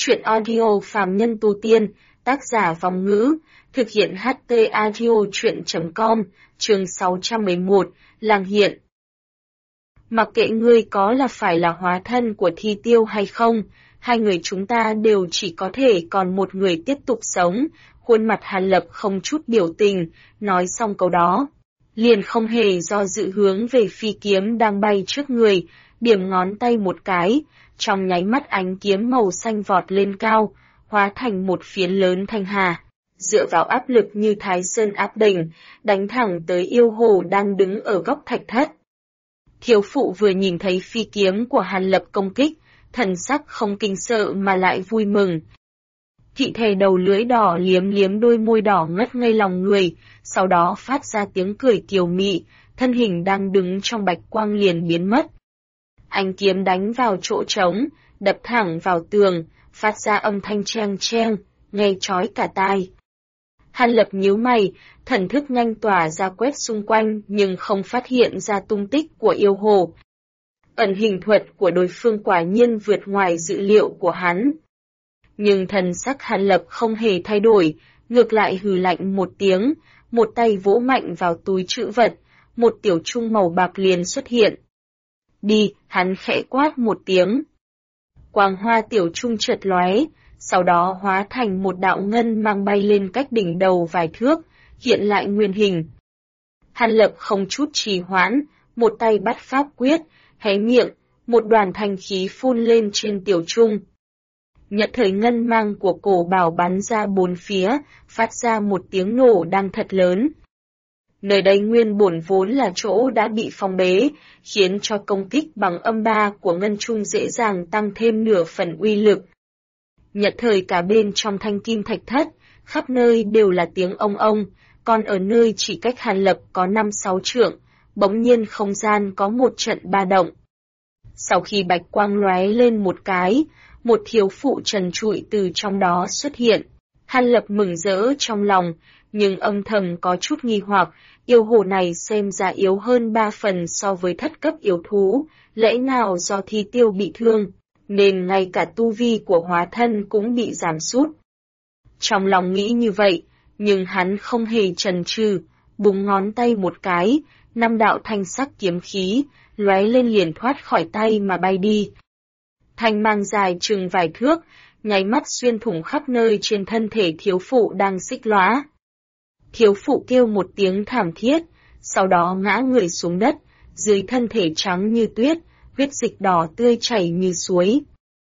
Chuyện audio phàm nhân tu tiên, tác giả Vong Ngữ, thực hiện HT audio truyện.com, chương 611, Làng Hiện. Mặc kệ ngươi có là phải là hóa thân của Thi Tiêu hay không, hai người chúng ta đều chỉ có thể còn một người tiếp tục sống. Khuôn mặt Hàn Lập không chút biểu tình, nói xong câu đó, liền không hề do dự hướng về phi kiếm đang bay trước người, điểm ngón tay một cái, trong nháy mắt ánh kiếm màu xanh vọt lên cao, hóa thành một phiến lớn thanh hà, dựa vào áp lực như Thái Sơn áp đỉnh, đánh thẳng tới yêu hồ đang đứng ở góc thạch thất. Thiếu phụ vừa nhìn thấy phi kiếm của Hàn Lập công kích, thần sắc không kinh sợ mà lại vui mừng. Thị thể đầu lưỡi đỏ liếm liếm đôi môi đỏ ngất ngây lòng người, sau đó phát ra tiếng cười kiều mị, thân hình đang đứng trong bạch quang liền biến mất. Ánh kiếm đánh vào chỗ trống, đập thẳng vào tường, phát ra âm thanh cheng cheng, nghe chói cả tai. Hàn Lập nhíu mày, thần thức nhanh tỏa ra quét xung quanh nhưng không phát hiện ra tung tích của yêu hồ. Ẩn hình thuật của đối phương quả nhiên vượt ngoài dự liệu của hắn. Nhưng thần sắc Hàn Lập không hề thay đổi, ngược lại hừ lạnh một tiếng, một tay vỗ mạnh vào túi trữ vật, một tiểu chung màu bạc liền xuất hiện. Đi, hắn khẽ quát một tiếng. Quang hoa tiểu chung chợt lóe, sau đó hóa thành một đạo ngân mang bay lên cách đỉnh đầu vài thước, hiện lại nguyên hình. Hàn Lập không chút trì hoãn, một tay bắt pháp quyết, hé miệng, một đoàn thanh khí phun lên trên tiểu chung. Nhất thời ngân mang của cổ bảo bắn ra bốn phía, phát ra một tiếng nổ đang thật lớn. Nơi đây nguyên bổn vốn là chỗ đã bị phong bế, khiến cho công kích bằng âm ba của ngân chung dễ dàng tăng thêm nửa phần uy lực. Nhất thời cả bên trong thanh kim thạch thất, khắp nơi đều là tiếng ông, còn ở nơi chỉ cách Hàn Lập có 5-6 trượng, bỗng nhiên không gian có một trận ba động. Sau khi bạch quang lóe lên một cái, một thiếu phụ trần trụi từ trong đó xuất hiện. Hàn Lập mừng rỡ trong lòng, nhưng âm thầm có chút nghi hoặc, yêu hồ này xem ra yếu hơn 3 phần so với thất cấp yêu thú, lẽ nào do Thi Tiêu bị thương, nên ngay cả tu vi của hóa thân cũng bị giảm sút. Trong lòng nghĩ như vậy, nhưng hắn không hề chần chừ, búng ngón tay một cái, 5 đạo thanh sắc kiếm khí, lóe lên liền thoát khỏi tay mà bay đi. Thanh mang dài chừng vài thước, nháy mắt xuyên thủng khắp nơi trên thân thể thiếu phụ đang xích lõa. Thiếu phụ kêu một tiếng thảm thiết, sau đó ngã người xuống đất, dưới thân thể trắng như tuyết, huyết dịch đỏ tươi chảy như suối.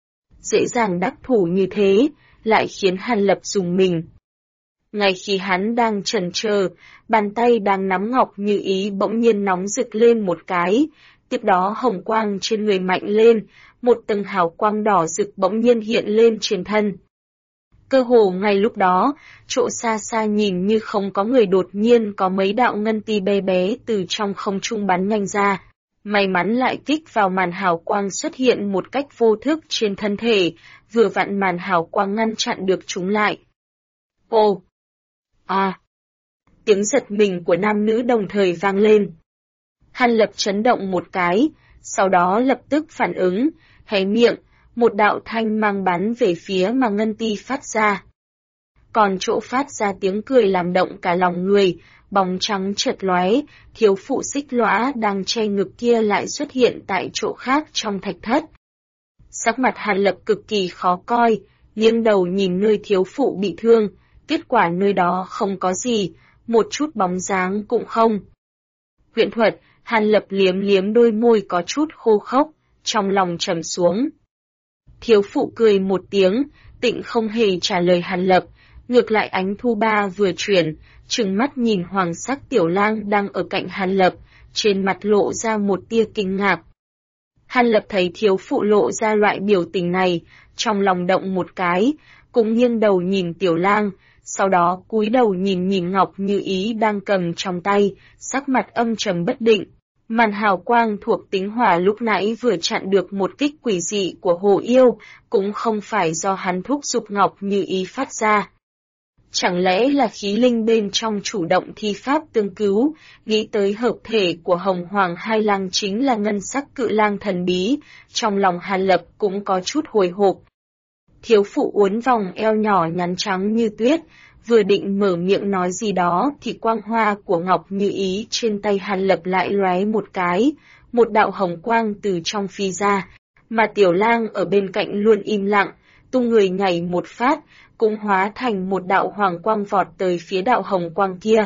Dễ dàng đắc thủ như thế, lại khiến Hàn Lập rùng mình. Ngay khi hắn đang chần chờ, bàn tay đang nắm ngọc như ý bỗng nhiên nóng rực lên một cái, tiếp đó hồng quang trên người mạnh lên, một tầng hào quang đỏ rực bỗng nhiên hiện lên trên thân. Cơ hồ ngay lúc đó, chỗ xa xa nhìn như không có người đột nhiên có mấy đạo ngân ti bé bé từ trong không trung bắn nhanh ra. May mắn lại kích vào màn hào quang xuất hiện một cách vô thức trên thân thể, vừa vặn màn hào quang ngăn chặn được chúng lại. Ô! À! Tiếng giật mình của nam nữ đồng thời vang lên. Hàn Lập chấn động một cái, sau đó lập tức phản ứng, hé miệng, một đạo thanh mang bắn về phía mà ngân ti phát ra. Còn chỗ phát ra tiếng cười làm động cả lòng người, bóng trắng chợt lóe, thiếu phụ xích lõa đang che ngực kia lại xuất hiện tại chỗ khác trong thạch thất. Sắc mặt Hàn Lập cực kỳ khó coi, nghiêng đầu nhìn nơi thiếu phụ bị thương, kết quả nơi đó không có gì, một chút bóng dáng cũng không. Huyễn thuật, Hàn Lập liếm liếm đôi môi có chút khô khốc, trong lòng trầm xuống. Thiếu phụ cười một tiếng, tịnh không hề trả lời Hàn Lập, ngược lại ánh thu ba vừa chuyển, trừng mắt nhìn hoàng sắc tiểu lang đang ở cạnh Hàn Lập, trên mặt lộ ra một tia kinh ngạc. Hàn Lập thấy thiếu phụ lộ ra loại biểu tình này, trong lòng động một cái, cũng nghiêng đầu nhìn tiểu lang, sau đó cúi đầu nhìn ngọc như ý đang cầm trong tay, sắc mặt âm trầm bất định. Màn hào quang thuộc tính hỏa lúc nãy vừa chặn được một kích quỷ dị của hồ yêu, cũng không phải do hắn thúc giục ngọc như ý phát ra. Chẳng lẽ là khí linh bên trong chủ động thi pháp tương cứu, nghĩ tới hợp thể của Hồng Hoàng Hai Lang chính là ngân sắc cự lang thần bí, trong lòng Hàn Lập cũng có chút hồi hộp. Thiếu phụ uốn vòng eo nhỏ nhắn trắng như tuyết, vừa định mở miệng nói gì đó thì quang hoa của Ngọc Như Ý trên tay Hàn Lập lại lóe một cái, một đạo hồng quang từ trong phi ra, mà Tiểu Lang ở bên cạnh luôn im lặng, tung người nhảy một phát, cũng hóa thành một đạo hoàng quang vọt tới phía đạo hồng quang kia.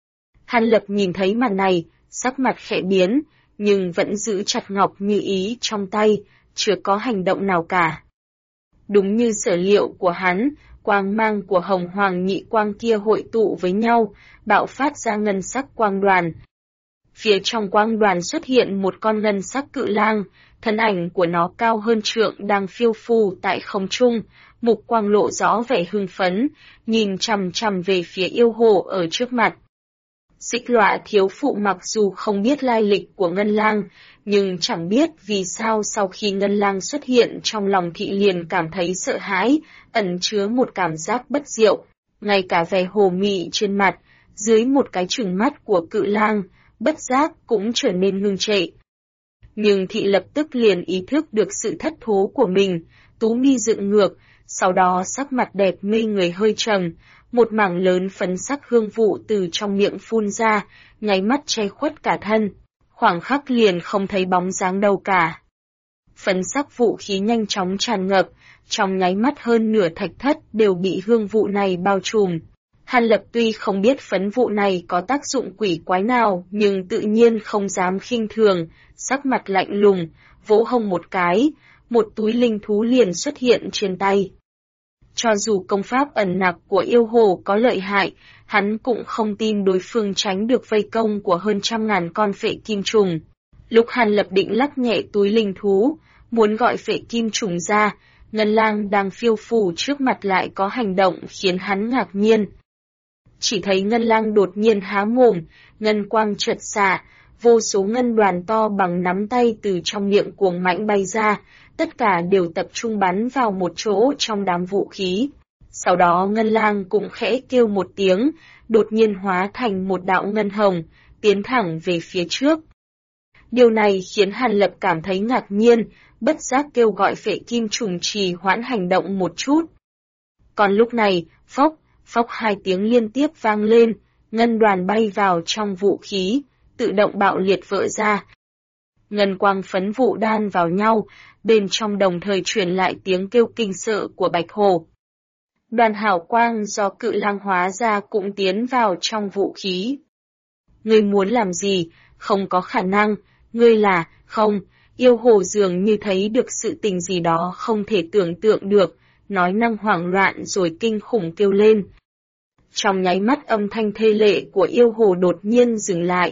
Hàn Lập nhìn thấy màn này, sắc mặt khẽ biến, nhưng vẫn giữ chặt Ngọc Như Ý trong tay, chưa có hành động nào cả. Đúng như sở liệu của hắn, quang mang của hồng hoàng nhị quang kia hội tụ với nhau, bạo phát ra ngân sắc quang đoàn. Phía trong quang đoàn xuất hiện một con ngân sắc cự lang, thân ảnh của nó cao hơn trượng đang phiêu phù tại không trung, mục quang lộ rõ vẻ hưng phấn, nhìn chằm chằm về phía yêu hồ ở trước mặt. Xích Lọa thiếu phụ mặc dù không biết lai lịch của Ngân Lang, nhưng chẳng biết vì sao sau khi Ngân Lang xuất hiện trong lòng thị liền cảm thấy sợ hãi, ẩn chứa một cảm giác bất diệu, ngay cả vẻ hồ mị trên mặt, dưới một cái trừng mắt của cự lang, bất giác cũng trở nên ngưng trệ. Nhưng thị lập tức liền ý thức được sự thất thố của mình, tú mi dựng ngược, sau đó sắc mặt đẹp mê người hơi trầm, một mảng lớn phấn sắc hương vụ từ trong miệng phun ra, nháy mắt che khuất cả thân, khoảng khắc liền không thấy bóng dáng đâu cả. Phấn sắc vũ khí nhanh chóng tràn ngập, trong nháy mắt hơn nửa thạch thất đều bị hương vụ này bao trùm. Hàn Lập tuy không biết phấn vụ này có tác dụng quỷ quái nào, nhưng tự nhiên không dám khinh thường, sắc mặt lạnh lùng, vỗ hông một cái, một túi linh thú liền xuất hiện trên tay. Cho dù công pháp ẩn nặc của yêu hồ có lợi hại, hắn cũng không tin đối phương tránh được vây công của hơn 100.000 con phệ kim trùng. Lúc Hàn Lập định lắc nhẹ túi linh thú, muốn gọi phệ kim trùng ra, Ngân Lang đang phiêu phù trước mặt lại có hành động khiến hắn ngạc nhiên. Chỉ thấy Ngân Lang đột nhiên há mồm, ngân quang chợt xạ, vô số ngân đoàn to bằng nắm tay từ trong miệng cuồng mãnh bay ra, tất cả đều tập trung bắn vào một chỗ trong đám vũ khí. Sau đó Ngân Lang cũng khẽ kêu một tiếng, đột nhiên hóa thành một đạo ngân hồng, tiến thẳng về phía trước. Điều này khiến Hàn Lập cảm thấy ngạc nhiên, bất giác kêu gọi phệ kim trùng trì hoãn hành động một chút. Còn lúc này, phốc, phốc hai tiếng liên tiếp vang lên, ngân đoàn bay vào trong vũ khí, tự động bạo liệt vỡ ra. Ngân quang phấn vụ đan vào nhau, bên trong đồng thời truyền lại tiếng kêu kinh sợ của Bạch Hồ. Đoàn hào quang do cự lang hóa ra cũng tiến vào trong vũ khí. Ngươi muốn làm gì? Không có khả năng. Ngươi là, không, yêu hồ dường như thấy được sự tình gì đó không thể tưởng tượng được, nói năng hoảng loạn rồi kinh khủng kêu lên. Trong nháy mắt âm thanh thê lệ của yêu hồ đột nhiên dừng lại.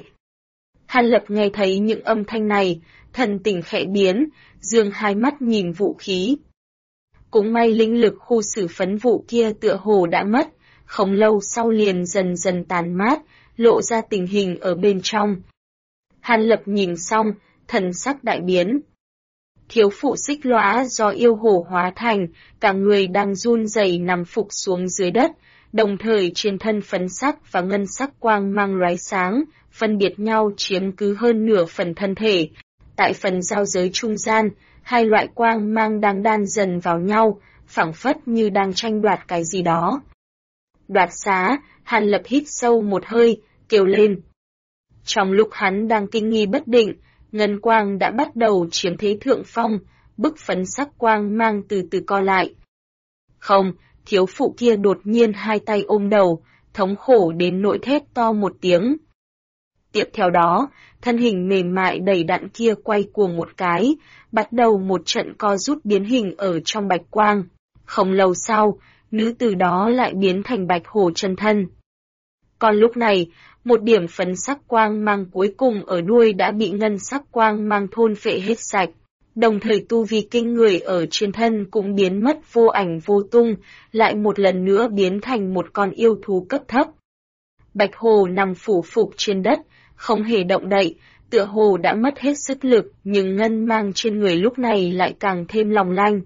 Hàn Lập nghe thấy những âm thanh này, thần tình khẽ biến, dương hai mắt nhìn vũ khí. Cũng may linh lực khu xử phấn vụ kia tựa hồ đã mất, không lâu sau liền dần dần tàn mát, lộ ra tình hình ở bên trong. Hàn Lập nhìn xong, thần sắc đại biến. Thiếu phụ Xích Lọa do yêu hồ hóa thành, cả người đang run rẩy nằm phục xuống dưới đất, đồng thời trên thân phấn sắc và ngân sắc quang mang lóe sáng, phân biệt nhau chiếm cứ hơn nửa phần thân thể. Tại phần giao giới trung gian, hai loại quang mang đang đan dần vào nhau, phảng phất như đang tranh đoạt cái gì đó. Đoạt xá, Hàn Lập hít sâu một hơi, kêu lên. Trong lúc hắn đang kinh nghi bất định, ngân quang đã bắt đầu chiếm thế thượng phong, bức phấn sắc quang mang từ từ co lại. Không, thiếu phụ kia đột nhiên hai tay ôm đầu, thống khổ đến nỗi thét to một tiếng. Tiếp theo đó, thân hình mềm mại đầy đặn kia quay cuồng một cái, bắt đầu một trận co rút biến hình ở trong bạch quang. Không lâu sau, nữ tử đó lại biến thành Bạch Hồ chân thân. Còn lúc này, một điểm phấn sắc quang mang cuối cùng ở đuôi đã bị ngân sắc quang mang thôn phệ hết sạch. Đồng thời tu vi kinh người ở trên thân cũng biến mất vô ảnh vô tung, lại một lần nữa biến thành một con yêu thú cấp thấp. Bạch Hồ nằm phủ phục trên đất, không hề động đậy, tựa hồ đã mất hết sức lực, nhưng ngân mang trên người lúc này lại càng thêm lòng lanh.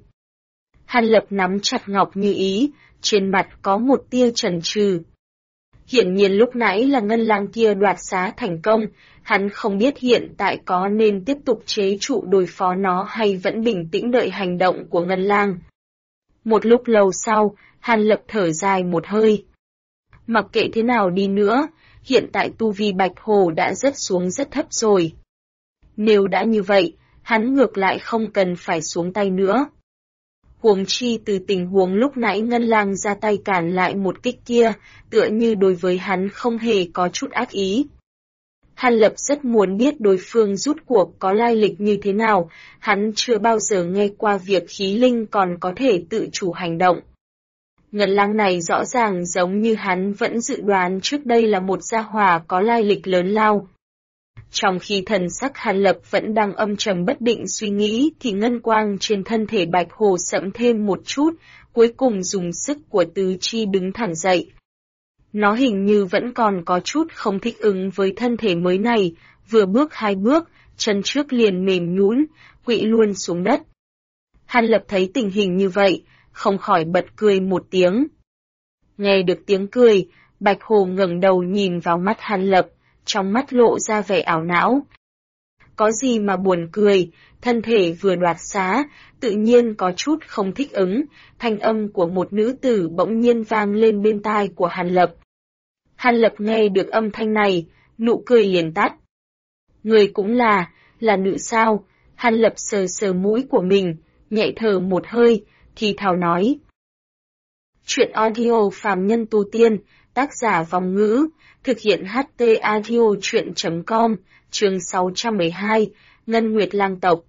Hàn Lập nắm chặt Ngọc Như Ý, trên mặt có một tia chần chừ. Hiển nhiên lúc nãy là Ngân Lang kia đoạt xá thành công, hắn không biết hiện tại có nên tiếp tục chế trụ đối phó nó hay vẫn bình tĩnh đợi hành động của Ngân Lang. Một lúc lâu sau, Hàn Lập thở dài một hơi. Mặc kệ thế nào đi nữa, hiện tại tu vi Bạch Hồ đã rớt xuống rất thấp rồi. Nếu đã như vậy, hắn ngược lại không cần phải xuống tay nữa. Huống chi từ tình huống lúc nãy Ngân Lang ra tay cản lại một kích kia, tựa như đối với hắn không hề có chút ác ý. Hàn Lập rất muốn biết đối phương rút cuộc có lai lịch như thế nào, hắn chưa bao giờ nghe qua việc khí linh còn có thể tự chủ hành động. Ngân Lang này rõ ràng giống như hắn vẫn dự đoán trước đây là một gia hỏa có lai lịch lớn lao. Trong khi thần sắc Hàn Lập vẫn đang âm trầm bất định suy nghĩ thì ngân quang trên thân thể Bạch Hồ sẫm thêm một chút, cuối cùng dùng sức của tứ chi đứng thẳng dậy. Nó hình như vẫn còn có chút không thích ứng với thân thể mới này, vừa bước hai bước, chân trước liền mềm nhũn, quỵ luôn xuống đất. Hàn Lập thấy tình hình như vậy, không khỏi bật cười một tiếng. Nghe được tiếng cười, Bạch Hồ ngẩng đầu nhìn vào mắt Hàn Lập, trong mắt lộ ra vẻ ảo não. Có gì mà buồn cười, thân thể vừa đoạt xá, tự nhiên có chút không thích ứng, thanh âm của một nữ tử bỗng nhiên vang lên bên tai của Hàn Lập. Hàn Lập nghe được âm thanh này, nụ cười liền tắt. Người cũng là nữ sao? Hàn Lập sờ sờ mũi của mình, nhẹ thở một hơi, thì thào nói. Chuyện audio phàm nhân tu tiên, tác giả Vong Ngữ, thực hiện HT audio chuyện.com, chương 612, Ngân Nguyệt Lang tộc.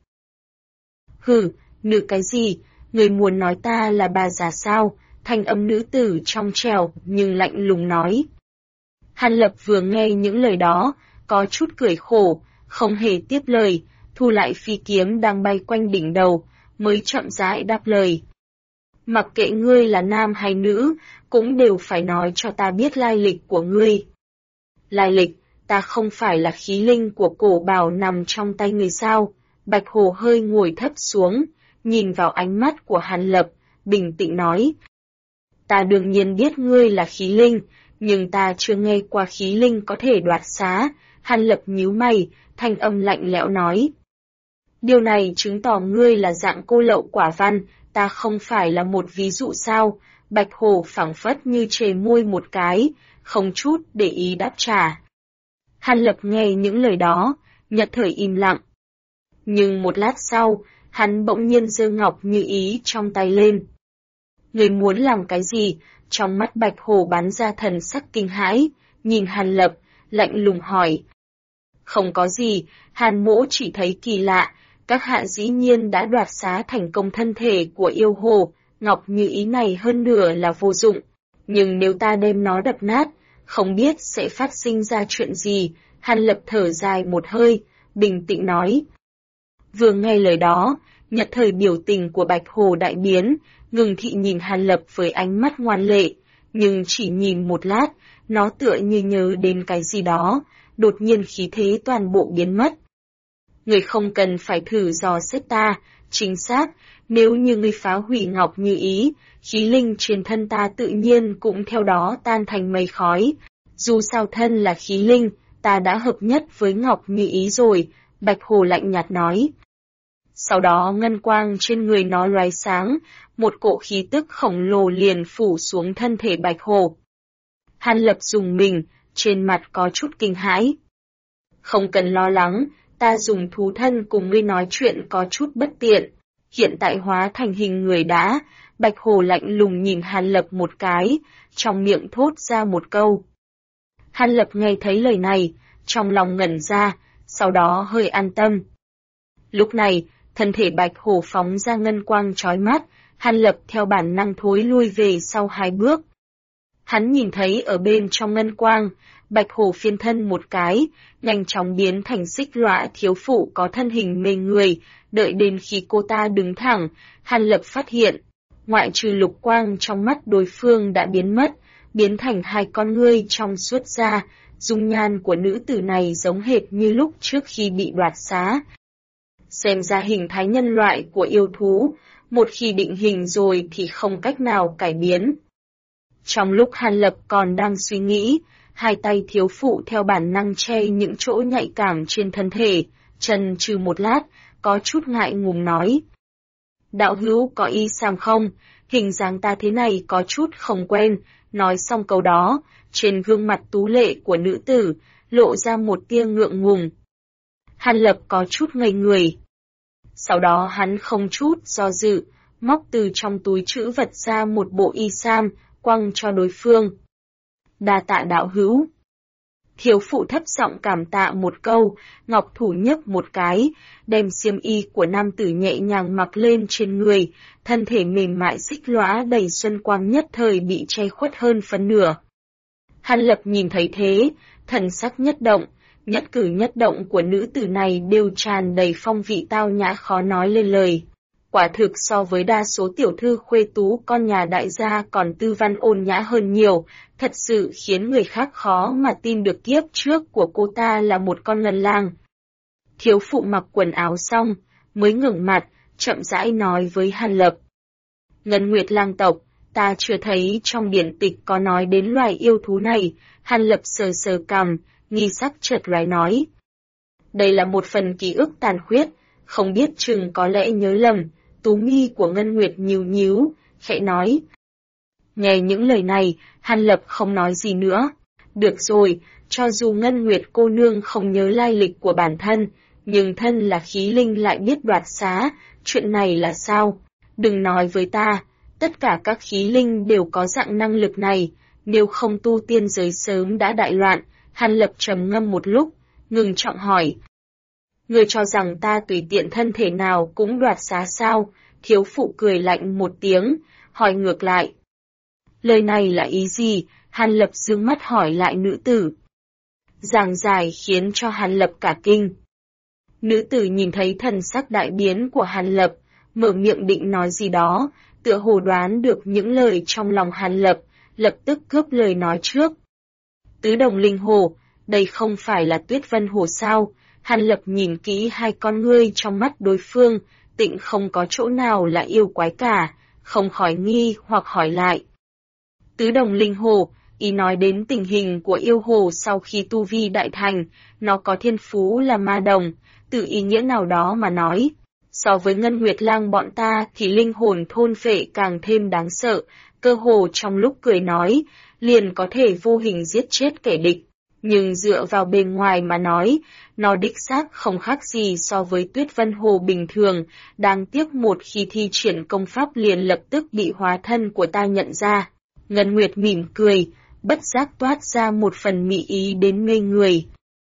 Hừ, nữ cái gì, người muốn nói ta là bà già sao? Thanh âm nữ tử trong trẻo nhưng lạnh lùng nói. Hàn Lập vừa nghe những lời đó, có chút cười khổ, không hề tiếp lời, thu lại phi kiếm đang bay quanh đỉnh đầu, mới chậm rãi đáp lời. Mặc kệ ngươi là nam hay nữ, cũng đều phải nói cho ta biết lai lịch của ngươi. Lai lịch, ta không phải là khí linh của cổ bảo nằm trong tay người sao? Bạch Hồ hơi ngồi thấp xuống, nhìn vào ánh mắt của Hàn Lập, bình tĩnh nói. Ta đương nhiên biết ngươi là khí linh, nhưng ta chưa nghe qua khí linh có thể đoạt xá. Hàn Lập nhíu mày, thanh âm lạnh lẽo nói. Điều này chứng tỏ ngươi là dạng cô lậu quả văn, ta không phải là một ví dụ sao? Bạch Hồ phảng phất như chề môi một cái, không chút để ý đáp trả. Hàn Lập nghe những lời đó, nhất thời im lặng. Nhưng một lát sau, hắn bỗng nhiên giơ ngọc như ý trong tay lên. Người muốn làm cái gì? Trong mắt Bạch Hồ bắn ra thần sắc kinh hãi, nhìn Hàn Lập, lạnh lùng hỏi. Không có gì, Hàn Mỗ chỉ thấy kỳ lạ, các hạ dĩ nhiên đã đoạt xá thành công thân thể của yêu hồ, ngọc như ý này hơn nửa là vô dụng. Nhưng nếu ta đem nó đập nát, không biết sẽ phát sinh ra chuyện gì. Hàn Lập thở dài một hơi, bình tĩnh nói. Vừa nghe lời đó, nhất thời biểu tình của Bạch Hồ đại biến, ngừng thị nhìn Hàn Lập với ánh mắt ngoan lệ, nhưng chỉ nhìn một lát, nó tựa như nhớ đến cái gì đó, đột nhiên khí thế toàn bộ biến mất. Người không cần phải thử dò xét ta, chính xác, nếu như người phá hủy ngọc như ý, khí linh trên thân ta tự nhiên cũng theo đó tan thành mây khói. Dù sao thân là khí linh, ta đã hợp nhất với ngọc như ý rồi, Bạch Hồ lạnh nhạt nói. Sau đó ngân quang trên người nó lóe sáng, một cỗ khí tức khổng lồ liền phủ xuống thân thể Bạch Hồ. Hàn Lập dùng mình, trên mặt có chút kinh hãi. Không cần lo lắng, ta dùng thú thân cùng ngươi nói chuyện có chút bất tiện. Hiện tại hóa thành hình người đã, Bạch Hồ lạnh lùng nhìn Hàn Lập một cái, trong miệng thốt ra một câu. Hàn Lập nghe thấy lời này, trong lòng ngẩn ra, sau đó hơi an tâm. Lúc này, thân thể Bạch Hồ phóng ra ngân quang chói mắt, Hàn Lập theo bản năng thối lui về sau 2 bước. Hắn nhìn thấy ở bên trong ngân quang, Bạch Hồ phiên thân một cái, nhanh chóng biến thành xích lõa thiếu phụ có thân hình mê người, đợi đến khi cô ta đứng thẳng, Hàn Lập phát hiện, ngoại trừ lục quang trong mắt đối phương đã biến mất, biến thành 2 con ngươi trong suốt ra, dung nhan của nữ tử này giống hệt như lúc trước khi bị đoạt xá. Xem ra hình thái nhân loại của yêu thú, một khi định hình rồi thì không cách nào cải biến. Trong lúc Hàn Lập còn đang suy nghĩ, 2 tay thiếu phụ theo bản năng che những chỗ nhạy cảm trên thân thể, chần chừ một lát, có chút ngại ngùng nói. Đạo hữu có ý sao không? hình dáng ta thế này có chút không quen. Nói xong câu đó, trên gương mặt tú lệ của nữ tử, lộ ra một tia ngượng ngùng. Hàn Lập có chút ngây người. Sau đó hắn không chút do dự, móc từ trong túi trữ vật ra một bộ y sam, quăng cho đối phương. Đa tạ đạo hữu. Thiếu phụ thấp giọng cảm tạ một câu, ngọc thủ nhấc một cái, đem xiêm y của nam tử nhẹ nhàng mặc lên trên người, thân thể mềm mại xích lõa đầy xuân quang nhất thời bị che khuất hơn phân nửa. Hàn Lập nhìn thấy thế, thần sắc nhất động, nhất cử nhất động của nữ tử này đều tràn đầy phong vị tao nhã khó nói lên lời. Quả thực so với đa số tiểu thư khuê tú con nhà đại gia còn tư văn ôn nhã hơn nhiều, thật sự khiến người khác khó mà tin được kiếp trước của cô ta là một con ngân lang. Thiếu phụ mặc quần áo xong, mới ngẩng mặt, chậm rãi nói với Hàn Lập. Ngân Nguyệt lang tộc, ta chưa thấy trong điển tịch có nói đến loài yêu thú này. Hàn Lập sờ sờ cằm, nghi sắc chợt lóe nói. Đây là một phần ký ức tàn khuyết, không biết chừng có lẽ nhớ lầm. Tú mi của Ngân Nguyệt nhíu nhíu, khẽ nói. Nghe những lời này, Hàn Lập không nói gì nữa. Được rồi, cho dù Ngân Nguyệt cô nương không nhớ lai lịch của bản thân, nhưng thân là khí linh lại biết đoạt xá, chuyện này là sao? Đừng nói với ta, tất cả các khí linh đều có dạng năng lực này, nếu không tu tiên giới sớm đã đại loạn. Hàn Lập trầm ngâm một lúc, ngừng trọng hỏi. Ngươi cho rằng ta tùy tiện thân thể nào cũng đoạt xá sao? Thiếu phụ cười lạnh một tiếng, hỏi ngược lại. Lời này là ý gì? Hàn Lập dương mắt hỏi lại nữ tử. Giảng giải khiến cho Hàn Lập cả kinh. Nữ tử nhìn thấy thần sắc đại biến của Hàn Lập, mở miệng định nói gì đó, tựa hồ đoán được những lời trong lòng Hàn Lập, lập tức cướp lời nói trước. Tứ đồng linh hồ, đây không phải là Tuyết Vân Hồ sao? Hàn Lập nhìn kỹ hai con ngươi trong mắt đối phương, tịnh không có chỗ nào là yêu quái cả, không khỏi nghi hoặc hỏi lại. Tứ đồng linh hồ, ý nói đến tình hình của yêu hồ sau khi tu vi đại thành, nó có thiên phú là ma đồng, từ ý nghĩa nào đó mà nói. So với Ngân Nguyệt lang bọn ta thì linh hồn thôn phệ càng thêm đáng sợ, cơ hồ trong lúc cười nói, liền có thể vô hình giết chết kẻ địch. Nhưng dựa vào bề ngoài mà nói, nó đích xác không khác gì so với Tuyết Vân Hồ bình thường, đáng tiếc một khi thi triển công pháp liền lập tức bị hóa thân của ta nhận ra. Ngân Nguyệt mỉm cười, bất giác toát ra một phần mị ý đến ngây người.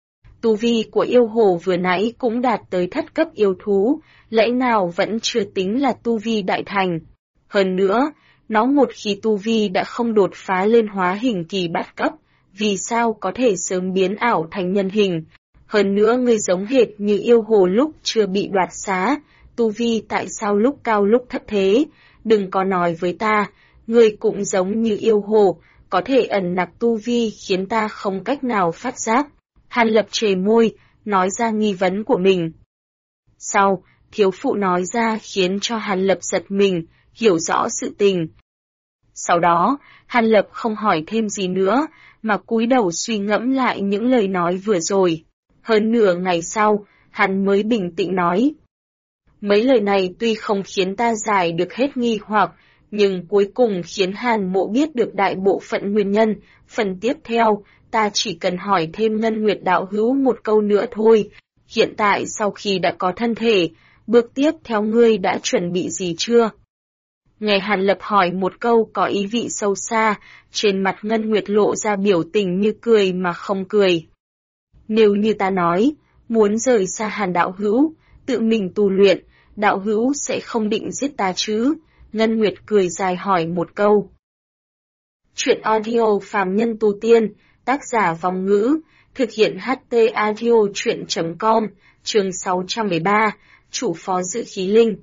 Tu vi của yêu hồ vừa nãy cũng đạt tới thất cấp yêu thú, lẽ nào vẫn chưa tính là tu vi đại thành. Hơn nữa, nó một khi tu vi đã không đột phá lên hóa hình kỳ bát cấp, vì sao có thể sớm biến ảo thành nhân hình. Hơn nữa ngươi giống hệt như yêu hồ lúc chưa bị đoạt xá, tu vi tại sao lúc cao lúc thấp thế, đừng có nói với ta, ngươi cũng giống như yêu hồ, có thể ẩn nặc tu vi khiến ta không cách nào phát giác. Hàn Lập trề môi, nói ra nghi vấn của mình. Sau, thiếu phụ nói ra khiến cho Hàn Lập giật mình, hiểu rõ sự tình. Sau đó, Hàn Lập không hỏi thêm gì nữa, mà cúi đầu suy ngẫm lại những lời nói vừa rồi. Hơn nửa ngày sau, hắn mới bình tĩnh nói. Mấy lời này tuy không khiến ta giải được hết nghi hoặc, nhưng cuối cùng khiến Hàn Mộ biết được đại bộ phận nguyên nhân. Phần tiếp theo, ta chỉ cần hỏi thêm Ngân Nguyệt đạo hữu một câu nữa thôi. Hiện tại sau khi đã có thân thể, bước tiếp theo ngươi đã chuẩn bị gì chưa? Nghe Hàn Lập hỏi một câu có ý vị sâu xa, trên mặt Ngân Nguyệt lộ ra biểu tình như cười mà không cười. Nếu như ta nói, muốn rời xa Hàn đạo hữu, tự mình tu luyện, đạo hữu sẽ không định giết ta chứ? Ngân Nguyệt cười dài hỏi một câu. Chuyện audio phàm nhân tu tiên, tác giả Vòng Ngữ, thực hiện HT audio chuyện.com, chương 613, chủ phó dự khí linh.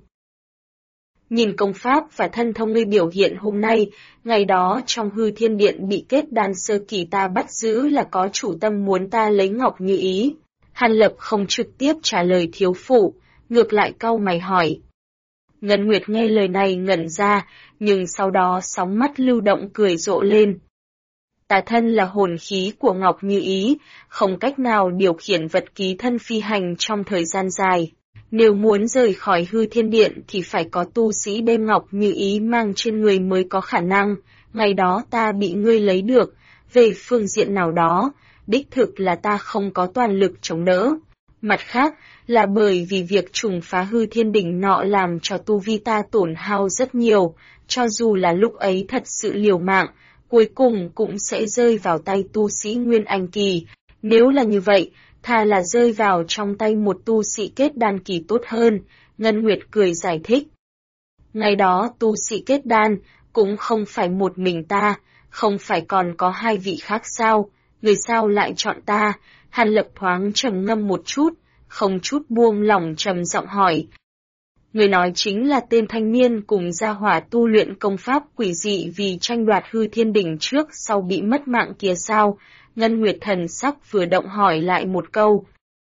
Nhìn công pháp và thân thông ngươi biểu hiện hôm nay, ngày đó trong hư thiên điện bị kết đan sơ kỳ ta bắt giữ là có chủ tâm muốn ta lấy ngọc như ý. Hàn Lập không trực tiếp trả lời thiếu phụ, ngược lại cau mày hỏi. Ngân Nguyệt nghe lời này ngẩn ra, nhưng sau đó sóng mắt lưu động cười rộ lên. Ta thân là hồn khí của Ngọc Như Ý, không cách nào điều khiển vật ký thân phi hành trong thời gian dài. Nếu muốn rời khỏi hư thiên điện thì phải có tu sĩ đem ngọc như ý mang trên người mới có khả năng, ngày đó ta bị ngươi lấy được, về phương diện nào đó, đích thực là ta không có toàn lực chống đỡ. Mặt khác, là bởi vì việc trùng phá hư thiên đỉnh nọ làm cho tu vi ta tổn hao rất nhiều, cho dù là lúc ấy thật sự liều mạng, cuối cùng cũng sẽ rơi vào tay tu sĩ Nguyên Anh Kỳ. Nếu là như vậy, thà là rơi vào trong tay một tu sĩ kết đan kỳ tốt hơn, Ngân Nguyệt cười giải thích. Ngày đó tu sĩ kết đan, cũng không phải một mình ta, không phải còn có hai vị khác sao, người sao lại chọn ta? Hàn Lập thoáng trầm ngâm một chút, không chút buông lỏng trầm giọng hỏi. Người nói chính là tên thanh niên cùng gia hỏa tu luyện công pháp quỷ dị vì tranh đoạt hư thiên đỉnh trước sau bị mất mạng kia sao? Ngân Nguyệt thần sắc vừa động hỏi lại một câu.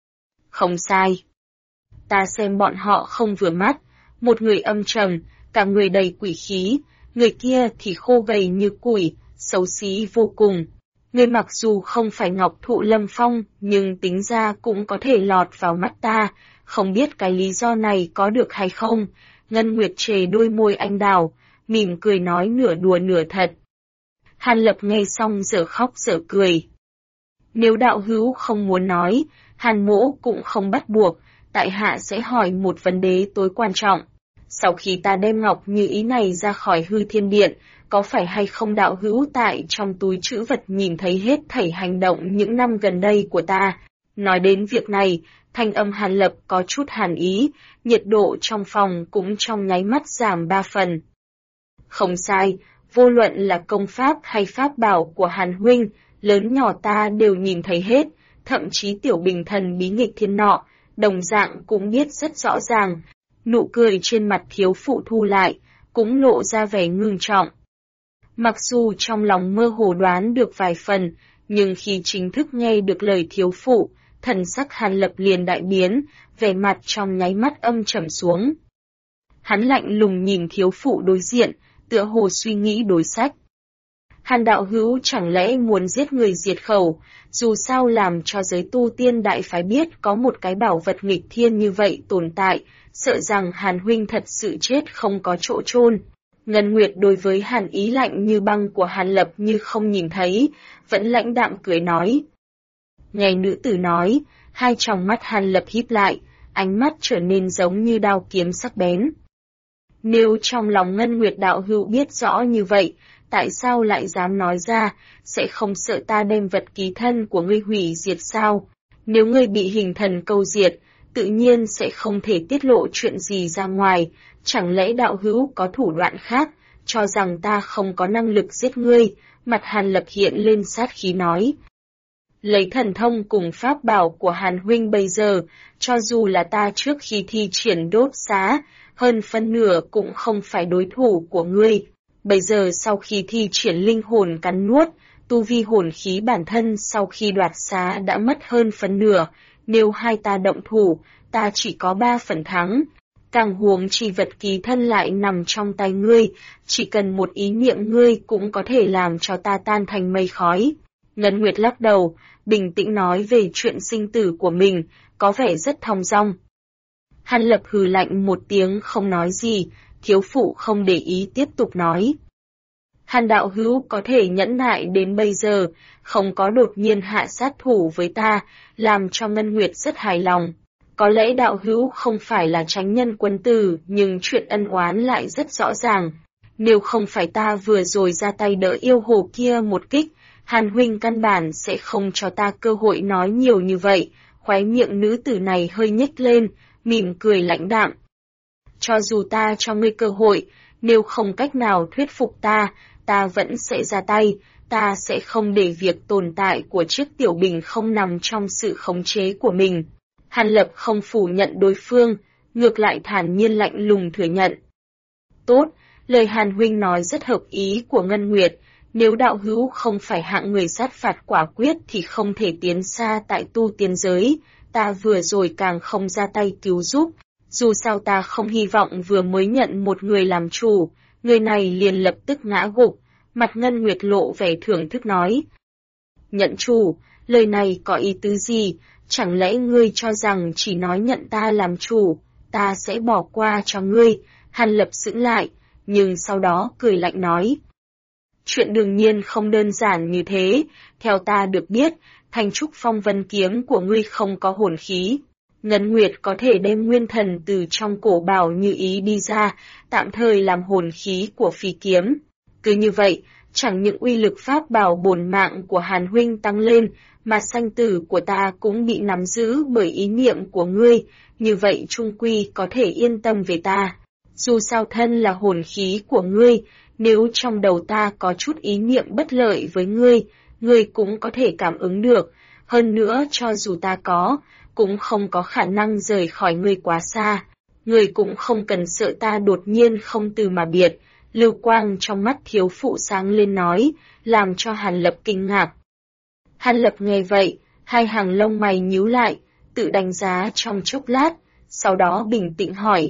Không sai. Ta xem bọn họ không vừa mắt, một người âm trầm, cả người đầy quỷ khí, người kia thì khô gầy như củi, xấu xí vô cùng. Người mặc dù không phải Ngọc Thụ Lâm Phong, nhưng tính ra cũng có thể lọt vào mắt ta, không biết cái lý do này có được hay không. Ngân Nguyệt chề đôi môi anh đào, mỉm cười nói nửa đùa nửa thật. Hàn Lập nghe xong dở khóc dở cười. Nếu đạo hữu không muốn nói, Hàn mỗ cũng không bắt buộc, tại hạ sẽ hỏi một vấn đề tối quan trọng. Sau khi ta đem ngọc như ý này ra khỏi hư thiên điện, có phải hay không đạo hữu tại trong túi trữ vật nhìn thấy hết thảy hành động những năm gần đây của ta? Nói đến việc này, thanh âm Hàn Lập có chút hàn ý, nhiệt độ trong phòng cũng trong nháy mắt giảm 3 phần. Không sai, vô luận là công pháp hay pháp bảo của Hàn huynh, lớn nhỏ ta đều nhìn thấy hết, thậm chí tiểu bình thần bí nghịch thiên nọ, đồng dạng cũng biết rất rõ ràng. Nụ cười trên mặt thiếu phụ thu lại, cũng lộ ra vẻ ngưng trọng. Mặc dù trong lòng mơ hồ đoán được vài phần, nhưng khi chính thức nghe được lời thiếu phụ, thần sắc Hàn Lập liền đại biến, vẻ mặt trong nháy mắt âm trầm xuống. Hắn lạnh lùng nhìn thiếu phụ đối diện, tựa hồ suy nghĩ đối sách. Hàn đạo hữu chẳng lẽ muốn giết người diệt khẩu, dù sao làm cho giới tu tiên đại phái biết có một cái bảo vật nghịch thiên như vậy tồn tại, sợ rằng Hàn huynh thật sự chết không có chỗ chôn. Ngân Nguyệt đối với Hàn ý lạnh như băng của Hàn Lập như không nhìn thấy, vẫn lãnh đạm cười nói. Nghe nữ tử nói, hai tròng mắt Hàn Lập híp lại, ánh mắt trở nên giống như đao kiếm sắc bén. Nếu trong lòng Ngân Nguyệt đạo hữu biết rõ như vậy, tại sao lại dám nói ra, sẽ không sợ ta đem vật ký thân của ngươi hủy diệt sao? Nếu ngươi bị hình thần câu diệt, tự nhiên sẽ không thể tiết lộ chuyện gì ra ngoài, chẳng lẽ đạo hữu có thủ đoạn khác, cho rằng ta không có năng lực giết ngươi? Mặt Hàn Lập hiện lên sát khí nói. Lấy thần thông cùng pháp bảo của Hàn huynh bây giờ, cho dù là ta trước khi thi triển đốt xá, hơn phân nửa cũng không phải đối thủ của ngươi. Bây giờ sau khi thi triển linh hồn cắn nuốt, tu vi hồn khí bản thân sau khi đoạt xá đã mất hơn phân nửa, nếu hai ta động thủ, ta chỉ có 3 phần thắng. Càng huống chi vật ký thân lại nằm trong tay ngươi, chỉ cần một ý niệm ngươi cũng có thể làm cho ta tan thành mây khói. Ngân Nguyệt lắc đầu, bình tĩnh nói về chuyện sinh tử của mình, có vẻ rất thong dong. Hàn Lập hừ lạnh một tiếng không nói gì, thiếu phụ không để ý tiếp tục nói. Hàn đạo hữu có thể nhẫn nại đến bây giờ, không có đột nhiên hạ sát thủ với ta, làm cho Ngân Nguyệt rất hài lòng. Có lẽ đạo hữu không phải là chánh nhân quân tử, nhưng chuyện ân oán lại rất rõ ràng. Nếu không phải ta vừa rồi ra tay đỡ yêu hồ kia một kích, Hàn huynh căn bản sẽ không cho ta cơ hội nói nhiều như vậy. Khóe miệng nữ tử này hơi nhếch lên, mỉm cười lãnh đạm. Cho dù ta cho ngươi cơ hội, nếu không cách nào thuyết phục ta, ta vẫn sẽ ra tay, ta sẽ không để việc tồn tại của chiếc tiểu bình không nằm trong sự khống chế của mình. Hàn Lập không phủ nhận đối phương, ngược lại thản nhiên lạnh lùng thừa nhận. Tốt, lời Hàn huynh nói rất hợp ý của Ngân Nguyệt, nếu đạo hữu không phải hạng người sát phạt quả quyết thì không thể tiến xa tại tu tiên giới, ta vừa rồi càng không ra tay cứu giúp, dù sao ta không hy vọng vừa mới nhận một người làm chủ, người này liền lập tức ngã gục, mặt Ngân Nguyệt lộ vẻ thưởng thức nói. Nhận chủ, lời này có ý tứ gì, chẳng lẽ ngươi cho rằng chỉ nói nhận ta làm chủ, ta sẽ bỏ qua cho ngươi. Hàn Lập sững lại, nhưng sau đó cười lạnh nói. Chuyện đương nhiên không đơn giản như thế, theo ta được biết, thanh trúc phong vân kiếm của ngươi không có hồn khí. Ngân Nguyệt có thể đem nguyên thần từ trong cổ bảo như ý đi ra, tạm thời làm hồn khí của phi kiếm. Cứ như vậy, chẳng những uy lực pháp bảo bổn mạng của Hàn huynh tăng lên, mà sanh tử của ta cũng bị nắm giữ bởi ý niệm của ngươi, như vậy trung quy có thể yên tâm về ta. Dù sao thân là hồn khí của ngươi, nếu trong đầu ta có chút ý niệm bất lợi với ngươi cũng có thể cảm ứng được, hơn nữa cho dù ta có, cũng không có khả năng rời khỏi ngươi quá xa. Ngươi cũng không cần sợ ta đột nhiên không từ mà biệt. Lưu quang trong mắt thiếu phụ sáng lên nói, làm cho Hàn Lập kinh ngạc. Hàn Lập nghe vậy, hai hàng lông mày nhíu lại, tự đánh giá trong chốc lát, sau đó bình tĩnh hỏi.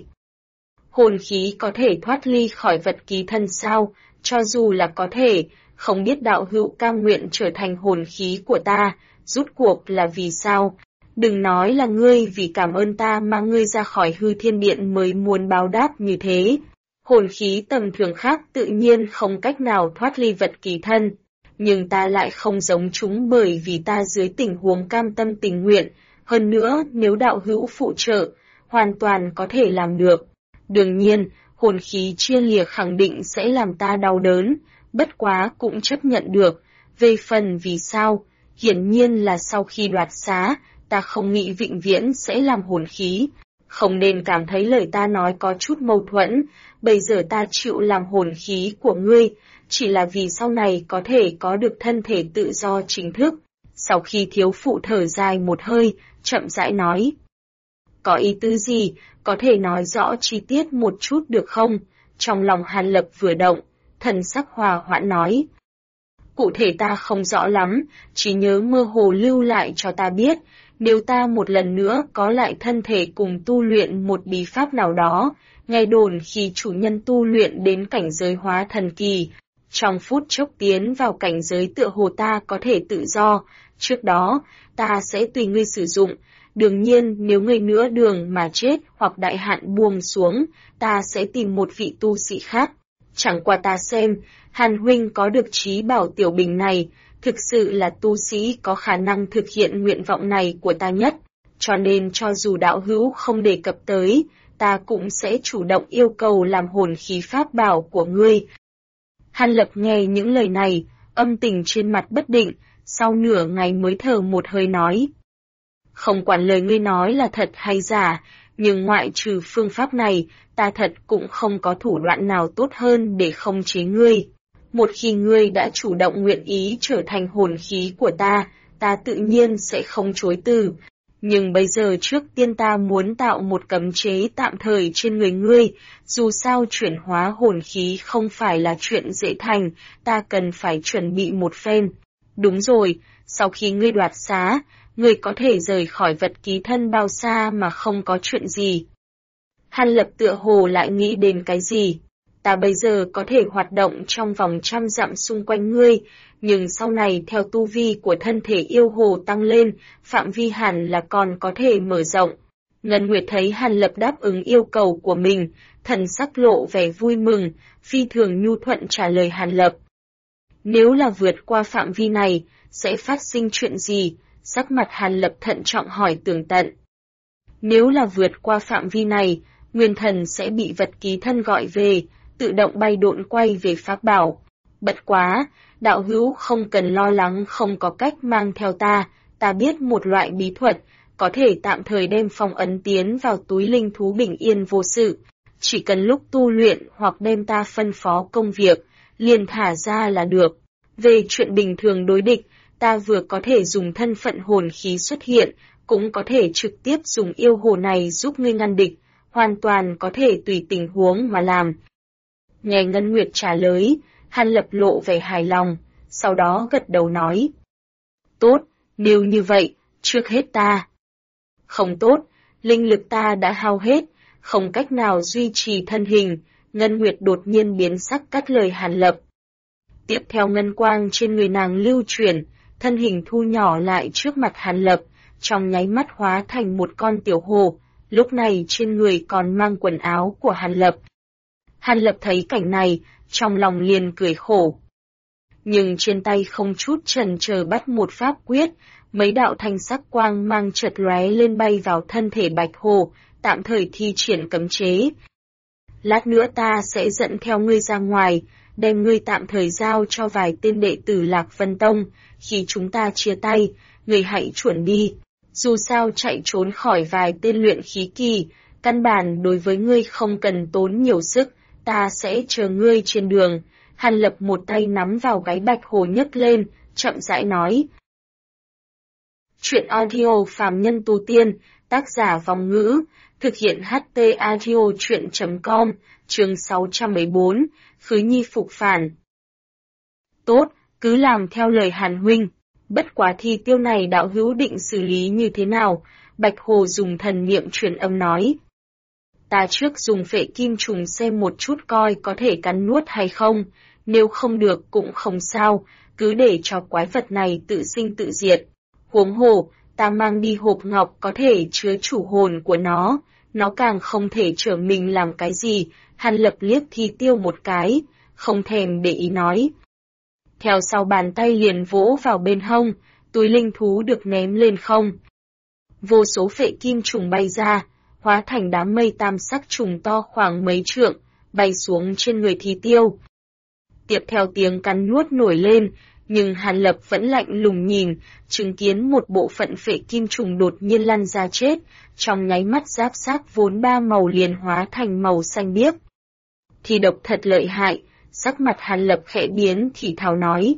Hồn khí có thể thoát ly khỏi vật ký thân sao? Cho dù là có thể, không biết đạo hữu cam nguyện trở thành hồn khí của ta, rút cuộc là vì sao? Đừng nói là ngươi vì cảm ơn ta mà ngươi ra khỏi hư thiên điện mới muốn báo đáp như thế. Hồn khí tầm thường khác tự nhiên không cách nào thoát ly vật kỳ thân, nhưng ta lại không giống chúng bởi vì ta dưới tình huống cam tâm tình nguyện, hơn nữa nếu đạo hữu phụ trợ, hoàn toàn có thể làm được. Đương nhiên, hồn khí chia lìa khẳng định sẽ làm ta đau đớn, bất quá cũng chấp nhận được. Về phần vì sao, hiển nhiên là sau khi đoạt xá, ta không nghĩ vĩnh viễn sẽ làm hồn khí. Không nên cảm thấy lời ta nói có chút mâu thuẫn, bây giờ ta chịu làm hồn khí của ngươi, chỉ là vì sau này có thể có được thân thể tự do chính thức. Sau khi thiếu phụ thở dài một hơi, chậm rãi nói. Có ý tứ gì, có thể nói rõ chi tiết một chút được không? Trong lòng Hàn Lập vừa động, thần sắc hòa hoãn nói. Cụ thể ta không rõ lắm, chỉ nhớ mơ hồ lưu lại cho ta biết, nếu ta một lần nữa có lại thân thể cùng tu luyện một bí pháp nào đó, nghe đồn khi chủ nhân tu luyện đến cảnh giới hóa thần kỳ, trong phút chốc tiến vào cảnh giới tựa hồ ta có thể tự do, trước đó, ta sẽ tùy ngươi sử dụng. Đương nhiên nếu ngươi nữa đường mà chết hoặc đại hạn buông xuống, ta sẽ tìm một vị tu sĩ khác. Chẳng qua ta xem, Hàn huynh có được trí bảo tiểu bình này, thực sự là tu sĩ có khả năng thực hiện nguyện vọng này của ta nhất, cho nên cho dù đạo hữu không đề cập tới, ta cũng sẽ chủ động yêu cầu làm hồn khí pháp bảo của ngươi. Hàn Lập nghe những lời này, âm tình trên mặt bất định, sau nửa ngày mới thở một hơi nói. Không quản lời ngươi nói là thật hay giả, nhưng ngoại trừ phương pháp này, ta thật cũng không có thủ đoạn nào tốt hơn để khống chế ngươi. Một khi ngươi đã chủ động nguyện ý trở thành hồn khí của ta, ta tự nhiên sẽ không chối từ. Nhưng bây giờ trước tiên ta muốn tạo một cấm chế tạm thời trên người ngươi, dù sao chuyển hóa hồn khí không phải là chuyện dễ thành, ta cần phải chuẩn bị một phen. Đúng rồi, sau khi ngươi đoạt xá, ngươi có thể rời khỏi vật ký thân bao xa mà không có chuyện gì. Hàn Lập tựa hồ lại nghĩ đến cái gì. Ta bây giờ có thể hoạt động trong vòng 100 dặm xung quanh ngươi, nhưng sau này theo tu vi của thân thể yêu hồ tăng lên, phạm vi hẳn là còn có thể mở rộng. Ngân Nguyệt thấy Hàn Lập đáp ứng yêu cầu của mình, thần sắc lộ vẻ vui mừng, phi thường nhu thuận trả lời Hàn Lập. Nếu là vượt qua phạm vi này, sẽ phát sinh chuyện gì? Sắc mặt Hàn Lập thận trọng hỏi tường tận. Nếu là vượt qua phạm vi này, nguyên thần sẽ bị vật ký thân gọi về, tự động bay độn quay về pháp bảo. Bất quá, đạo hữu không cần lo lắng không có cách mang theo ta biết một loại bí thuật, có thể tạm thời đem phong ấn tiến vào túi linh thú bình yên vô sự. Chỉ cần lúc tu luyện hoặc đem ta phân phó công việc, liền thả ra là được. Về chuyện bình thường đối địch, ta vừa có thể dùng thân phận hồn khí xuất hiện, cũng có thể trực tiếp dùng yêu hồ này giúp ngươi ngăn địch, hoàn toàn có thể tùy tình huống mà làm. Nghe Ngân Nguyệt trả lời, Hàn Lập lộ vẻ hài lòng, sau đó gật đầu nói. Tốt, nếu như vậy, trước hết ta. Không tốt, linh lực ta đã hao hết, không cách nào duy trì thân hình, Ngân Nguyệt đột nhiên biến sắc cắt lời Hàn Lập. Tiếp theo ngân quang trên người nàng lưu chuyển, thân hình thu nhỏ lại trước mặt Hàn Lập, trong nháy mắt hóa thành một con tiểu hồ, lúc này trên người còn mang quần áo của Hàn Lập. Hàn Lập thấy cảnh này, trong lòng liền cười khổ. Nhưng trên tay không chút chần chờ bắt một pháp quyết, mấy đạo thanh sắc quang mang chợt lóe lên bay vào thân thể Bạch Hồ, tạm thời thi triển cấm chế. Lát nữa ta sẽ dẫn theo ngươi ra ngoài, đem ngươi tạm thời giao cho vài tên đệ tử Lạc Vân Tông, khi chúng ta chia tay, ngươi hãy chuẩn đi. Dù sao chạy trốn khỏi vài tên luyện khí kỳ, căn bản đối với ngươi không cần tốn nhiều sức, ta sẽ chờ ngươi trên đường. Hàn Lập một tay nắm vào gáy Bạch Hồ nhấc lên, chậm rãi nói. Chuyện audio phàm nhân tu tiên, tác giả Vong Ngữ, thực hiện HT audio chuyện.com, chương 614, Khứ Nhi phục phản. Tốt, cứ làm theo lời Hàn huynh. Bất quá thi tiêu này đạo hữu định xử lý như thế nào? Bạch Hồ dùng thần niệm truyền âm nói. Ta trước dùng phệ kim trùng xem một chút coi có thể cắn nuốt hay không, nếu không được cũng không sao, cứ để cho quái vật này tự sinh tự diệt. Huống hồ, ta mang đi hộp ngọc có thể chứa chủ hồn của nó càng không thể trở mình làm cái gì. Hàn Lập liếc thi tiêu một cái, không thèm để ý nói. Theo sau bàn tay liền vỗ vào bên hông, túi linh thú được ném lên không. Vô số phệ kim trùng bay ra, hóa thành đám mây tam sắc trùng to khoảng mấy trượng, bay xuống trên người thi tiêu. Tiếp theo tiếng cắn nuốt nổi lên, nhưng Hàn Lập vẫn lạnh lùng nhìn, chứng kiến một bộ phận phệ kim trùng đột nhiên lăn ra chết, trong nháy mắt giáp xác vốn ba màu liền hóa thành màu xanh biếc. Thi độc thật lợi hại, sắc mặt Hàn Lập khẽ biến thì thào nói.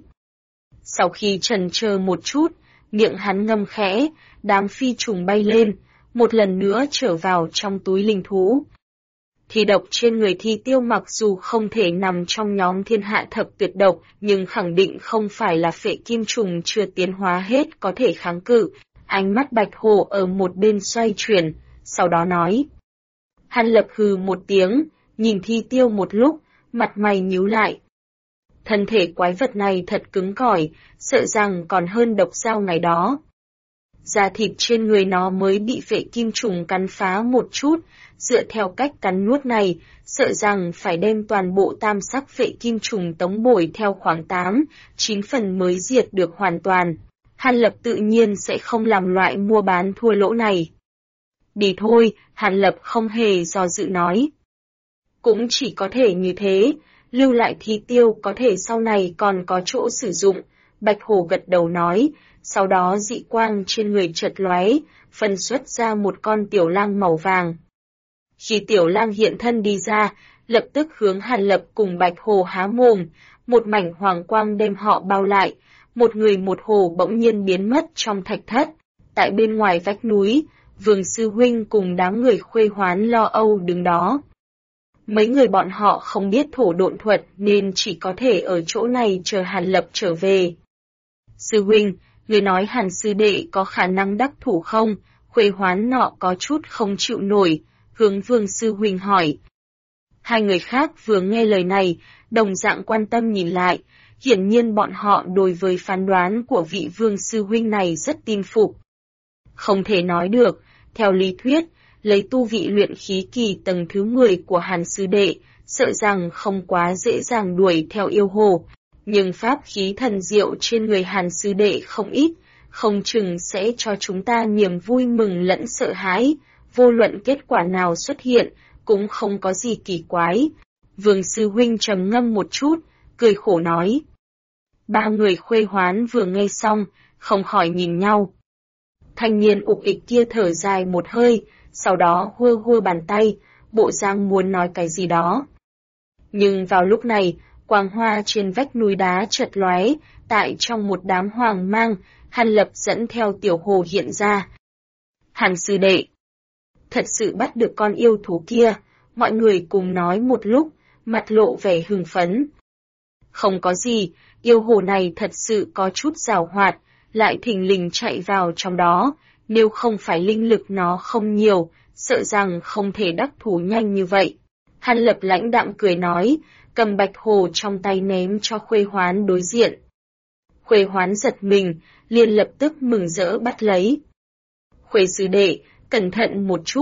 Sau khi chần chờ một chút, miệng hắn ngâm khẽ, đám phi trùng bay lên, một lần nữa trở vào trong túi linh thú. Thi độc trên người thi tiêu mặc dù không thể nằm trong nhóm thiên hạ thập tuyệt độc, nhưng khẳng định không phải là phệ kim trùng chưa tiến hóa hết có thể kháng cự. Ánh mắt Bạch Hồ ở một bên xoay chuyển, sau đó nói. Hàn Lập hừ một tiếng, nhìn thi tiêu một lúc, mặt mày nhíu lại. Thân thể quái vật này thật cứng cỏi, sợ rằng còn hơn độc dao ngày đó. Da thịt trên người nó mới bị phệ kim trùng cắn phá một chút, dựa theo cách cắn nuốt này, sợ rằng phải đem toàn bộ tam sắc phệ kim trùng tống bổi theo khoảng 8-9 phần mới diệt được hoàn toàn. Hàn Lập tự nhiên sẽ không làm loại mua bán thua lỗ này. Đi thôi, Hàn Lập không hề do dự nói. Cũng chỉ có thể như thế, lưu lại thi tiêu có thể sau này còn có chỗ sử dụng. Bạch Hồ gật đầu nói, sau đó dị quang trên người chợt lóe, phân xuất ra một con tiểu lang màu vàng. Khi tiểu lang hiện thân đi ra, lập tức hướng Hàn Lập cùng Bạch Hồ há mồm, một mảnh hoàng quang đem họ bao lại, một người một hồ bỗng nhiên biến mất trong thạch thất. Tại bên ngoài vách núi, Vương sư huynh cùng đám người Khuê Hoán lo âu đứng đó. Mấy người bọn họ không biết thổ độn thuật nên chỉ có thể ở chỗ này chờ Hàn Lập trở về. Sư huynh, người nói Hàn sư đệ có khả năng đắc thủ không? Khuê Hoán nọ có chút không chịu nổi, hướng Vương sư huynh hỏi. Hai người khác vừa nghe lời này, đồng dạng quan tâm nhìn lại, hiển nhiên bọn họ đối với phán đoán của vị Vương sư huynh này rất tin phục. Không thể nói được, theo lý thuyết, lấy tu vị luyện khí kỳ tầng thứ 10 của Hàn sư đệ, sợ rằng không quá dễ dàng đuổi theo yêu hồ. Nhưng pháp khí thần diệu trên người Hàn sư đệ không ít, không chừng sẽ cho chúng ta niềm vui mừng lẫn sợ hãi, vô luận kết quả nào xuất hiện, cũng không có gì kỳ quái. Vương sư huynh trầm ngâm một chút, cười khổ nói. Ba người Khuê Hoán vừa nghe xong, không khỏi nhìn nhau. Thanh niên ục ịch kia thở dài một hơi, sau đó hua hua bàn tay, bộ dáng muốn nói cái gì đó. Nhưng vào lúc này, quang hoa trên vách núi đá chợt lóe, tại trong một đám hoàng mang, Hàn Lập dẫn theo tiểu hồ hiện ra. Hàn sư đệ, thật sự bắt được con yêu thú kia, mọi người cùng nói một lúc, mặt lộ vẻ hưng phấn. Không có gì, yêu hồ này thật sự có chút giàu hoạt, lại thình lình chạy vào trong đó, nếu không phải linh lực nó không nhiều, sợ rằng không thể đắc thủ nhanh như vậy. Hàn Lập lãnh đạm cười nói, cầm bạch hồ trong tay ném cho Khuê Hoán đối diện. Khuê Hoán giật mình, liền lập tức mừng rỡ bắt lấy. Khuê sư đệ, cẩn thận một chút,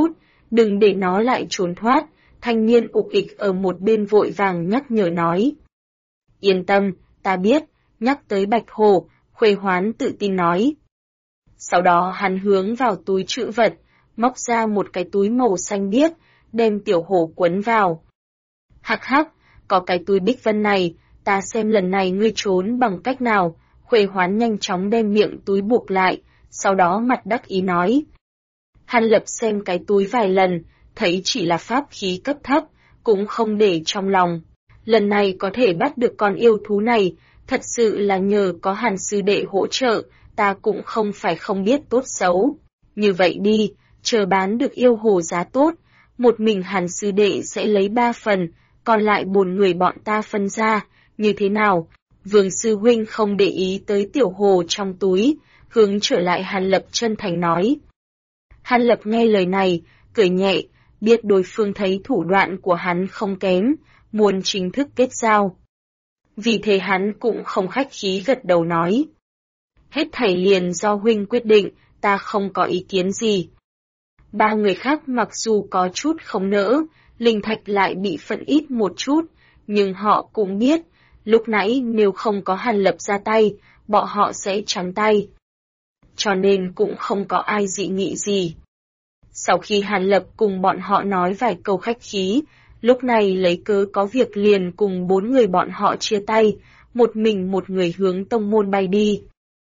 đừng để nó lại trốn thoát, thanh niên ục ịch ở một bên vội vàng nhắc nhở nói. Yên tâm, ta biết, nhắc tới Bạch Hổ, Khuê Hoán tự tin nói. Sau đó hắn hướng vào túi trữ vật, móc ra một cái túi màu xanh biếc, đem tiểu hổ quấn vào. Hắc hắc, có cái túi bích vân này, ta xem lần này ngươi trốn bằng cách nào. Khuê Hoán nhanh chóng đem miệng túi buộc lại, sau đó mặt đắc ý nói. Hàn Lập xem cái túi vài lần, thấy chỉ là pháp khí cấp thấp, cũng không để trong lòng. Lần này có thể bắt được con yêu thú này, thật sự là nhờ có Hàn sư đệ hỗ trợ, ta cũng không phải không biết tốt xấu. Như vậy đi, chờ bán được yêu hồ giá tốt, một mình Hàn sư đệ sẽ lấy 3 phần, còn lại 4 người bọn ta phân ra, như thế nào? Vương sư huynh không để ý tới tiểu hồ trong túi, hướng trở lại Hàn Lập chân thành nói. Hàn Lập nghe lời này, cười nhẹ, biết đối phương thấy thủ đoạn của hắn không kém, muốn chính thức kết giao. Vì thế hắn cũng không khách khí gật đầu nói. Hết thảy liền do huynh quyết định, ta không có ý kiến gì. 3 người khác mặc dù có chút không nỡ, linh thạch lại bị phân ít một chút, nhưng họ cũng biết, lúc nãy nếu không có Hàn Lập ra tay, bọn họ sẽ trắng tay. Cho nên cũng không có ai dị nghị gì. Sau khi Hàn Lập cùng bọn họ nói vài câu khách khí, lúc này lấy cớ có việc liền cùng 4 người bọn họ chia tay, một mình một người hướng tông môn bay đi.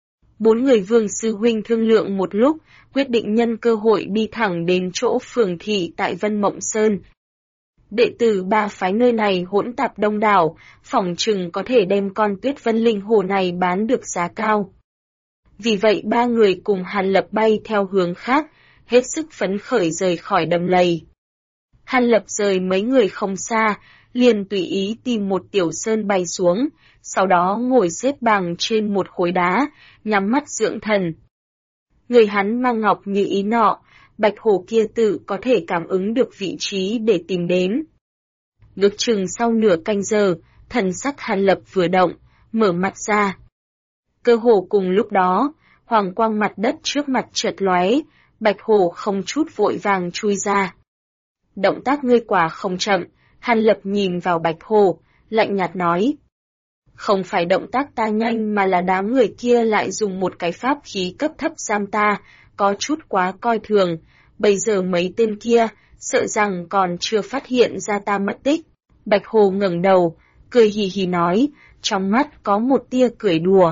4 người Vương sư huynh thương lượng một lúc, quyết định nhân cơ hội đi thẳng đến chỗ phường thị tại Vân Mộng Sơn. Đệ tử 3 phái nơi này hỗn tạp đông đảo, phỏng chừng có thể đem con Tuyết Vân Linh hồ này bán được giá cao. Vì vậy 3 người cùng Hàn Lập bay theo hướng khác, hết sức phấn khởi rời khỏi đầm lầy. Hàn Lập rời mấy người không xa, liền tùy ý tìm một tiểu sơn bay xuống, sau đó ngồi xếp bằng trên một khối đá, nhắm mắt dưỡng thần. Người hắn mang ngọc như ý nọ, Bạch Hổ kia tự có thể cảm ứng được vị trí để tìm đến. Ngược chừng sau nửa canh giờ, thần sắc Hàn Lập vừa động, mở mặt ra. Cơ hồ cùng lúc đó, hoàng quang mặt đất trước mặt chợt lóe, Bạch Hổ không chút vội vàng chui ra. Động tác ngươi quả không chậm, Hàn Lập nhìn vào Bạch Hổ, lạnh nhạt nói. Không phải động tác ta nhanh mà là đám người kia lại dùng một cái pháp khí cấp thấp giam ta, có chút quá coi thường, bây giờ mấy tên kia, sợ rằng còn chưa phát hiện ra ta mất tích. Bạch Hổ ngẩng đầu, cười hì hì nói, trong mắt có một tia cười đùa.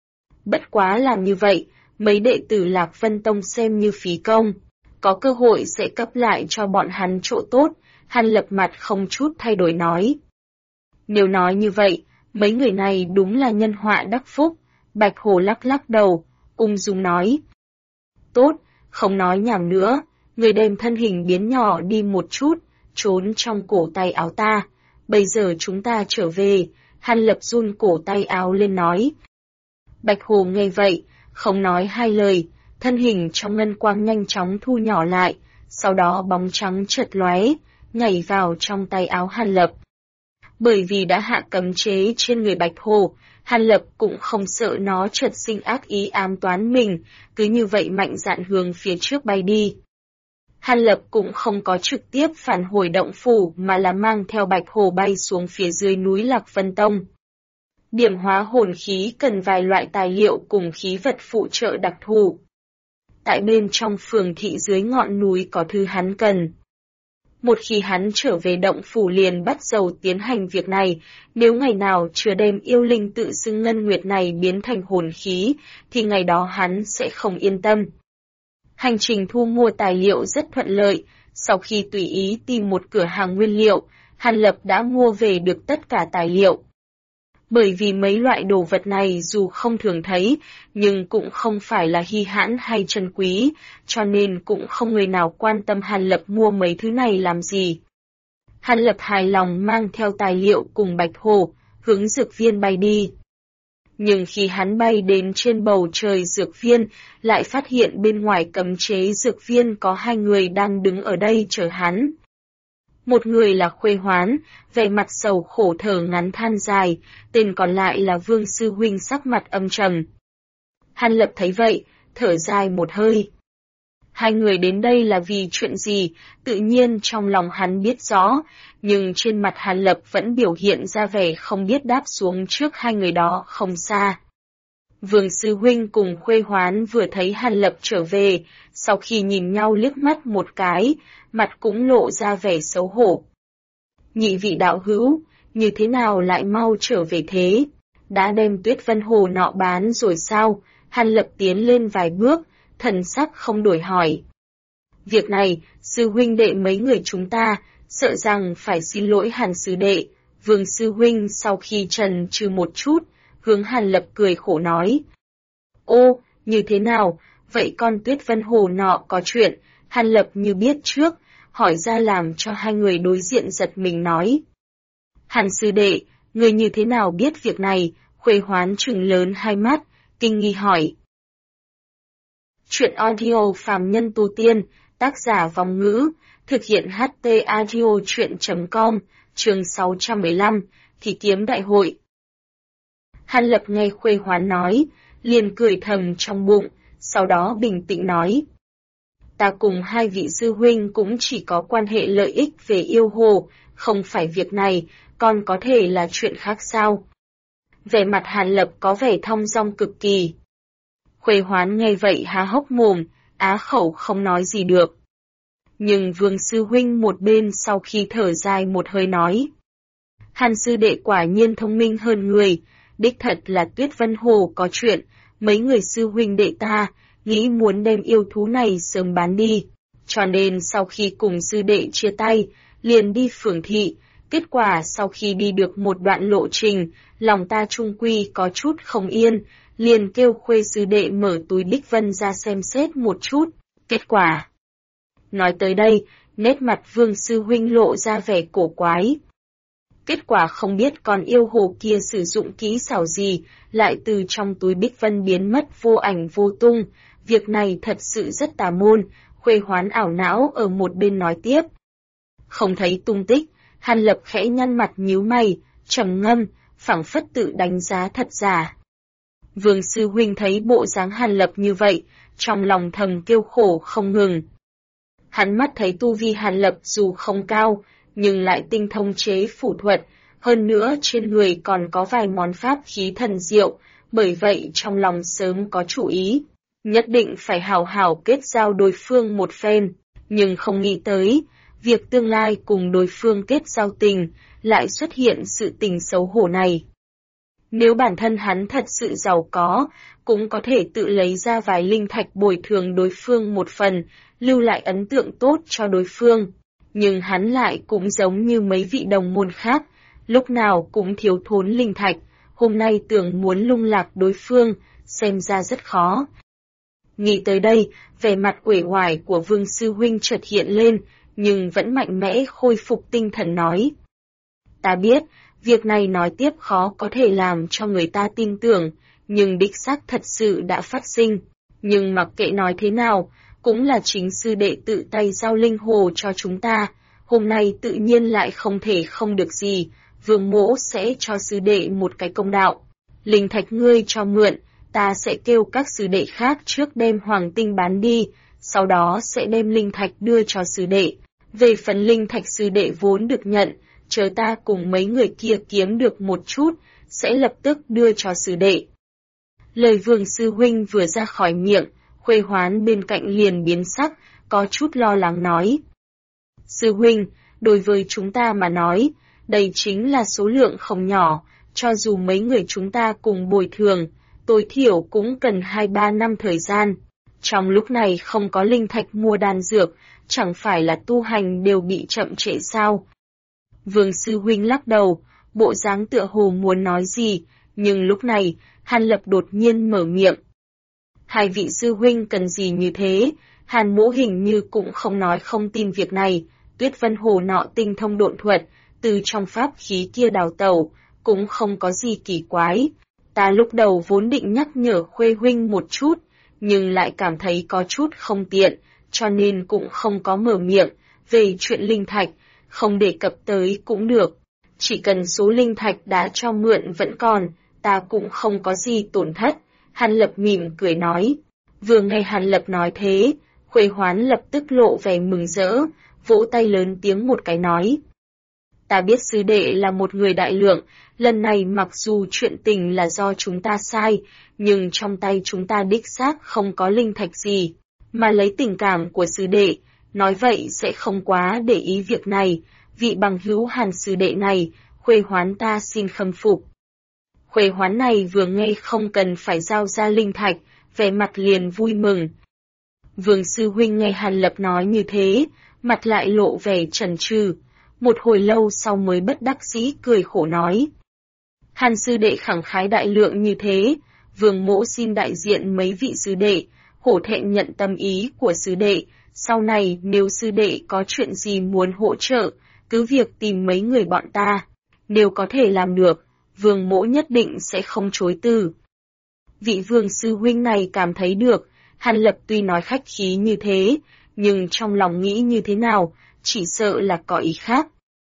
Bất quá làm như vậy, mấy đệ tử Lạc Vân Tông xem như phí công, có cơ hội sẽ cấp lại cho bọn hắn chỗ tốt, Hàn Lập mặt không chút thay đổi nói. Nếu nói như vậy, mấy người này đúng là nhân họa đắc phúc, Bạch Hổ lắc lắc đầu, ung dung nói. Tốt, không nói nhảm nữa, người đem thân hình biến nhỏ đi một chút, trốn trong cổ tay áo ta, bây giờ chúng ta trở về, Hàn Lập run cổ tay áo lên nói. Bạch Hổ nghe vậy, không nói hai lời, thân hình trong ngân quang nhanh chóng thu nhỏ lại, sau đó bóng trắng chợt lóe, nhảy vào trong tay áo Hàn Lập. Bởi vì đã hạ cấm chế trên người Bạch Hổ, Hàn Lập cũng không sợ nó chợt sinh ác ý ám toán mình, cứ như vậy mạnh dạn hướng phía trước bay đi. Hàn Lập cũng không có trực tiếp phản hồi động phủ mà là mang theo Bạch Hổ bay xuống phía dưới núi Lạc Vân Tông. Điểm hóa hồn khí cần vài loại tài liệu cùng khí vật phụ trợ đặc thù. Tại bên trong phường thị dưới ngọn núi có thứ hắn cần. Một khi hắn trở về động phủ liền bắt đầu tiến hành việc này, nếu ngày nào chưa đem yêu linh tự xưng ngân nguyệt này biến thành hồn khí, thì ngày đó hắn sẽ không yên tâm. Hành trình thu mua tài liệu rất thuận lợi, sau khi tùy ý tìm một cửa hàng nguyên liệu, Hàn Lập đã mua về được tất cả tài liệu. Bởi vì mấy loại đồ vật này dù không thường thấy, nhưng cũng không phải là hy hãn hay chân quý, cho nên cũng không người nào quan tâm Hàn Lập mua mấy thứ này làm gì. Hàn Lập hài lòng mang theo tài liệu cùng Bạch Hổ, hướng dược viên bay đi. Nhưng khi hắn bay đến trên bầu trời dược viên, lại phát hiện bên ngoài cấm chế dược viên có 2 người đang đứng ở đây chờ hắn. Một người là Khuê Hoán, vẻ mặt sầu khổ thở ngắn than dài, tên còn lại là Vương sư huynh sắc mặt âm trầm. Hàn Lập thấy vậy, thở dài một hơi. Hai người đến đây là vì chuyện gì, tự nhiên trong lòng hắn biết rõ, nhưng trên mặt Hàn Lập vẫn biểu hiện ra vẻ không biết đáp xuống trước hai người đó không xa. Vương sư huynh cùng Khuê Hoán vừa thấy Hàn Lập trở về, sau khi nhìn nhau liếc mắt một cái, mặt cũng lộ ra vẻ xấu hổ. Nhị vị đạo hữu, như thế nào lại mau trở về thế? Đã đem Tuyết Vân Hồ nọ bán rồi sao? Hàn Lập tiến lên vài bước, thần sắc không đổi hỏi. Việc này, sư huynh đệ mấy người chúng ta, sợ rằng phải xin lỗi Hàn sư đệ. Vương sư huynh sau khi trần trừ một chút, hướng Hàn Lập cười khổ nói. Ô, như thế nào, vậy con Tuyết Vân Hồ nọ có chuyện, Hàn Lập như biết trước, hỏi ra làm cho hai người đối diện giật mình nói. Hàn sư đệ, người như thế nào biết việc này? Khuê Hoán trừng lớn hai mắt, kinh nghi hỏi. Chuyện audio phàm nhân tu tiên, tác giả Vong Ngữ, thực hiện HT audio chuyện.com, chương 615, Thị kiếm đại hội. Hàn Lập nghe Khuê Hoán nói, liền cười thầm trong bụng, sau đó bình tĩnh nói. Ta cùng hai vị sư huynh cũng chỉ có quan hệ lợi ích về yêu hồ, không phải việc này, còn có thể là chuyện khác sao? Vẻ mặt Hàn Lập có vẻ thong dong cực kỳ. Khuê Hoán nghe vậy há hốc mồm, á khẩu không nói gì được. Nhưng Vương sư huynh một bên sau khi thở dài một hơi nói. Hàn sư đệ quả nhiên thông minh hơn người, đích thật là Tuyết Vân Hồ có chuyện, mấy người sư huynh đệ ta, nghĩ muốn đem yêu thú này sớm bán đi. Cho nên sau khi cùng sư đệ chia tay, liền đi phường thị, kết quả sau khi đi được một đoạn lộ trình, lòng ta trung quy có chút không yên, liền kêu Khuê sư đệ mở túi Bích Vân ra xem xét một chút, kết quả. Nói tới đây, nét mặt Vương sư huynh lộ ra vẻ cổ quái. Kết quả không biết con yêu hồ kia sử dụng kỹ xảo gì, lại từ trong túi Bích Vân biến mất vô ảnh vô tung, việc này thật sự rất tà môn, Khuê Hoán ảo não ở một bên nói tiếp. Không thấy tung tích, Hàn Lập khẽ nhăn mặt nhíu mày, trầm ngâm, phảng phất tự đánh giá thật giả. Vương sư huynh thấy bộ dáng Hàn Lập như vậy, trong lòng thầm kêu khổ không ngừng. Hắn mắt thấy tu vi Hàn Lập dù không cao, nhưng lại tinh thông chế phủ thuật, hơn nữa trên người còn có vài món pháp khí thần diệu, bởi vậy trong lòng sớm có chủ ý, nhất định phải hào hào kết giao đối phương một phen, nhưng không nghĩ tới, việc tương lai cùng đối phương kết giao tình, lại xuất hiện sự tình xấu hổ này. Nếu bản thân hắn thật sự giàu có, cũng có thể tự lấy ra vài linh thạch bồi thường đối phương một phần, lưu lại ấn tượng tốt cho đối phương. Nhưng hắn lại cũng giống như mấy vị đồng môn khác, lúc nào cũng thiếu thốn linh thạch, hôm nay tưởng muốn lung lạc đối phương, xem ra rất khó. Nghĩ tới đây, vẻ mặt uể oải của Vương sư huynh chợt hiện lên, nhưng vẫn mạnh mẽ khôi phục tinh thần nói. Ta biết, việc này nói tiếp khó có thể làm cho người ta tin tưởng, nhưng đích xác thật sự đã phát sinh. Nhưng mặc kệ nói thế nào, cũng là chính sư đệ tự tay giao linh hồ cho chúng ta, hôm nay tự nhiên lại không thể không được gì, Vương mỗ sẽ cho sư đệ một cái công đạo. Linh thạch ngươi cho mượn, ta sẽ kêu các sư đệ khác trước đem hoàng tinh bán đi, sau đó sẽ đem linh thạch đưa cho sư đệ. Về phần linh thạch sư đệ vốn được nhận, chờ ta cùng mấy người kia kiếm được một chút, sẽ lập tức đưa cho sư đệ. Lời Vương sư huynh vừa ra khỏi miệng, Khuê Hoán bên cạnh liền biến sắc, có chút lo lắng nói. Sư huynh, đối với chúng ta mà nói, đây chính là số lượng không nhỏ, cho dù mấy người chúng ta cùng bồi thường, tối thiểu cũng cần 2-3 năm thời gian. Trong lúc này không có linh thạch mua đan dược, chẳng phải là tu hành đều bị chậm trễ sao? Vương sư huynh lắc đầu, bộ dáng tựa hồ muốn nói gì, nhưng lúc này, Hàn Lập đột nhiên mở miệng. Hai vị sư huynh cần gì như thế? Hàn mỗ hình như cũng không nói không tin việc này, Tuyết Vân Hồ nọ tinh thông độn thuật, từ trong pháp khí kia đào tẩu, cũng không có gì kỳ quái. Ta lúc đầu vốn định nhắc nhở Khuê huynh một chút, nhưng lại cảm thấy có chút không tiện, cho nên cũng không có mở miệng, về chuyện linh thạch, không đề cập tới cũng được. Chỉ cần số linh thạch đã cho mượn vẫn còn, ta cũng không có gì tổn thất. Hàn Lập mỉm cười nói. Vừa nghe Hàn Lập nói thế, Khuê Hoán lập tức lộ vẻ mừng rỡ, vỗ tay lớn tiếng một cái nói. Ta biết sư đệ là một người đại lượng, lần này mặc dù chuyện tình là do chúng ta sai, nhưng trong tay chúng ta đích xác không có linh thạch gì, mà lấy tình cảm của sư đệ, nói vậy sẽ không quá để ý việc này, vị bằng hữu Hàn sư đệ này, Khuê Hoán ta xin khâm phục. Khuê Hoán này vừa nghe không cần phải giao ra linh thạch, vẻ mặt liền vui mừng. Vương sư huynh nghe Hàn Lập nói như thế, mặt lại lộ vẻ chần chừ, một hồi lâu sau mới bất đắc dĩ cười khổ nói. Hàn sư đệ khẳng khái đại lượng như thế, Vương mỗ xin đại diện mấy vị sư đệ, hổ thẹn nhận tâm ý của sư đệ, sau này nếu sư đệ có chuyện gì muốn hỗ trợ, cứ việc tìm mấy người bọn ta, nếu có thể làm được, Vương mỗ nhất định sẽ không chối từ. Vị Vương sư huynh này cảm thấy được, Hàn Lập tuy nói khách khí như thế, nhưng trong lòng nghĩ như thế nào, chỉ sợ là có ý khác.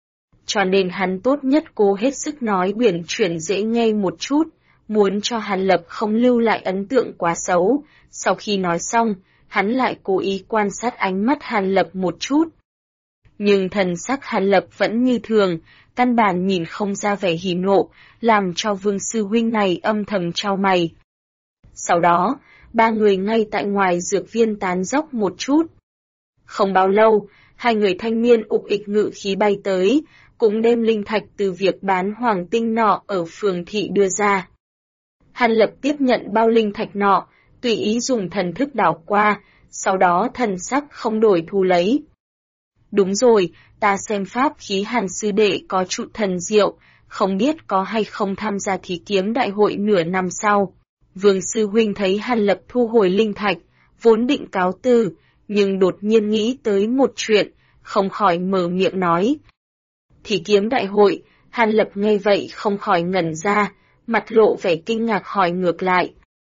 Cho nên hắn tốt nhất cố hết sức nói uyển chuyển dễ nghe một chút, muốn cho Hàn Lập không lưu lại ấn tượng quá xấu. Sau khi nói xong, hắn lại cố ý quan sát ánh mắt Hàn Lập một chút. Nhưng thần sắc Hàn Lập vẫn như thường, căn bản nhìn không ra vẻ hỉ nộ, làm cho Vương sư huynh này âm thầm chau mày. Sau đó, ba người ngay tại ngoài dược viên tán dóc một chút. Không bao lâu, hai người thanh niên ục ịch ngự khí bay tới, cũng đem linh thạch từ việc bán hoàng tinh nọ ở phường thị đưa ra. Hàn Lập tiếp nhận bao linh thạch nọ, tùy ý dùng thần thức đảo qua, sau đó thần sắc không đổi thu lấy. Đúng rồi, ta xem pháp khí Hàn sư đệ có trụ thần diệu, không biết có hay không tham gia thí kiếm đại hội nửa năm sau. Vương sư huynh thấy Hàn Lập thu hồi linh thạch, vốn định cáo từ, nhưng đột nhiên nghĩ tới một chuyện, không khỏi mở miệng nói. Thí kiếm đại hội, Hàn Lập nghe vậy không khỏi ngẩn ra, mặt lộ vẻ kinh ngạc hỏi ngược lại.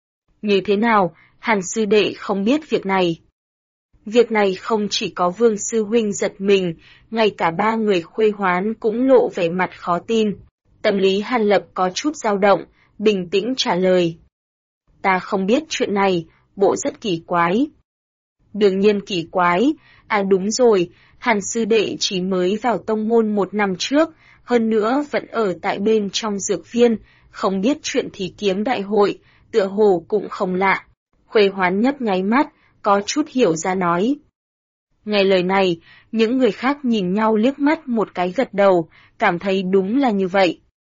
Như thế nào, Hàn sư đệ không biết việc này? Việc này không chỉ có Vương sư huynh giật mình, ngay cả ba người Khuê Hoán cũng lộ vẻ mặt khó tin. Tâm lý Hàn Lập có chút dao động, bình tĩnh trả lời. Ta không biết chuyện này, bộ rất kỳ quái. Đương nhiên kỳ quái, à đúng rồi, Hàn sư đệ chỉ mới vào tông môn một năm trước, hơn nữa vẫn ở tại bên trong dược viên, không biết chuyện thí kiếm đại hội, tựa hồ cũng không lạ. Khuê Hoán nhấp nháy mắt, có chút hiểu ra nói. Nghe lời này, những người khác nhìn nhau liếc mắt một cái gật đầu, cảm thấy đúng là như vậy.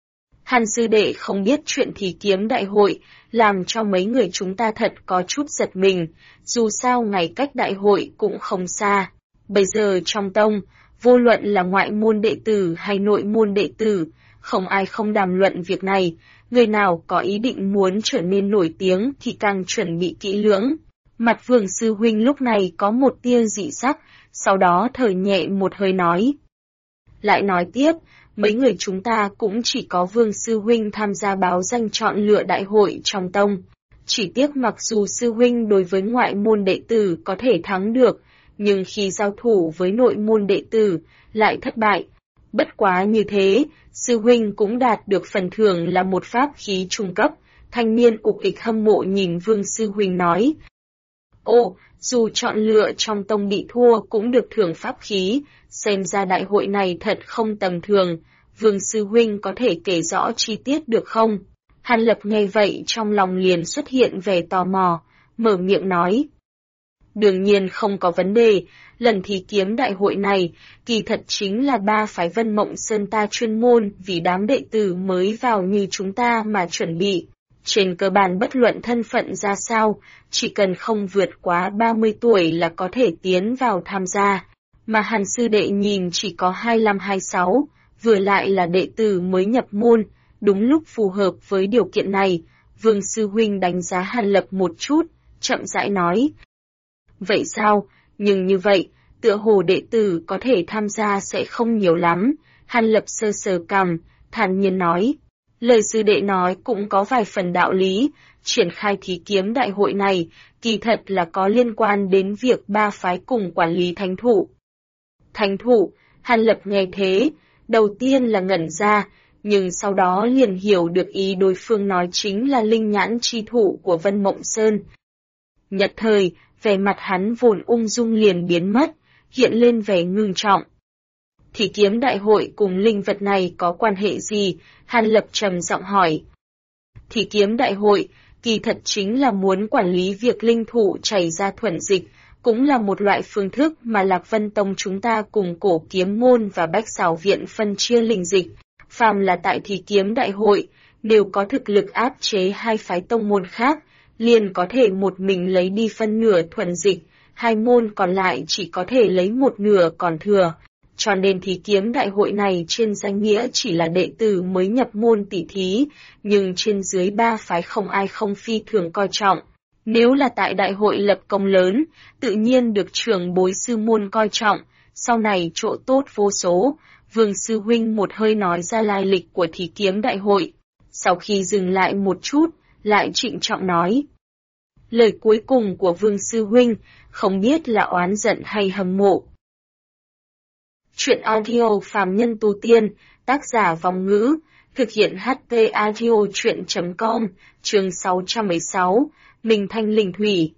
Hàn sư đệ không biết chuyện thí kiếm đại hội, làm cho mấy người chúng ta thật có chút giật mình, dù sao ngày cách đại hội cũng không xa. Bây giờ trong tông, vô luận là ngoại môn đệ tử hay nội môn đệ tử, không ai không đàm luận việc này, người nào có ý định muốn trở nên nổi tiếng thì càng chuẩn bị kỹ lưỡng. Mặt Vương sư huynh lúc này có một tia dị sắc, sau đó thở nhẹ một hơi nói. Lại nói tiếp, mấy người chúng ta cũng chỉ có Vương sư huynh tham gia báo danh chọn lựa đại hội trong tông. Chỉ tiếc mặc dù sư huynh đối với ngoại môn đệ tử có thể thắng được, nhưng khi giao thủ với nội môn đệ tử, lại thất bại. Bất quá như thế, sư huynh cũng đạt được phần thưởng là một pháp khí trung cấp, thanh niên ục ịch hâm mộ nhìn Vương sư huynh nói. Ồ, dù chọn lựa trong tông bị thua cũng được thưởng pháp khí, xem ra đại hội này thật không tầm thường, Vương sư huynh có thể kể rõ chi tiết được không? Hàn Lập nghe vậy trong lòng liền xuất hiện vẻ tò mò, mở miệng nói. Đương nhiên không có vấn đề, lần thí kiếm đại hội này, kỳ thật chính là ba phái Vân Mộng Sơn ta chuyên môn vì đám đệ tử mới vào như chúng ta mà chuẩn bị. Trên cơ bản bất luận thân phận ra sao, chỉ cần không vượt quá 30 tuổi là có thể tiến vào tham gia. Mà Hàn sư đệ nhìn chỉ có 25-26, vừa lại là đệ tử mới nhập môn, đúng lúc phù hợp với điều kiện này. Vương sư huynh đánh giá Hàn Lập một chút, chậm rãi nói. Vậy sao, nhưng như vậy, tựa hồ đệ tử có thể tham gia sẽ không nhiều lắm. Hàn Lập sơ sờ cằm, thản nhiên nói. Lời sư đệ nói cũng có vài phần đạo lý, triển khai thí kiếm đại hội này, kỳ thật là có liên quan đến việc ba phái cùng quản lý thánh thủ. Thánh thủ, Hàn Lập nghe thế, đầu tiên là ngẩn ra, nhưng sau đó liền hiểu được ý đối phương nói chính là linh nhãn chi thủ của Vân Mộng Sơn. Nhất thời, vẻ mặt hắn vốn ung dung liền biến mất, hiện lên vẻ ngưng trọng. Thì kiếm đại hội cùng linh vật này có quan hệ gì? Hàn Lập trầm giọng hỏi. Thì kiếm đại hội, kỳ thật chính là muốn quản lý việc linh thụ chảy ra thuần dịch, cũng là một loại phương thức mà Lạc Vân Tông chúng ta cùng Cổ Kiếm Môn và Bách Xảo Viện phân chia linh dịch. Phàm là tại thì kiếm đại hội, đều có thực lực áp chế hai phái tông môn khác, liền có thể một mình lấy đi phân nửa thuần dịch, hai môn còn lại chỉ có thể lấy một nửa còn thừa. Cho nên thì kiếm đại hội này trên danh nghĩa chỉ là đệ tử mới nhập môn tỷ thí, nhưng trên dưới ba phái không ai không phi thường coi trọng. Nếu là tại đại hội lập công lớn, tự nhiên được trưởng bối sư môn coi trọng, sau này chỗ tốt vô số. Vương sư huynh một hơi nói ra lai lịch của thì kiếm đại hội. Sau khi dừng lại một chút, lại trịnh trọng nói. Lời cuối cùng của Vương sư huynh, không biết là oán giận hay hâm mộ. Chuyện audio phàm nhân tu tiên, tác giả Vòng Ngữ, thực hiện HT audio chuyện.com, chương 616, Minh Thanh Linh Thủy.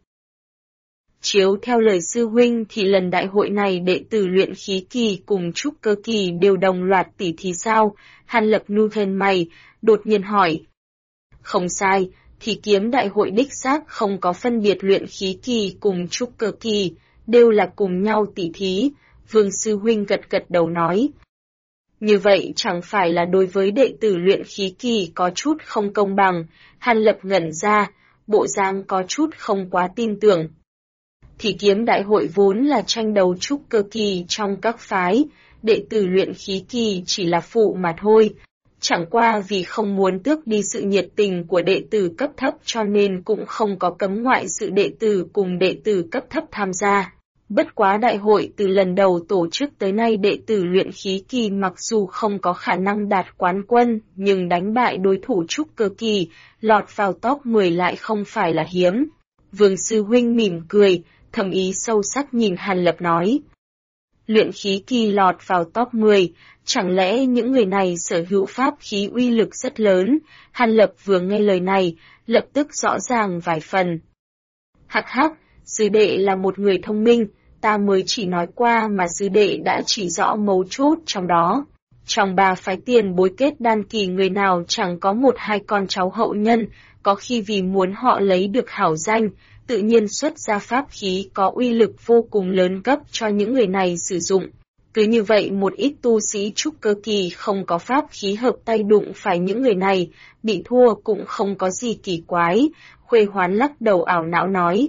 Chiếu theo lời sư huynh thì lần đại hội này đệ tử luyện khí kỳ cùng trúc cơ kỳ đều đồng loạt tỉ thí sao? Hàn Lập nu thêm mày, đột nhiên hỏi. Không sai, thì kiếm đại hội đích xác không có phân biệt luyện khí kỳ cùng trúc cơ kỳ, đều là cùng nhau tỉ thí. Vương sư huynh gật gật đầu nói. Như vậy chẳng phải là đối với đệ tử luyện khí kỳ có chút không công bằng. Hàn Lập ngẩn ra, bộ dáng có chút không quá tin tưởng. Thì kiếm đại hội vốn là tranh đấu trúc cơ kỳ trong các phái, đệ tử luyện khí kỳ chỉ là phụ mà thôi. Chẳng qua vì không muốn tước đi sự nhiệt tình của đệ tử cấp thấp cho nên cũng không có cấm ngoại sự đệ tử cùng đệ tử cấp thấp tham gia. Bất quá đại hội từ lần đầu tổ chức tới nay đệ tử luyện khí kỳ mặc dù không có khả năng đạt quán quân, nhưng đánh bại đối thủ trúc cơ kỳ, lọt vào top 10 lại không phải là hiếm. Vương sư huynh mỉm cười, thầm ý sâu sắc nhìn Hàn Lập nói. Luyện khí kỳ lọt vào top 10, chẳng lẽ những người này sở hữu pháp khí uy lực rất lớn? Hàn Lập vừa nghe lời này, lập tức rõ ràng vài phần. Hắc hắc, sư đệ là một người thông minh, ta mới chỉ nói qua mà sư đệ đã chỉ rõ mấu chốt trong đó. Trong ba phái tiền bối kết đan kỳ người nào chẳng có một hai con cháu hậu nhân, có khi vì muốn họ lấy được hảo danh, tự nhiên xuất ra pháp khí có uy lực vô cùng lớn cấp cho những người này sử dụng. Cứ như vậy một ít tu sĩ trúc cơ kỳ không có pháp khí hợp tay đụng phải những người này, bị thua cũng không có gì kỳ quái, Khuê Hoán lắc đầu ảo não nói.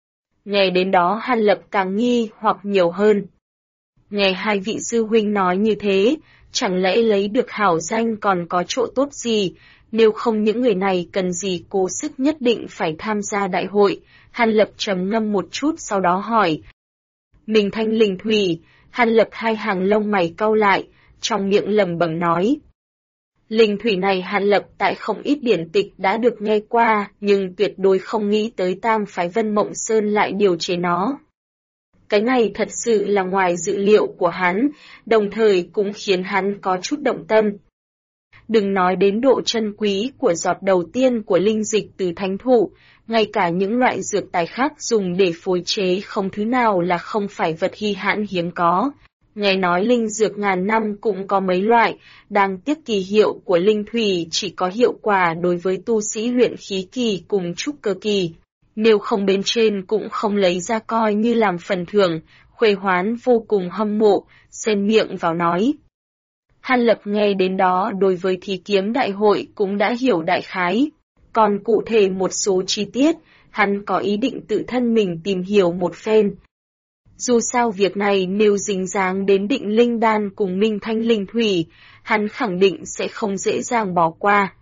Nghe đến đó Hàn Lập càng nghi hoặc nhiều hơn. Nghe hai vị sư huynh nói như thế, chẳng lẽ lấy được hảo danh còn có chỗ tốt gì, nếu không những người này cần gì cố sức nhất định phải tham gia đại hội. Hàn Lập trầm ngâm một chút sau đó hỏi. Minh Thanh Linh Thủy. Hàn Lập hai hàng lông mày cau lại, trong miệng lẩm bẩm nói. Linh thủy này Hàn Lập tại không ít điển tịch đã được nghe qua, nhưng tuyệt đối không nghĩ tới tam phái Vân Mộng Sơn lại điều chế nó. Cái này thật sự là ngoài dự liệu của hắn, đồng thời cũng khiến hắn có chút động tâm. Đừng nói đến độ chân quý của giọt đầu tiên của linh dịch từ thánh thụ, ngay cả những loại dược tài khác dùng để phối chế không thứ nào là không phải vật hy hãn hiếm có. Nghe nói linh dược ngàn năm cũng có mấy loại, đáng tiếc kỳ hiệu của linh thủy chỉ có hiệu quả đối với tu sĩ luyện khí kỳ cùng trúc cơ kỳ. Nếu không bên trên cũng không lấy ra coi như làm phần thưởng, Khuê Hoán vô cùng hâm mộ, xen miệng vào nói. Hàn Lập nghe đến đó đối với thí kiếm đại hội cũng đã hiểu đại khái. Còn cụ thể một số chi tiết, hắn có ý định tự thân mình tìm hiểu một phen. Dù sao việc này nếu dính dáng đến định linh đan cùng Minh Thanh Linh Thủy, hắn khẳng định sẽ không dễ dàng bỏ qua.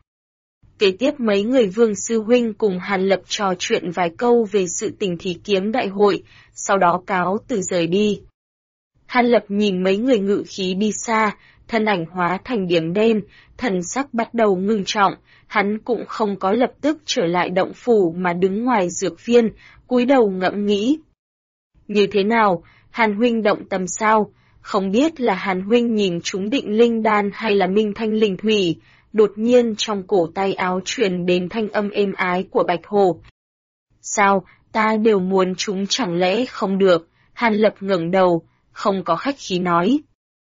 Kế tiếp mấy người Vương sư huynh cùng Hàn Lập trò chuyện vài câu về sự tình thí kiếm đại hội, sau đó cáo từ rời đi. Hàn Lập nhìn mấy người ngự khí đi xa, thân ảnh hóa thành điểm đen, thần sắc bắt đầu ngưng trọng, hắn cũng không có lập tức trở lại động phủ mà đứng ngoài dược viên, cúi đầu ngẫm nghĩ. Như thế nào, Hàn huynh động tâm sao? Không biết là Hàn huynh nhìn trúng định linh đan hay là Minh Thanh Linh Thủy, đột nhiên trong cổ tay áo truyền đến thanh âm êm ái của Bạch Hổ. Sao, Ta đều muốn chúng chẳng lẽ không được, Hàn Lập ngẩng đầu, không có khách khí nói.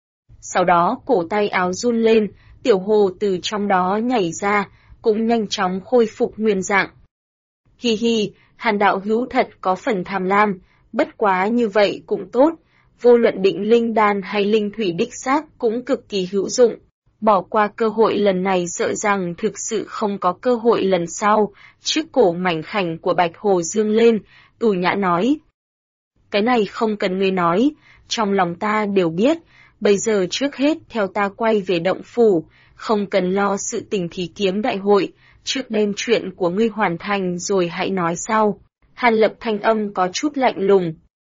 Sau đó cổ tay áo run lên, tiểu hồ từ trong đó nhảy ra, cũng nhanh chóng khôi phục nguyên dạng. Hi hi, Hàn đạo hữu thật có phần tham lam, bất quá như vậy cũng tốt, vô luận định linh đan hay linh thủy đích xác cũng cực kỳ hữu dụng. Bỏ qua cơ hội lần này sợ rằng thực sự không có cơ hội lần sau, chiếc cổ mảnh khảnh của Bạch Hồ dương lên, Tù Nhã nói. Cái này không cần ngươi nói, trong lòng ta đều biết, bây giờ trước hết theo ta quay về động phủ, không cần lo sự tình thí kiếm đại hội, trước đem chuyện của ngươi hoàn thành rồi hãy nói sau. Hàn Lập thanh âm có chút lạnh lùng.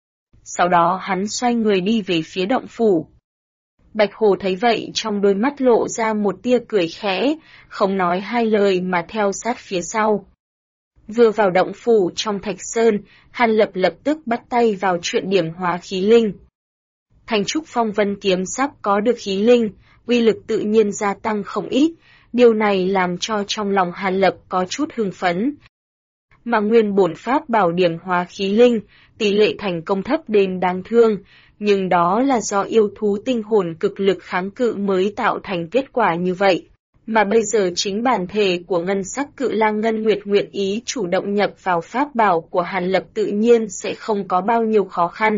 Sau đó hắn xoay người đi về phía động phủ. Bạch Hồ thấy vậy trong đôi mắt lộ ra một tia cười khẽ, không nói hai lời mà theo sát phía sau. Vừa vào động phủ trong Thạch Sơn, Hàn Lập lập tức bắt tay vào chuyện điểm hóa khí linh. Thành trúc phong vân kiếm sắp có được khí linh, uy lực tự nhiên gia tăng không ít, điều này làm cho trong lòng Hàn Lập có chút hưng phấn. Mà nguyên bổn pháp bảo điểm hóa khí linh, tỷ lệ thành công thấp đến đáng thương, nhưng đó là do yêu thú tinh hồn cực lực kháng cự mới tạo thành kết quả như vậy. Mà bây giờ chính bản thể của ngân sắc cự lang Ngân Nguyệt nguyện ý chủ động nhập vào pháp bảo của Hàn Lập tự nhiên sẽ không có bao nhiêu khó khăn.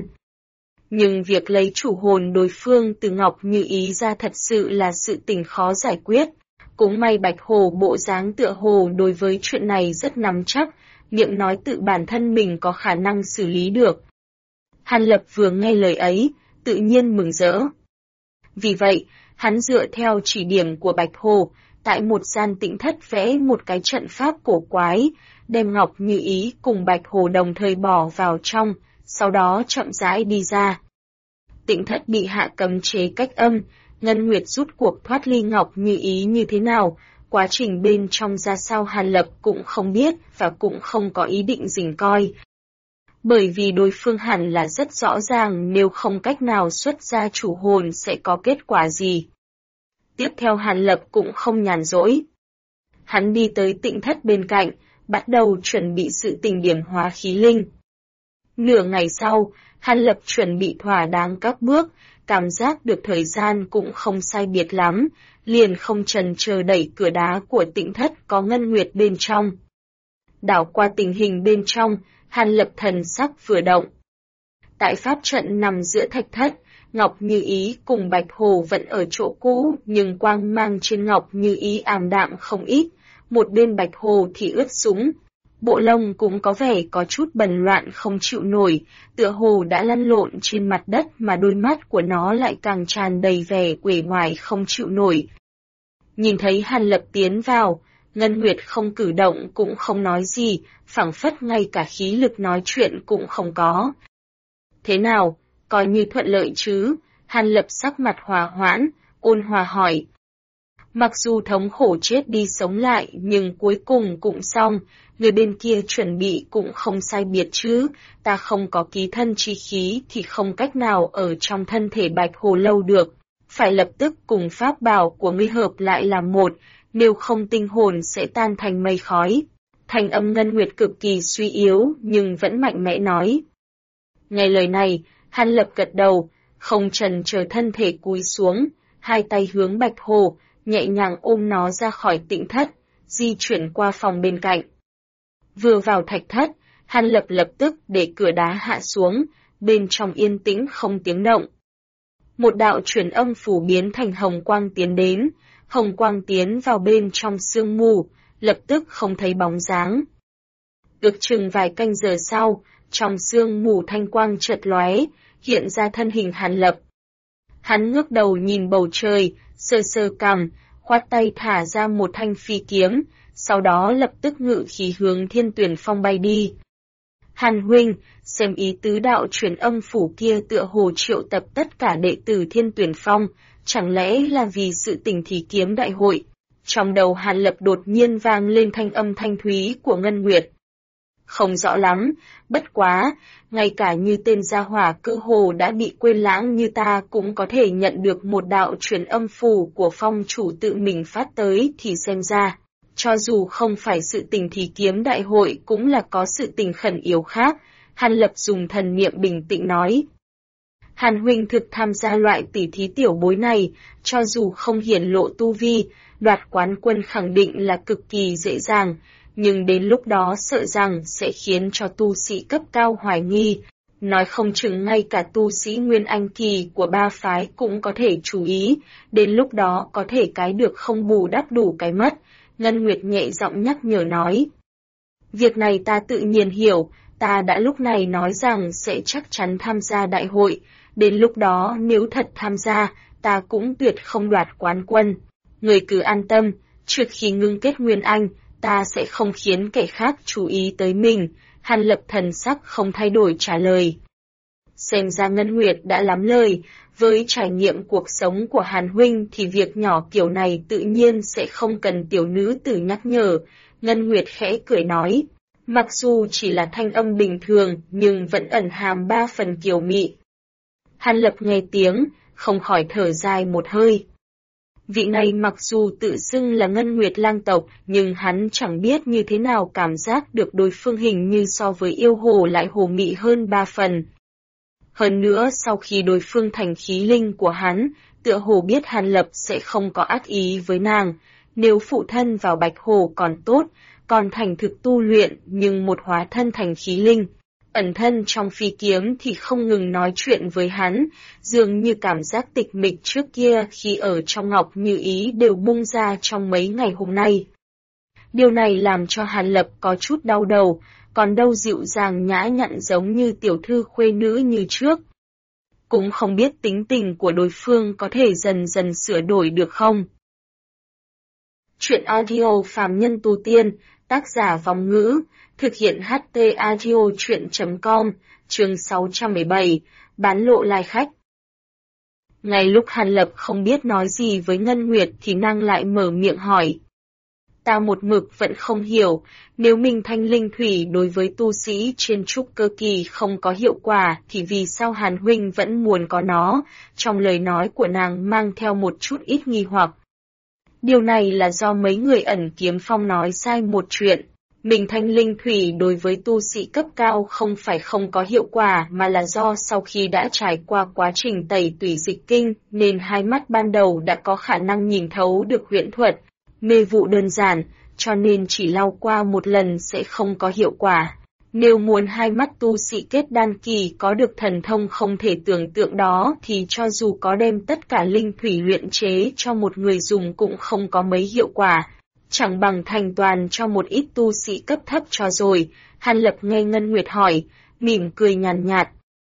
Nhưng việc lấy chủ hồn đối phương từ Ngọc Như Ý ra thật sự là sự tình khó giải quyết. Cũng may Bạch Hồ bộ dáng tựa hồ đối với chuyện này rất nắm chắc, miệng nói tự bản thân mình có khả năng xử lý được. Hàn Lập vừa nghe lời ấy, tự nhiên mừng rỡ. Vì vậy, hắn dựa theo chỉ điểm của Bạch Hồ, tại một gian tĩnh thất vẽ một cái trận pháp cổ quái, đem Ngọc Như Ý cùng Bạch Hồ đồng thời bỏ vào trong, sau đó chậm rãi đi ra. Tĩnh thất bị hạ cấm chế cách âm, Ngân Nguyệt rút cuộc thoát ly Ngọc Như Ý như thế nào, quá trình bên trong ra sao Hàn Lập cũng không biết và cũng không có ý định rình coi. Bởi vì đối phương hẳn là rất rõ ràng nếu không cách nào xuất ra chủ hồn sẽ có kết quả gì. Tiếp theo Hàn Lập cũng không nhàn rỗi. Hắn đi tới tĩnh thất bên cạnh, bắt đầu chuẩn bị sự tình điểm hóa khí linh. Nửa ngày sau, Hàn Lập chuẩn bị thỏa đáng các bước, cảm giác được thời gian cũng không sai biệt lắm, liền không chần chờ đẩy cửa đá của tĩnh thất có Ngân Nguyệt bên trong. Đảo qua tình hình bên trong, Hàn Lập thần sắc vừa động. Tại pháp trận nằm giữa thạch thất, Ngọc Như Ý cùng Bạch Hồ vẫn ở chỗ cũ, nhưng quang mang trên Ngọc Như Ý ảm đạm không ít, một bên Bạch Hồ thì ướt sũng. Bộ lông cũng có vẻ có chút bần loạn không chịu nổi, tựa hồ đã lăn lộn trên mặt đất mà đôi mắt của nó lại càng tràn đầy vẻ uể oải không chịu nổi. Nhìn thấy Hàn Lập tiến vào, Ngân Nguyệt không cử động cũng không nói gì, phảng phất ngay cả khí lực nói chuyện cũng không có. Thế nào, coi như thuận lợi chứ? Hàn Lập sắc mặt hòa hoãn, ôn hòa hỏi. Mặc dù thống khổ chết đi sống lại nhưng cuối cùng cũng xong, người bên kia chuẩn bị cũng không sai biệt chứ, ta không có ký thân chi khí thì không cách nào ở trong thân thể Bạch Hồ lâu được, phải lập tức cùng pháp bảo của ngươi hợp lại làm một, nếu không tinh hồn sẽ tan thành mây khói. Thanh âm Ngân Nguyệt cực kỳ suy yếu nhưng vẫn mạnh mẽ nói. Nghe lời này, Hàn Lập gật đầu, không chần chờ thân thể cúi xuống, hai tay hướng Bạch Hồ, nhẹ nhàng ôm nó ra khỏi tĩnh thất, di chuyển qua phòng bên cạnh. Vừa vào thạch thất, Hàn Lập lập tức để cửa đá hạ xuống, bên trong yên tĩnh không tiếng động. Một đạo truyền âm phủ biến thành hồng quang tiến đến, hồng quang tiến vào bên trong sương mù, lập tức không thấy bóng dáng. Ước chừng vài canh giờ sau, trong sương mù thanh quang chợt lóe, hiện ra thân hình Hàn Lập. Hắn ngước đầu nhìn bầu trời, sơ sơ cằm, khoát tay thả ra một thanh phi kiếm, sau đó lập tức ngự khí hướng Thiên Tuyển Phong bay đi. Hàn huynh, xem ý tứ đạo truyền âm phủ kia tựa hồ triệu tập tất cả đệ tử Thiên Tuyển Phong, chẳng lẽ là vì sự tình thí kiếm đại hội? Trong đầu Hàn Lập đột nhiên vang lên thanh âm thanh thúy của Ngân Nguyệt. Không rõ lắm, bất quá, ngay cả như tên gia hỏa cỡ hồ đã bị quên lãng như ta cũng có thể nhận được một đạo truyền âm phù của phong chủ tự mình phát tới thì xem ra, cho dù không phải sự tình thì kiếm đại hội cũng là có sự tình khẩn yếu khác. Hàn Lập dùng thần niệm bình tĩnh nói. Hàn huynh thực tham gia loại tỉ thí tiểu bối này, cho dù không hiển lộ tu vi, đoạt quán quân khẳng định là cực kỳ dễ dàng, nhưng đến lúc đó sợ rằng sẽ khiến cho tu sĩ cấp cao hoài nghi. Nói không chừng ngay cả tu sĩ Nguyên Anh kỳ của ba phái cũng có thể chú ý, đến lúc đó có thể cái được không bù đắp đủ cái mất. Ngân Nguyệt nhẹ giọng nhắc nhở nói. Việc này ta tự nhiên hiểu, ta đã lúc này nói rằng sẽ chắc chắn tham gia đại hội, đến lúc đó nếu thật tham gia, ta cũng tuyệt không đoạt quán quân. Người cứ an tâm, trước khi ngưng kết Nguyên Anh, ta sẽ không khiến kẻ khác chú ý tới mình. Hàn Lập thần sắc không thay đổi trả lời. Xem ra Ngân Nguyệt đã lắm lời, với trải nghiệm cuộc sống của Hàn huynh thì việc nhỏ kiểu này tự nhiên sẽ không cần tiểu nữ tử nhắc nhở. Ngân Nguyệt khẽ cười nói, mặc dù chỉ là thanh âm bình thường nhưng vẫn ẩn hàm 3 phần kiều mị. Hàn Lập nghe tiếng, không khỏi thở dài một hơi. Vị này mặc dù tự xưng là Ngân Nguyệt lang tộc, nhưng hắn chẳng biết như thế nào cảm giác được đối phương hình như so với yêu hồ lại hồ mị hơn 3 phần. Hơn nữa sau khi đối phương thành khí linh của hắn, tựa hồ biết Hàn Lập sẽ không có ác ý với nàng, nếu phụ thân vào bạch hồ còn tốt, còn thành thực tu luyện nhưng một hóa thân thành khí linh. Ẩn thân trong phi kiếm thì không ngừng nói chuyện với hắn, dường như cảm giác tịch mịch trước kia khi ở trong Ngọc Như Ý đều bung ra trong mấy ngày hôm nay. Điều này làm cho Hàn Lập có chút đau đầu, còn đâu dịu dàng nhã nhặn giống như tiểu thư khuê nữ như trước. Cũng không biết tính tình của đối phương có thể dần dần sửa đổi được không. Chuyện audio phàm nhân tu tiên, tác giả Vong Ngữ, thực hiện HT audio chuyện.com, chương 617, bán lộ lai khách. Ngay lúc Hàn Lập không biết nói gì với Ngân Nguyệt thì nàng lại mở miệng hỏi. Ta một mực vẫn không hiểu, nếu Minh Thanh Linh Thủy đối với tu sĩ trên trúc cơ kỳ không có hiệu quả thì vì sao Hàn huynh vẫn muốn có nó, trong lời nói của nàng mang theo một chút ít nghi hoặc. Điều này là do mấy người ẩn kiếm phong nói sai một chuyện. Minh Thanh Linh Thủy đối với tu sĩ cấp cao không phải không có hiệu quả mà là do sau khi đã trải qua quá trình tẩy tủy dịch kinh nên hai mắt ban đầu đã có khả năng nhìn thấu được huyễn thuật, mê vụ đơn giản, cho nên chỉ lau qua một lần sẽ không có hiệu quả. Nếu muốn hai mắt tu sĩ kết đan kỳ có được thần thông không thể tưởng tượng đó thì cho dù có đem tất cả linh thủy luyện chế cho một người dùng cũng không có mấy hiệu quả. Chẳng bằng thành toàn cho một ít tu sĩ cấp thấp cho rồi. Hàn Lập nghe Ngân Nguyệt hỏi, mỉm cười nhàn nhạt.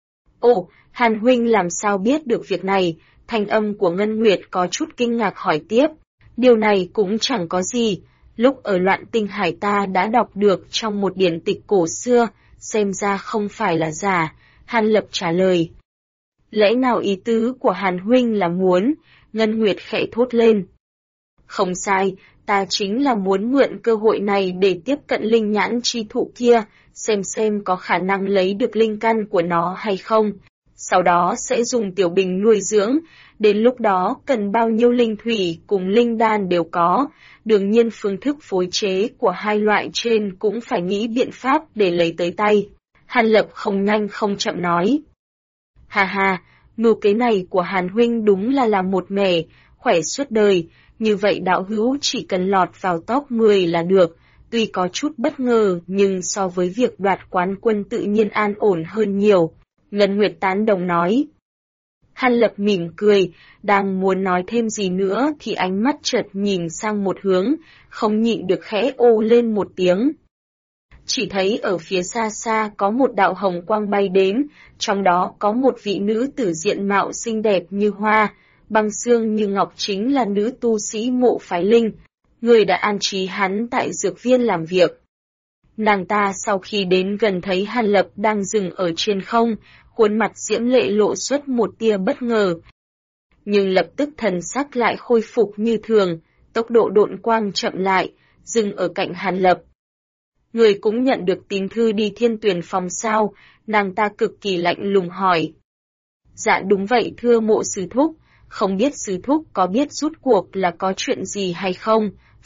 Ồ, Hàn huynh làm sao biết được việc này? Thanh âm của Ngân Nguyệt có chút kinh ngạc hỏi tiếp. Điều này cũng chẳng có gì. Lúc ở Loạn Tinh Hải ta đã đọc được trong một điển tịch cổ xưa, xem ra không phải là giả. Hàn Lập trả lời. Lẽ nào ý tứ của Hàn huynh là muốn? Ngân Nguyệt khẽ thốt lên. Không sai, ta chính là muốn mượn cơ hội này để tiếp cận linh nhãn chi thụ kia, xem có khả năng lấy được linh căn của nó hay không. Sau đó sẽ dùng tiểu bình nuôi dưỡng, đến lúc đó cần bao nhiêu linh thủy cùng linh đan đều có. Đương nhiên phương thức phối chế của hai loại trên cũng phải nghĩ biện pháp để lấy tới tay. Hàn Lập không nhanh không chậm nói. Hà hà, mưu kế này của Hàn huynh đúng là làm một mẻ, khỏe suốt đời. Như vậy đạo hữu chỉ cần lọt vào top 10 là được, tuy có chút bất ngờ nhưng so với việc đoạt quán quân tự nhiên an ổn hơn nhiều. Ngân Nguyệt tán đồng nói. Hàn Lập mỉm cười, đang muốn nói thêm gì nữa thì ánh mắt chợt nhìn sang một hướng, không nhịn được khẽ ô lên một tiếng. Chỉ thấy ở phía xa xa có một đạo hồng quang bay đến, trong đó có một vị nữ tử diện mạo xinh đẹp như hoa, băng xương như ngọc chính là nữ tu sĩ Mộ Phái Linh, người đã an trí hắn tại dược viên làm việc. Nàng ta sau khi đến gần thấy Hàn Lập đang dừng ở trên không, khuôn mặt diễm lệ lộ xuất một tia bất ngờ. Nhưng lập tức thần sắc lại khôi phục như thường, tốc độ độn quang chậm lại, dừng ở cạnh Hàn Lập. Người cũng nhận được tín thư đi Thiên Tuyền phòng sao? Nàng ta cực kỳ lạnh lùng hỏi. Dạ đúng vậy thưa Mộ sư thúc, không biết sư thúc có biết rút cuộc là có chuyện gì hay không?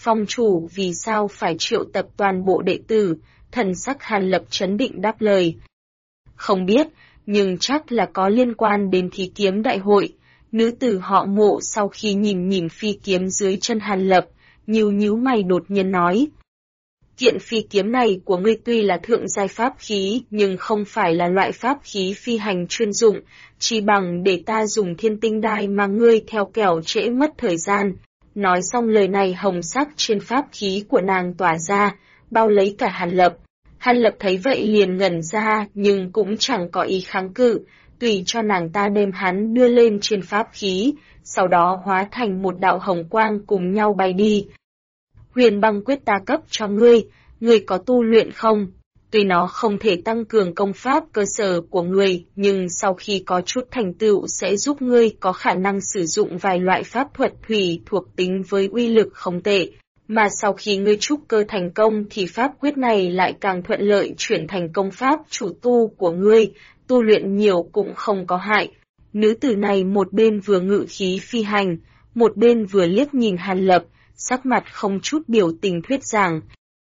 Phong chủ vì sao phải triệu tập toàn bộ đệ tử, thần sắc Hàn Lập trấn định đáp lời. Không biết, nhưng chắc là có liên quan đến thí kiếm đại hội. Nữ tử họ Mộ sau khi nhìn phi kiếm dưới chân Hàn Lập, nhíu mày đột nhiên nói. Kiện phi kiếm này của ngươi tuy là thượng giai pháp khí, nhưng không phải là loại pháp khí phi hành chuyên dụng, chỉ bằng để ta dùng thiên tinh đai mà ngươi theo kẻo trễ mất thời gian. Nói xong lời này, hồng sắc trên pháp khí của nàng tỏa ra, bao lấy cả Hàn Lập. Hàn Lập thấy vậy liền ngẩn ra, nhưng cũng chẳng có ý kháng cự, tùy cho nàng ta đem hắn đưa lên trên pháp khí, sau đó hóa thành một đạo hồng quang cùng nhau bay đi. Huyền băng quyết ta cấp cho ngươi có tu luyện không? Tuy nó không thể tăng cường công pháp cơ sở của ngươi, nhưng sau khi có chút thành tựu sẽ giúp ngươi có khả năng sử dụng vài loại pháp thuật thủy thuộc tính với uy lực không tệ. Mà sau khi ngươi trúc cơ thành công thì pháp quyết này lại càng thuận lợi chuyển thành công pháp chủ tu của ngươi, tu luyện nhiều cũng không có hại. Nữ tử này một bên vừa ngự khí phi hành, một bên vừa liếc nhìn Hàn Lập, sắc mặt không chút biểu tình thuyết giảng.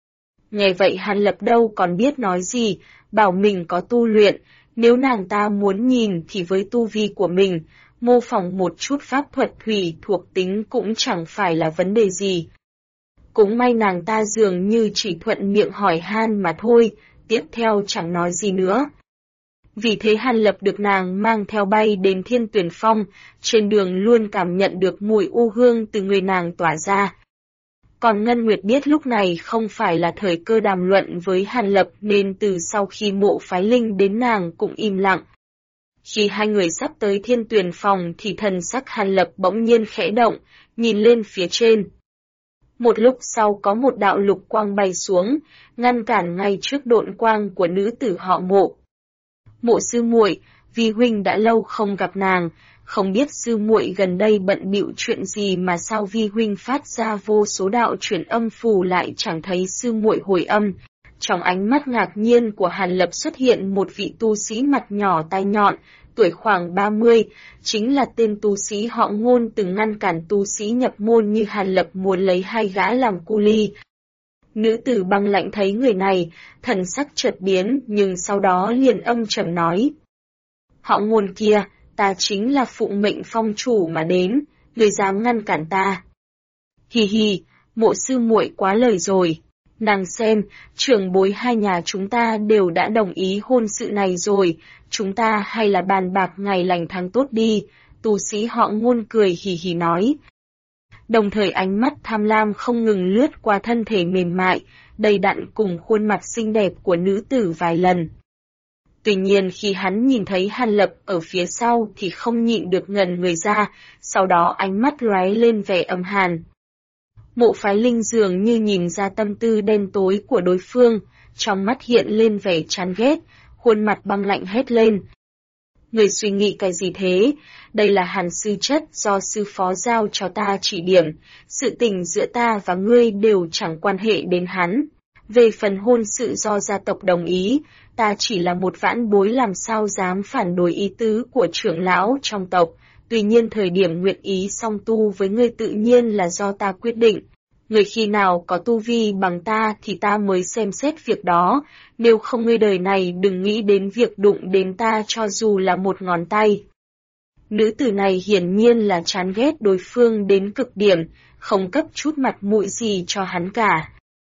Nghe vậy Hàn Lập đâu còn biết nói gì, bảo mình có tu luyện, nếu nàng ta muốn nhìn thì với tu vi của mình, mô phỏng một chút pháp thuật thủy thuộc tính cũng chẳng phải là vấn đề gì. Cũng may nàng ta dường như chỉ thuận miệng hỏi han mà thôi, tiếp theo chẳng nói gì nữa. Vì thế Hàn Lập được nàng mang theo bay đến Thiên Tuyển Phong, trên đường luôn cảm nhận được mùi u hương từ người nàng tỏa ra. Còn Ngân Nguyệt biết lúc này không phải là thời cơ đàm luận với Hàn Lập nên từ sau khi Mộ Phái Linh đến nàng cũng im lặng. Khi hai người sắp tới Thiên Tuyển Phòng thì thần sắc Hàn Lập bỗng nhiên khẽ động, nhìn lên phía trên. Một lúc sau có một đạo lục quang bay xuống, ngăn cản ngay trước độn quang của nữ tử họ Mộ. Mộ sư muội, vi huynh đã lâu không gặp nàng, không biết sư muội gần đây bận bịu chuyện gì mà sao vi huynh phát ra vô số đạo truyền âm phù lại chẳng thấy sư muội hồi âm. Trong ánh mắt ngạc nhiên của Hàn Lập xuất hiện một vị tu sĩ mặt nhỏ tai nhọn, tuổi khoảng 30, chính là tên tu sĩ họ Ngôn từng ngăn cản tu sĩ nhập môn như Hàn Lập muốn lấy hai gã làm cu ly. Nữ tử băng lạnh thấy người này, thần sắc chợt biến nhưng sau đó liền âm trầm nói. Họ Ngôn kia, ta chính là phụng mệnh phong chủ mà đến, người dám ngăn cản ta. Hì hì, Mộ sư muội quá lời rồi. Nàng xem, trưởng bối hai nhà chúng ta đều đã đồng ý hôn sự này rồi, chúng ta hay là bàn bạc ngày lành tháng tốt đi, tu sĩ họ Ngôn cười hì hì nói. Đồng thời ánh mắt tham lam không ngừng lướt qua thân thể mềm mại, đầy đặn cùng khuôn mặt xinh đẹp của nữ tử vài lần. Tuy nhiên khi hắn nhìn thấy Hàn Lập ở phía sau thì không nhịn được ngẩn người ra, sau đó ánh mắt lóe lên vẻ âm hàn. Mộ Phái Linh dường như nhìn ra tâm tư đen tối của đối phương, trong mắt hiện lên vẻ chán ghét, khuôn mặt băng lạnh hét lên. Người suy nghĩ cái gì thế? Đây là Hàn sư chất do sư phó giao cho ta chỉ điểm, sự tình giữa ta và ngươi đều chẳng quan hệ đến hắn. Về phần hôn sự do gia tộc đồng ý, ta chỉ là một vãn bối làm sao dám phản đối ý tứ của trưởng lão trong tộc, tuy nhiên thời điểm nguyện ý song tu với ngươi tự nhiên là do ta quyết định. Người khi nào có tu vi bằng ta thì ta mới xem xét việc đó, nếu không ngươi đời này đừng nghĩ đến việc đụng đến ta cho dù là một ngón tay. Nữ tử này hiển nhiên là chán ghét đối phương đến cực điểm, không cấp chút mặt mũi gì cho hắn cả.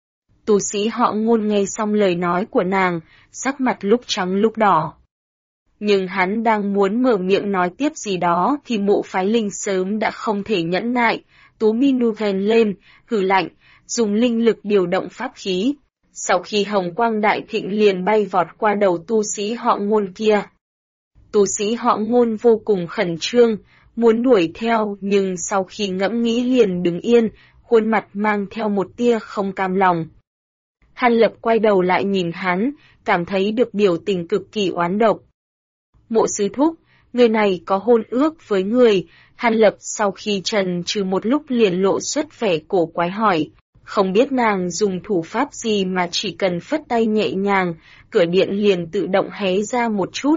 Tu sĩ họ Ngôn nghe xong lời nói của nàng, sắc mặt lúc trắng lúc đỏ. Nhưng hắn đang muốn mở miệng nói tiếp gì đó thì Mộ Phái Linh sớm đã không thể nhẫn nại, tú mi nu ghen lên, hừ lạnh, dùng linh lực điều động pháp khí. Sau khi hồng quang đại thịnh liền bay vọt qua đầu tu sĩ họ Ngôn kia. Tu sĩ họ Ngôn vô cùng khẩn trương, muốn đuổi theo nhưng sau khi ngẫm nghĩ liền đứng yên, khuôn mặt mang theo một tia không cam lòng. Hàn Lập quay đầu lại nhìn hắn, cảm thấy được biểu tình cực kỳ oán độc. Mộ sư thúc, người này có hôn ước với người. Hàn Lập sau khi trần trừ một lúc liền lộ xuất vẻ cổ quái hỏi, không biết nàng dùng thủ pháp gì mà chỉ cần phất tay nhẹ nhàng, cửa điện liền tự động hé ra một chút.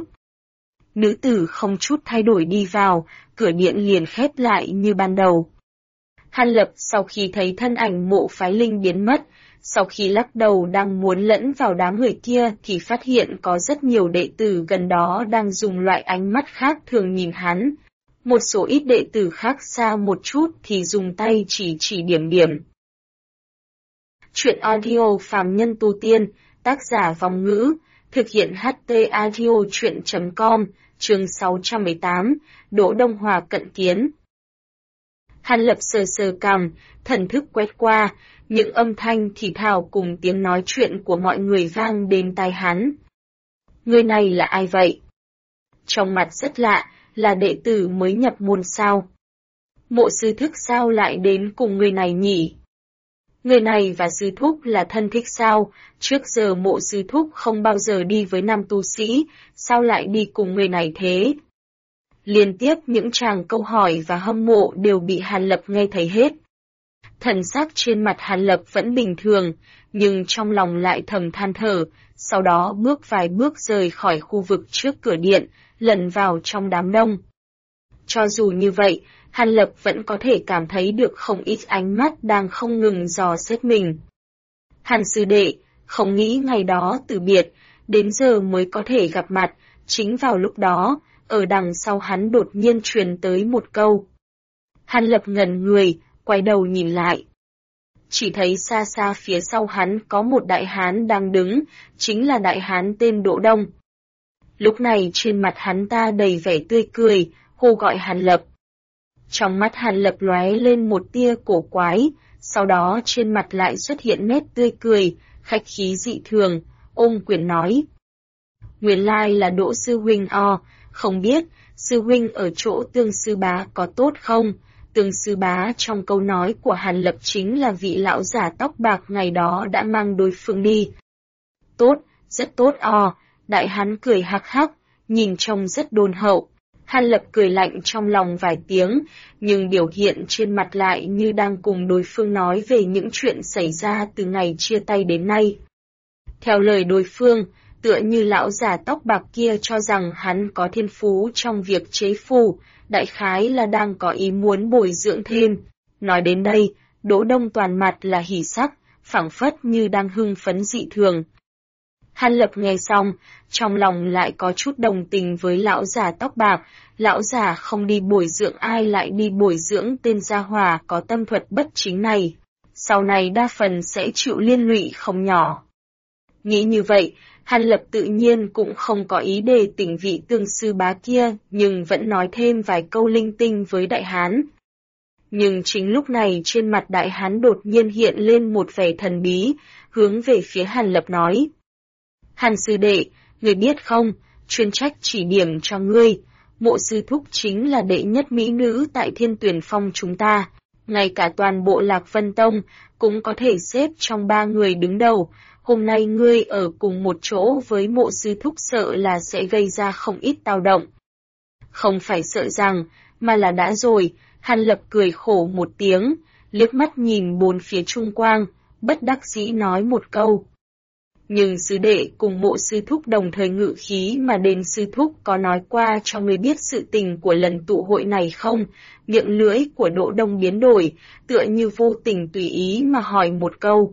Nữ tử không chút thay đổi đi vào, cửa điện liền khép lại như ban đầu. Hàn Lập sau khi thấy thân ảnh Mộ Phái Linh biến mất, sau khi lắc đầu đang muốn lẫn vào đám người kia thì phát hiện có rất nhiều đệ tử gần đó đang dùng loại ánh mắt khác thường nhìn hắn. Một số ít đệ tử khác xa một chút thì dùng tay chỉ điểm điểm. Chuyện audio phàm nhân tu tiên, tác giả Vong Ngữ, thực hiện HT audio chuyện.com, chương 618, Đỗ Đông Hòa cận kiến. Hàn Lập sờ sờ cằm, thần thức quét qua, những âm thanh thì thào cùng tiếng nói chuyện của mọi người vang đến tai hắn. Người này là ai vậy? Trong mặt rất lạ, là đệ tử mới nhập môn sao? Mộ sư thúc sao lại đến cùng người này nhỉ? Người này và sư thúc là thân thích sao? Trước giờ Mộ sư thúc không bao giờ đi với nam tu sĩ, sao lại đi cùng người này thế? Liên tiếp những tràng câu hỏi và hâm mộ đều bị Hàn Lập nghe thấy hết. Thần sắc trên mặt Hàn Lập vẫn bình thường, nhưng trong lòng lại thầm than thở, sau đó bước vài bước rời khỏi khu vực trước cửa điện, lẩn vào trong đám đông. Cho dù như vậy, Hàn Lập vẫn có thể cảm thấy được không ít ánh mắt đang không ngừng dò xét mình. Hàn sư đệ, không nghĩ ngày đó từ biệt, đến giờ mới có thể gặp mặt, chính vào lúc đó, ở đằng sau hắn đột nhiên truyền tới một câu. Hàn Lập ngẩn người, quay đầu nhìn lại. Chỉ thấy xa xa phía sau hắn có một đại hán đang đứng, chính là đại hán tên Đỗ Đông. Lúc này trên mặt hắn ta đầy vẻ tươi cười, hô gọi Hàn Lập. Trong mắt Hàn Lập lóe lên một tia cổ quái, sau đó trên mặt lại xuất hiện nét tươi cười, khách khí dị thường, ôm quyền nói. Nguyên lai là Đỗ sư huynh không biết, sư huynh ở chỗ Tương sư bá có tốt không? Tương sư bá trong câu nói của Hàn Lập chính là vị lão giả tóc bạc ngày đó đã mang đối phương đi. Tốt, rất tốt đại hán cười hắc hắc, nhìn trông rất đôn hậu. Hàn Lập cười lạnh trong lòng vài tiếng, nhưng biểu hiện trên mặt lại như đang cùng đối phương nói về những chuyện xảy ra từ ngày chia tay đến nay. Theo lời đối phương, tựa như lão già tóc bạc kia cho rằng hắn có thiên phú trong việc chế phù, đại khái là đang có ý muốn bồi dưỡng thêm. Nói đến đây, Đỗ Đông toàn mặt là hỉ sắc, phảng phất như đang hưng phấn dị thường. Hàn Lập nghe xong, trong lòng lại có chút đồng tình với lão già tóc bạc, lão già không đi bồi dưỡng ai lại đi bồi dưỡng tên gia hỏa có tâm thuật bất chính này. Sau này đa phần sẽ chịu liên lụy không nhỏ. Nghĩ như vậy, Hàn Lập tự nhiên cũng không có ý đề tỉnh vị Tương sư bá kia, nhưng vẫn nói thêm vài câu linh tinh với đại hán. Nhưng chính lúc này trên mặt đại hán đột nhiên hiện lên một vẻ thần bí, hướng về phía Hàn Lập nói. Hàn sư đệ, người biết không, chuyên trách chỉ điểm cho ngươi, Mộ sư thúc chính là đệ nhất mỹ nữ tại Thiên Tuyển Phong chúng ta, ngay cả toàn bộ Lạc Vân Tông cũng có thể xếp trong 3 người đứng đầu. Hôm nay ngươi ở cùng một chỗ với Mộ sư thúc sợ là sẽ gây ra không ít tao động. Không phải sợ rằng, mà là đã rồi, Hàn Lập cười khổ một tiếng, liếc mắt nhìn bốn phía chung quanh, bất đắc dĩ nói một câu. Nhưng sư đệ cùng Mộ sư thúc đồng thời ngự khí mà đến sư thúc có nói qua cho người biết sự tình của lần tụ hội này không? Miệng lưỡi của Đỗ Đông biến đổi, tựa như vô tình tùy ý mà hỏi một câu.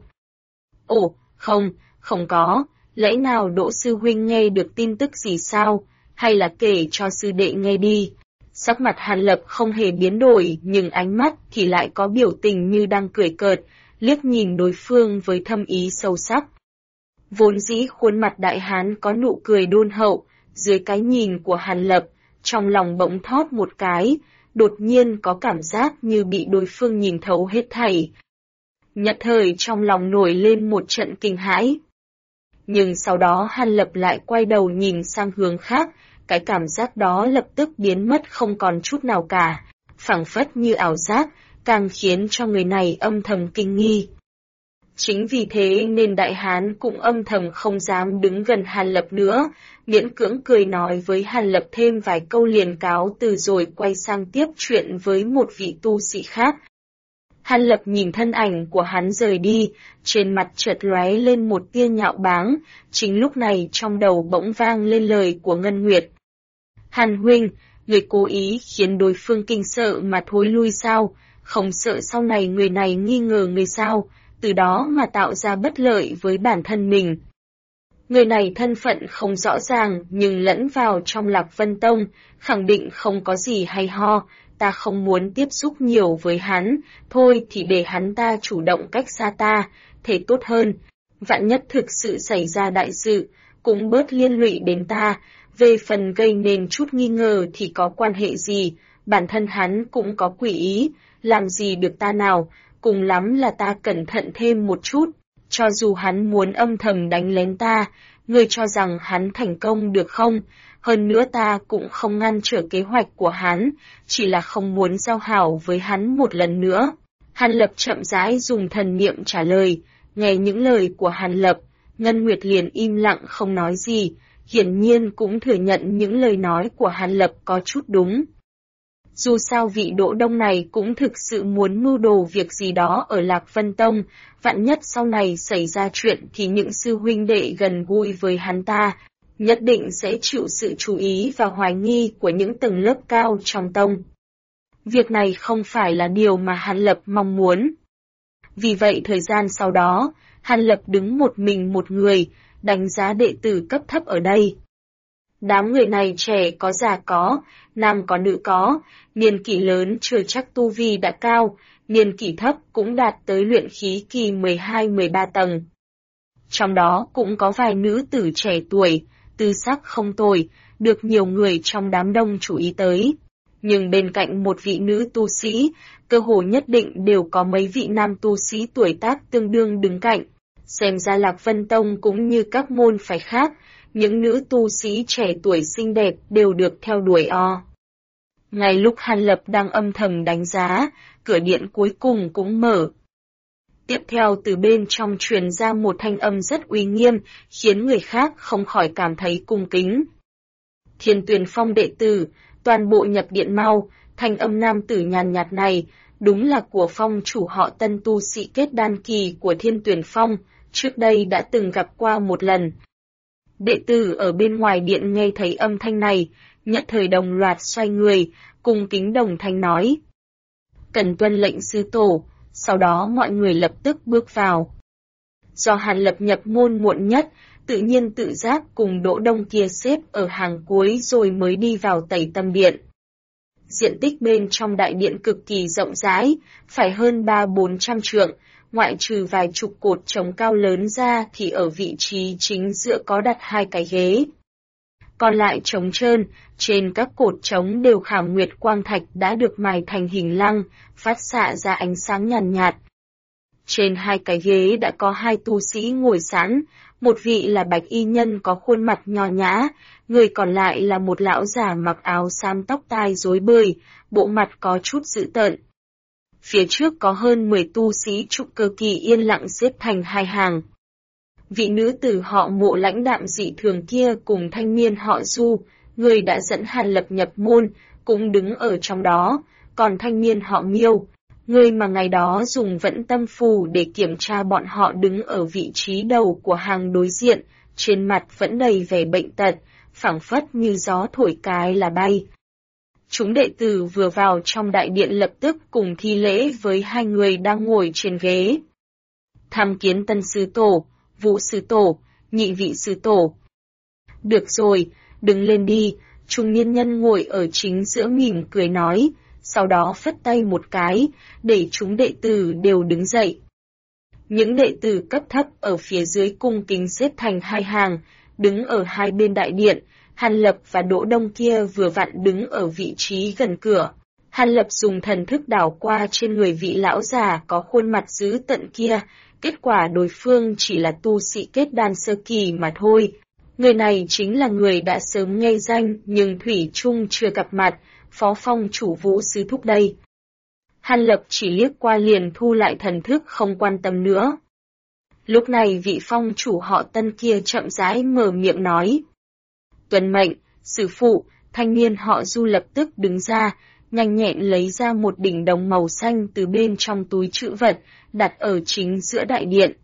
Ồ, không có, lẽ nào Đỗ sư huynh nghe được tin tức gì sao, hay là kể cho sư đệ nghe đi. Sắc mặt Hàn Lập không hề biến đổi nhưng ánh mắt thì lại có biểu tình như đang cười cợt, liếc nhìn đối phương với thâm ý sâu sắc. Vốn dĩ khuôn mặt đại hán có nụ cười đôn hậu, dưới cái nhìn của Hàn Lập, trong lòng bỗng thót một cái, đột nhiên có cảm giác như bị đối phương nhìn thấu hết thảy. Nhất thời trong lòng nổi lên một trận kinh hãi. Nhưng sau đó Hàn Lập lại quay đầu nhìn sang hướng khác, cái cảm giác đó lập tức biến mất không còn chút nào cả, phảng phất như ảo giác, càng khiến cho người này âm thầm kinh nghi. Chính vì thế nên đại hán cũng âm thầm không dám đứng gần Hàn Lập nữa, miễn cưỡng cười nói với Hàn Lập thêm vài câu liền cáo từ rồi quay sang tiếp chuyện với một vị tu sĩ khác. Hàn Lập nhìn thân ảnh của hắn rời đi, trên mặt chợt lóe lên một tia nhạo báng, chính lúc này trong đầu bỗng vang lên lời của Ngân Nguyệt. Hàn huynh, người cố ý khiến đối phương kinh sợ mà thối lui sao? không sợ sau này người này nghi ngờ người sao, từ đó mà tạo ra bất lợi với bản thân mình. Người này thân phận không rõ ràng nhưng lẫn vào trong Lạc Vân Tông, khẳng định không có gì hay ho, ta không muốn tiếp xúc nhiều với hắn, thôi thì để hắn ta chủ động cách xa ta, thế tốt hơn. Vạn nhất thực sự xảy ra đại sự, cũng bớt liên lụy đến ta, về phần gây nên chút nghi ngờ thì có quan hệ gì, bản thân hắn cũng có quỷ ý, làm gì được ta nào, cùng lắm là ta cẩn thận thêm một chút, cho dù hắn muốn âm thầm đánh lén ta, ngươi cho rằng hắn thành công được không? Hơn nữa ta cũng không ngăn trở kế hoạch của hắn, chỉ là không muốn giao hảo với hắn một lần nữa. Hàn Lập chậm rãi dùng thần niệm trả lời, nghe những lời của Hàn Lập, Ngân Nguyệt liền im lặng không nói gì, hiển nhiên cũng thừa nhận những lời nói của Hàn Lập có chút đúng. Dù sao vị Đỗ Đông này cũng thực sự muốn mưu đồ việc gì đó ở Lạc Vân Tông, vạn nhất sau này xảy ra chuyện thì những sư huynh đệ gần gũi với hắn ta, nhất định sẽ chịu sự chú ý và hoài nghi của những tầng lớp cao trong tông. Việc này không phải là điều mà Hàn Lập mong muốn. Vì vậy thời gian sau đó, Hàn Lập đứng một mình một người, đánh giá đệ tử cấp thấp ở đây. Đám người này trẻ có già có, nam có nữ có, niên kỷ lớn chưa chắc tu vi đã cao, niên kỷ thấp cũng đạt tới luyện khí kỳ 12-13 tầng. Trong đó cũng có vài nữ tử trẻ tuổi, tư sắc không tồi, được nhiều người trong đám đông chú ý tới. Nhưng bên cạnh một vị nữ tu sĩ, cơ hồ nhất định đều có mấy vị nam tu sĩ tuổi tác tương đương đứng cạnh. Xem ra Lạc Vân Tông cũng như các môn phái khác, những nữ tu sĩ trẻ tuổi xinh đẹp đều được theo đuổi o. Ngay lúc Hàn Lập đang âm thầm đánh giá, cửa điện cuối cùng cũng mở. Tiếp theo từ bên trong truyền ra một thanh âm rất uy nghiêm, khiến người khác không khỏi cảm thấy cung kính. Thiên Tuyền Phong đệ tử, toàn bộ nhập điện mau, thanh âm nam tử nhàn nhạt này, đúng là của phong chủ họ Tân tu sĩ kết đan kỳ của Thiên Tuyền Phong, trước đây đã từng gặp qua một lần. Đệ tử ở bên ngoài điện nghe thấy âm thanh này, nhất thời đồng loạt xoay người, cung kính đồng thanh nói. Cần tuân lệnh sư tổ, sau đó mọi người lập tức bước vào. Do Hàn Lập nhập môn muộn nhất, tự nhiên tự giác cùng Đỗ Đông kia xếp ở hàng cuối rồi mới đi vào Tẩy Tâm Điện. Diện tích bên trong đại điện cực kỳ rộng rãi, phải hơn 300-400 trượng, ngoại trừ vài chục cột trống cao lớn ra thì ở vị trí chính giữa có đặt 2 cái ghế. Còn lại trống trơn, trên các cột trống đều khảm nguyệt quang thạch đã được mài thành hình lăng, phát xạ ra ánh sáng nhàn nhạt. Trên 2 cái ghế đã có 2 tu sĩ ngồi sẵn, một vị là bạch y nhân có khuôn mặt nho nhã, người còn lại là một lão già mặc áo xám tóc tai rối bời, bộ mặt có chút dữ tợn. Phía trước có hơn 10 tu sĩ trúc cơ kỳ yên lặng xếp thành 2 hàng. Vị nữ tử họ Mộ lãnh đạm dị thường kia cùng thanh niên họ Du, người đã dẫn Hàn Lập nhập môn, cũng đứng ở trong đó, còn thanh niên họ Miêu, người mà ngày đó dùng Vẫn Tâm Phù để kiểm tra bọn họ đứng ở vị trí đầu của hàng đối diện, trên mặt vẫn đầy vẻ bệnh tật, phảng phất như gió thổi cái là bay. Chúng đệ tử vừa vào trong đại điện lập tức cùng thi lễ với 2 người đang ngồi trên ghế. Tham kiến Tân sư tổ, Vũ sư tổ, Nhị vị sư tổ. Được rồi, đứng lên đi, trung niên nhân ngồi ở chính giữa mỉm cười nói, sau đó phất tay một cái, để chúng đệ tử đều đứng dậy. Những đệ tử cấp thấp ở phía dưới cung kính xếp thành 2 hàng, đứng ở 2 bên đại điện. Hàn Lập và Đỗ Đông kia vừa vặn đứng ở vị trí gần cửa. Hàn Lập dùng thần thức đảo qua trên người vị lão già có khuôn mặt dữ tợn kia, kết quả đối phương chỉ là tu sĩ kết đan sơ kỳ mà thôi. Người này chính là người đã sớm nghe danh nhưng thủy chung chưa gặp mặt, Phó Phong chủ Vũ sư thúc đây. Hàn Lập chỉ liếc qua liền thu lại thần thức không quan tâm nữa. Lúc này vị phong chủ họ Tân kia chậm rãi mở miệng nói. Tuân mệnh, sư phụ, thanh niên họ Du lập tức đứng ra, nhanh nhẹn lấy ra một đỉnh đồng màu xanh từ bên trong túi trữ vật, đặt ở chính giữa đại điện.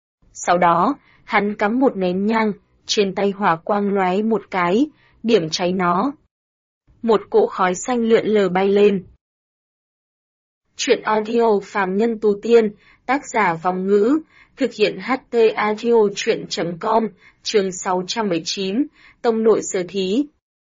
Sau đó, hắn cắm một nén nhang, trên tay hỏa quang lóe một cái, điểm cháy nó. Một cỗ khói xanh lượn lờ bay lên. Truyện audio phàm nhân tu tiên, tác giả Vong Ngữ, thực hiện HT Audio Truyện.com, chương 619, Tông nội sở thí.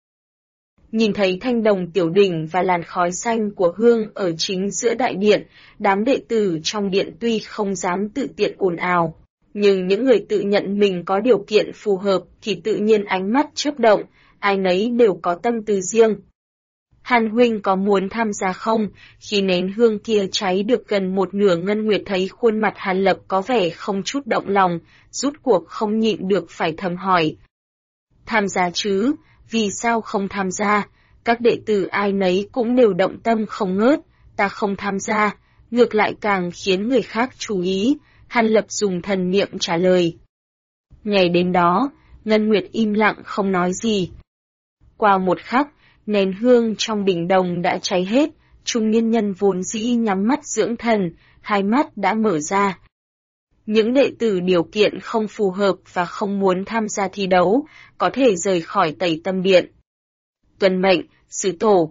Nhìn thấy thanh đồng tiểu đỉnh và làn khói xanh của hương ở chính giữa đại điện, đám đệ tử trong điện tuy không dám tự tiện ồn ào, nhưng những người tự nhận mình có điều kiện phù hợp thì tự nhiên ánh mắt chớp động, ai nấy đều có tâm tư riêng. Hàn huynh có muốn tham gia không? Khi nén hương kia cháy được gần một nửa, Ngân Nguyệt thấy khuôn mặt Hàn Lập có vẻ không chút động lòng, rút cuộc không nhịn được phải thầm hỏi. Tham gia chứ, vì sao không tham gia? Các đệ tử ai nấy cũng đều động tâm không ngớt, ta không tham gia, ngược lại càng khiến người khác chú ý, Hàn Lập dùng thần niệm trả lời. Ngày đến đó, Ngân Nguyệt im lặng không nói gì. Qua một khắc, nén hương trong bình đồng đã cháy hết, trung niên nhân vốn dĩ nhắm mắt dưỡng thần, hai mắt đã mở ra. Những đệ tử điều kiện không phù hợp và không muốn tham gia thi đấu, có thể rời khỏi Tẩy Tâm Điện. Tuân mệnh, sứ tổ.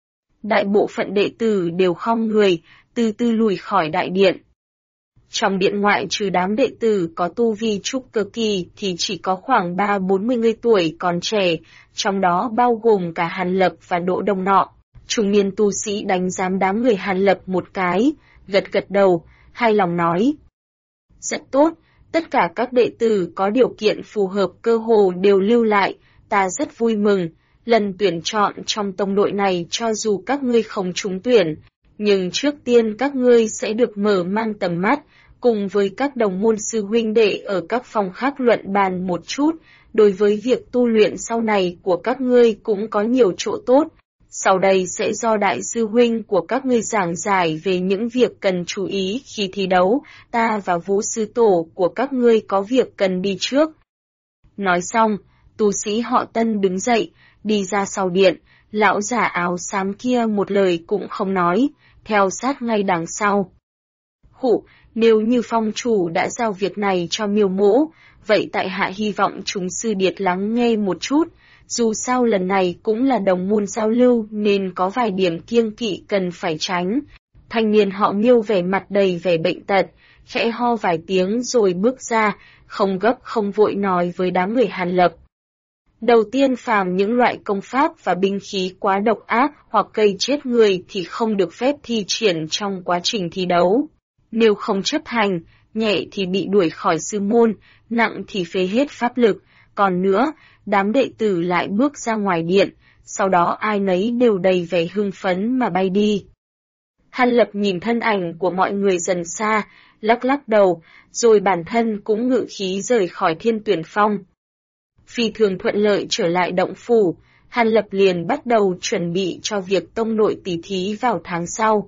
Đại bộ phận đệ tử đều khom người, từ từ lùi khỏi đại điện. Trong điện ngoại trừ đám đệ tử có tu vi trúc cơ kỳ thì chỉ có khoảng 30-40 người tuổi còn trẻ, trong đó bao gồm cả Hàn Lập và Đỗ Đông nọ. Trung niên tu sĩ đánh giá đám người Hàn Lập một cái, gật gật đầu, hài lòng nói. Rất tốt, tất cả các đệ tử có điều kiện phù hợp cơ hồ đều lưu lại, ta rất vui mừng. Lần tuyển chọn trong tông đội này cho dù các ngươi không trúng tuyển, nhưng trước tiên các ngươi sẽ được mở mang tầm mắt, cùng với các đồng môn sư huynh đệ ở các phòng khác luận bàn một chút, đối với việc tu luyện sau này của các ngươi cũng có nhiều chỗ tốt. Sau đây sẽ do đại sư huynh của các ngươi giảng giải về những việc cần chú ý khi thi đấu, ta và Vũ sư tổ của các ngươi có việc cần đi trước. Nói xong, tu sĩ họ Tân đứng dậy, đi ra sau điện, lão giả áo xám kia một lời cũng không nói, theo sát ngay đằng sau. Khụ, nếu như phong chủ đã giao việc này cho Miêu Mỗ, vậy tại hạ hy vọng chúng sư điệt lắng nghe một chút, dù sao lần này cũng là đồng môn giao lưu nên có vài điểm kiêng kỵ cần phải tránh. Thanh niên họ Miêu vẻ mặt đầy vẻ bệnh tật, khẽ ho vài tiếng rồi bước ra, không gấp không vội nói với đám người Hàn Lập. Đầu tiên, phàm những loại công pháp và binh khí quá độc ác hoặc gây chết người thì không được phép thi triển trong quá trình thi đấu. Nếu không chấp hành, nhẹ thì bị đuổi khỏi sư môn, nặng thì phế hết pháp lực. Còn nữa, đám đệ tử lại bước ra ngoài điện, sau đó ai nấy đều đầy vẻ hưng phấn mà bay đi. Hàn Lập nhìn thân ảnh của mọi người dần xa, lắc lắc đầu, rồi bản thân cũng ngự khí rời khỏi Thiên Tuyển Phong. Phi thường thuận lợi trở lại động phủ, Hàn Lập liền bắt đầu chuẩn bị cho việc tông nội tỷ thí vào tháng sau.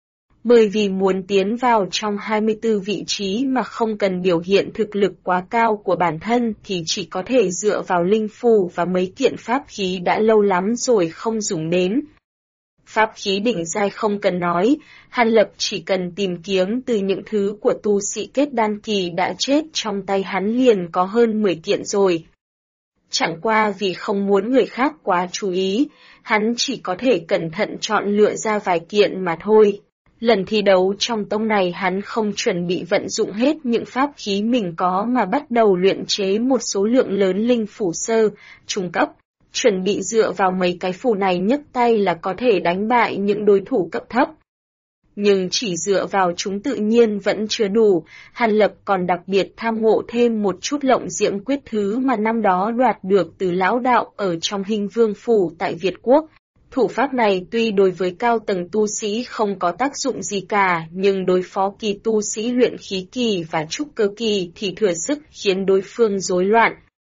Bởi vì muốn tiến vào trong 24 vị trí mà không cần biểu hiện thực lực quá cao của bản thân thì chỉ có thể dựa vào linh phù và mấy kiện pháp khí đã lâu lắm rồi không dùng đến. Pháp khí đỉnh giai không cần nói, Hàn Lập chỉ cần tìm kiếm từ những thứ của tu sĩ kết đan kỳ đã chết trong tay hắn liền có hơn 10 kiện rồi. Chẳng qua vì không muốn người khác quá chú ý, hắn chỉ có thể cẩn thận chọn lựa ra vài kiện mà thôi. Lần thi đấu trong tông này hắn không chuẩn bị vận dụng hết những pháp khí mình có mà bắt đầu luyện chế một số lượng lớn linh phủ sơ, trung cấp, chuẩn bị dựa vào mấy cái phù này nhấc tay là có thể đánh bại những đối thủ cấp thấp. Nhưng chỉ dựa vào chúng tự nhiên vẫn chưa đủ, Hàn Lập còn đặc biệt tham ngộ thêm một chút Lộng Diễm Quyết thứ mà năm đó đoạt được từ lão đạo ở trong Hinh Vương Phủ tại Việt Quốc. Thủ pháp này tuy đối với cao tầng tu sĩ không có tác dụng gì cả, nhưng đối phó kỳ tu sĩ luyện khí kỳ và trúc cơ kỳ thì thừa sức khiến đối phương rối loạn.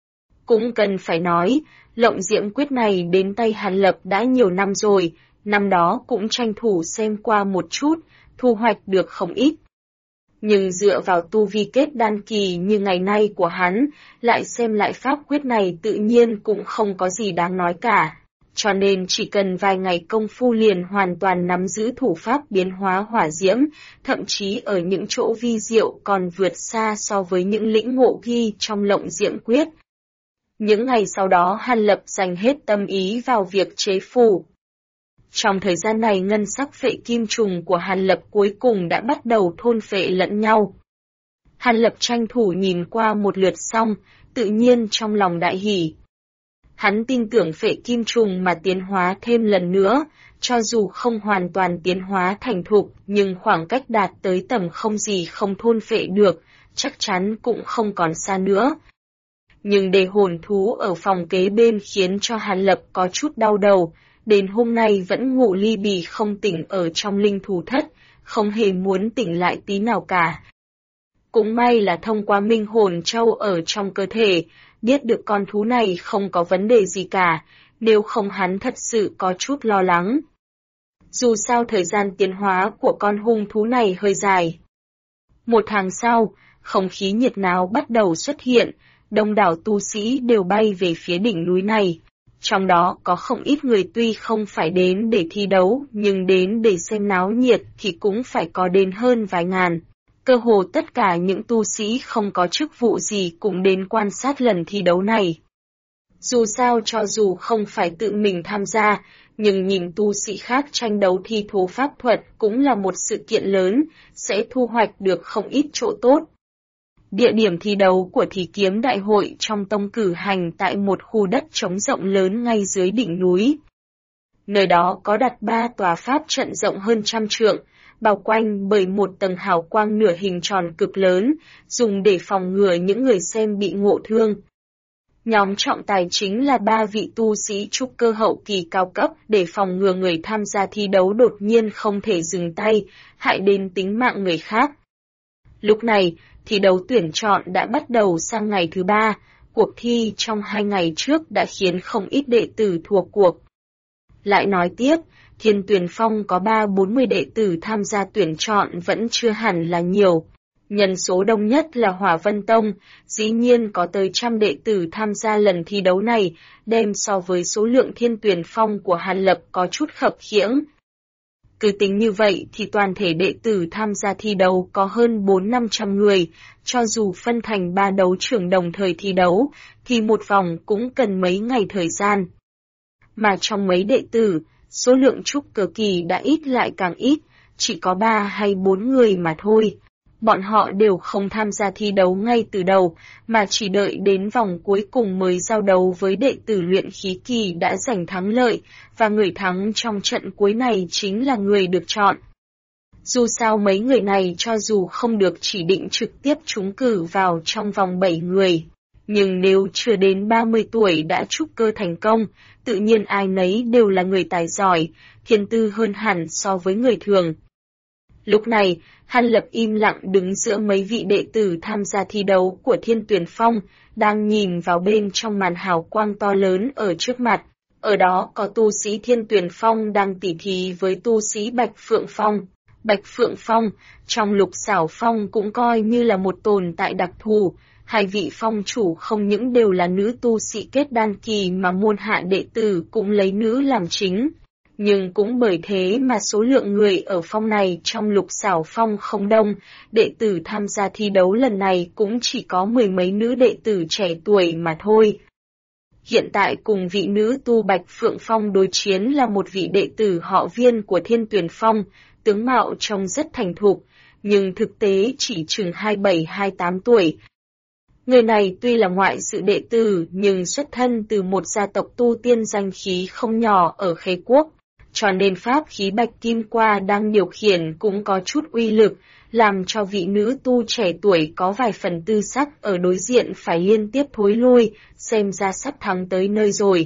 Cũng cần phải nói, Lộng Diễm Quyết này đến tay Hàn Lập đã nhiều năm rồi, năm đó cũng tranh thủ xem qua một chút, thu hoạch được không ít. Nhưng dựa vào tu vi kết đan kỳ như ngày nay của hắn, lại xem lại pháp quyết này tự nhiên cũng không có gì đáng nói cả. Cho nên chỉ cần vài ngày công phu liền hoàn toàn nắm giữ thủ pháp biến hóa hỏa diễm, thậm chí ở những chỗ vi diệu còn vượt xa so với những lĩnh ngộ ghi trong Lộng Diễm Quyết. Những ngày sau đó Hàn Lập dành hết tâm ý vào việc chế phù. Trong thời gian này ngân sắc phệ kim trùng của Hàn Lập cuối cùng đã bắt đầu thôn phệ lẫn nhau. Hàn Lập tranh thủ nhìn qua một lượt xong, tự nhiên trong lòng đại hỉ. Hắn tin tưởng phệ kim trùng mà tiến hóa thêm lần nữa, cho dù không hoàn toàn tiến hóa thành thục, nhưng khoảng cách đạt tới tầm không gì không thôn phệ được, chắc chắn cũng không còn xa nữa. Nhưng đề hồn thú ở phòng kế bên khiến cho Hàn Lập có chút đau đầu, đến hôm nay vẫn ngủ li bì không tỉnh ở trong linh thú thất, không hề muốn tỉnh lại tí nào cả. Cũng may là thông qua minh hồn châu ở trong cơ thể, biết được con thú này không có vấn đề gì cả, nếu không hắn thật sự có chút lo lắng. Dù sao thời gian tiến hóa của con hung thú này hơi dài. Một tháng sau, không khí nhiệt náo bắt đầu xuất hiện, đông đảo tu sĩ đều bay về phía đỉnh núi này. Trong đó có không ít người tuy không phải đến để thi đấu, nhưng đến để xem náo nhiệt thì cũng phải có đến hơn vài ngàn. Cơ hồ tất cả những tu sĩ không có chức vụ gì cũng đến quan sát lần thi đấu này. Dù sao cho dù không phải tự mình tham gia, nhưng nhìn tu sĩ khác tranh đấu thi thố pháp thuật cũng là một sự kiện lớn, sẽ thu hoạch được không ít chỗ tốt. Địa điểm thi đấu của Thí Kiếm Đại hội trong tông cử hành tại một khu đất trống rộng lớn ngay dưới đỉnh núi. Nơi đó có đặt 3 tòa pháp trận rộng hơn 100 trượng, bao quanh bởi một tầng hào quang nửa hình tròn cực lớn, dùng để phòng ngừa những người xem bị ngộ thương. Nhóm trọng tài chính là 3 vị tu sĩ trúc cơ hậu kỳ cao cấp để phòng ngừa người tham gia thi đấu đột nhiên không thể dừng tay, hại đến tính mạng người khác. Lúc này, thi đấu tuyển chọn đã bắt đầu sang ngày thứ 3, cuộc thi trong 2 ngày trước đã khiến không ít đệ tử thua cuộc. Lại nói tiếp, Thiên Tuyền Phong có 30-40 đệ tử tham gia tuyển chọn vẫn chưa hẳn là nhiều. Nhân số đông nhất là Hỏa Vân Tông, dĩ nhiên có tới 100 đệ tử tham gia lần thi đấu này, đem so với số lượng Thiên Tuyền Phong của Hàn Lập có chút khập khiễng. Cứ tính như vậy thì toàn thể đệ tử tham gia thi đấu có hơn 400-500 người, cho dù phân thành 3 đấu trường đồng thời thi đấu, thì một vòng cũng cần mấy ngày thời gian. Mà trong mấy đệ tử, số lượng trúc cơ kỳ đã ít lại càng ít, chỉ có 3 hay 4 người mà thôi. Bọn họ đều không tham gia thi đấu ngay từ đầu, mà chỉ đợi đến vòng cuối cùng mới giao đấu với đệ tử luyện khí kỳ đã giành thắng lợi, và người thắng trong trận cuối này chính là người được chọn. Dù sao mấy người này cho dù không được chỉ định trực tiếp trúng cử vào trong vòng 7 người, nhưng nếu chưa đến 30 tuổi đã trúc cơ thành công, tự nhiên ai nấy đều là người tài giỏi, thiên tư hơn hẳn so với người thường. Lúc này, Hàn Lập im lặng đứng giữa mấy vị đệ tử tham gia thi đấu của Thiên Tuyền Phong, đang nhìn vào bên trong màn hào quang to lớn ở trước mặt. Ở đó có tu sĩ Thiên Tuyền Phong đang tỉ thí với tu sĩ Bạch Phượng Phong. Bạch Phượng Phong, trong Lục Xảo Phong cũng coi như là một tồn tại đặc thù. Hai vị phong chủ không những đều là nữ tu sĩ kết đan kỳ mà môn hạ đệ tử cũng lấy nữ làm chính. Nhưng cũng bởi thế mà số lượng người ở phong này trong Lục Xảo Phong không đông, đệ tử tham gia thi đấu lần này cũng chỉ có 10 mấy nữ đệ tử trẻ tuổi mà thôi. Hiện tại cùng vị nữ tu Bạch Phượng Phong đối chiến là một vị đệ tử họ Viên của Thiên Tuyền Phong, tướng mạo trông rất thành thục, nhưng thực tế chỉ chừng 27-28 tuổi. Người này tuy là ngoại sự đệ tử nhưng xuất thân từ một gia tộc tu tiên danh khí không nhỏ ở Khế Quốc, cho nên pháp khí Bạch Kim Qua đang điều khiển cũng có chút uy lực, làm cho vị nữ tu trẻ tuổi có vài phần tư sắc ở đối diện phải liên tiếp thối lui, xem ra sắp thắng tới nơi rồi.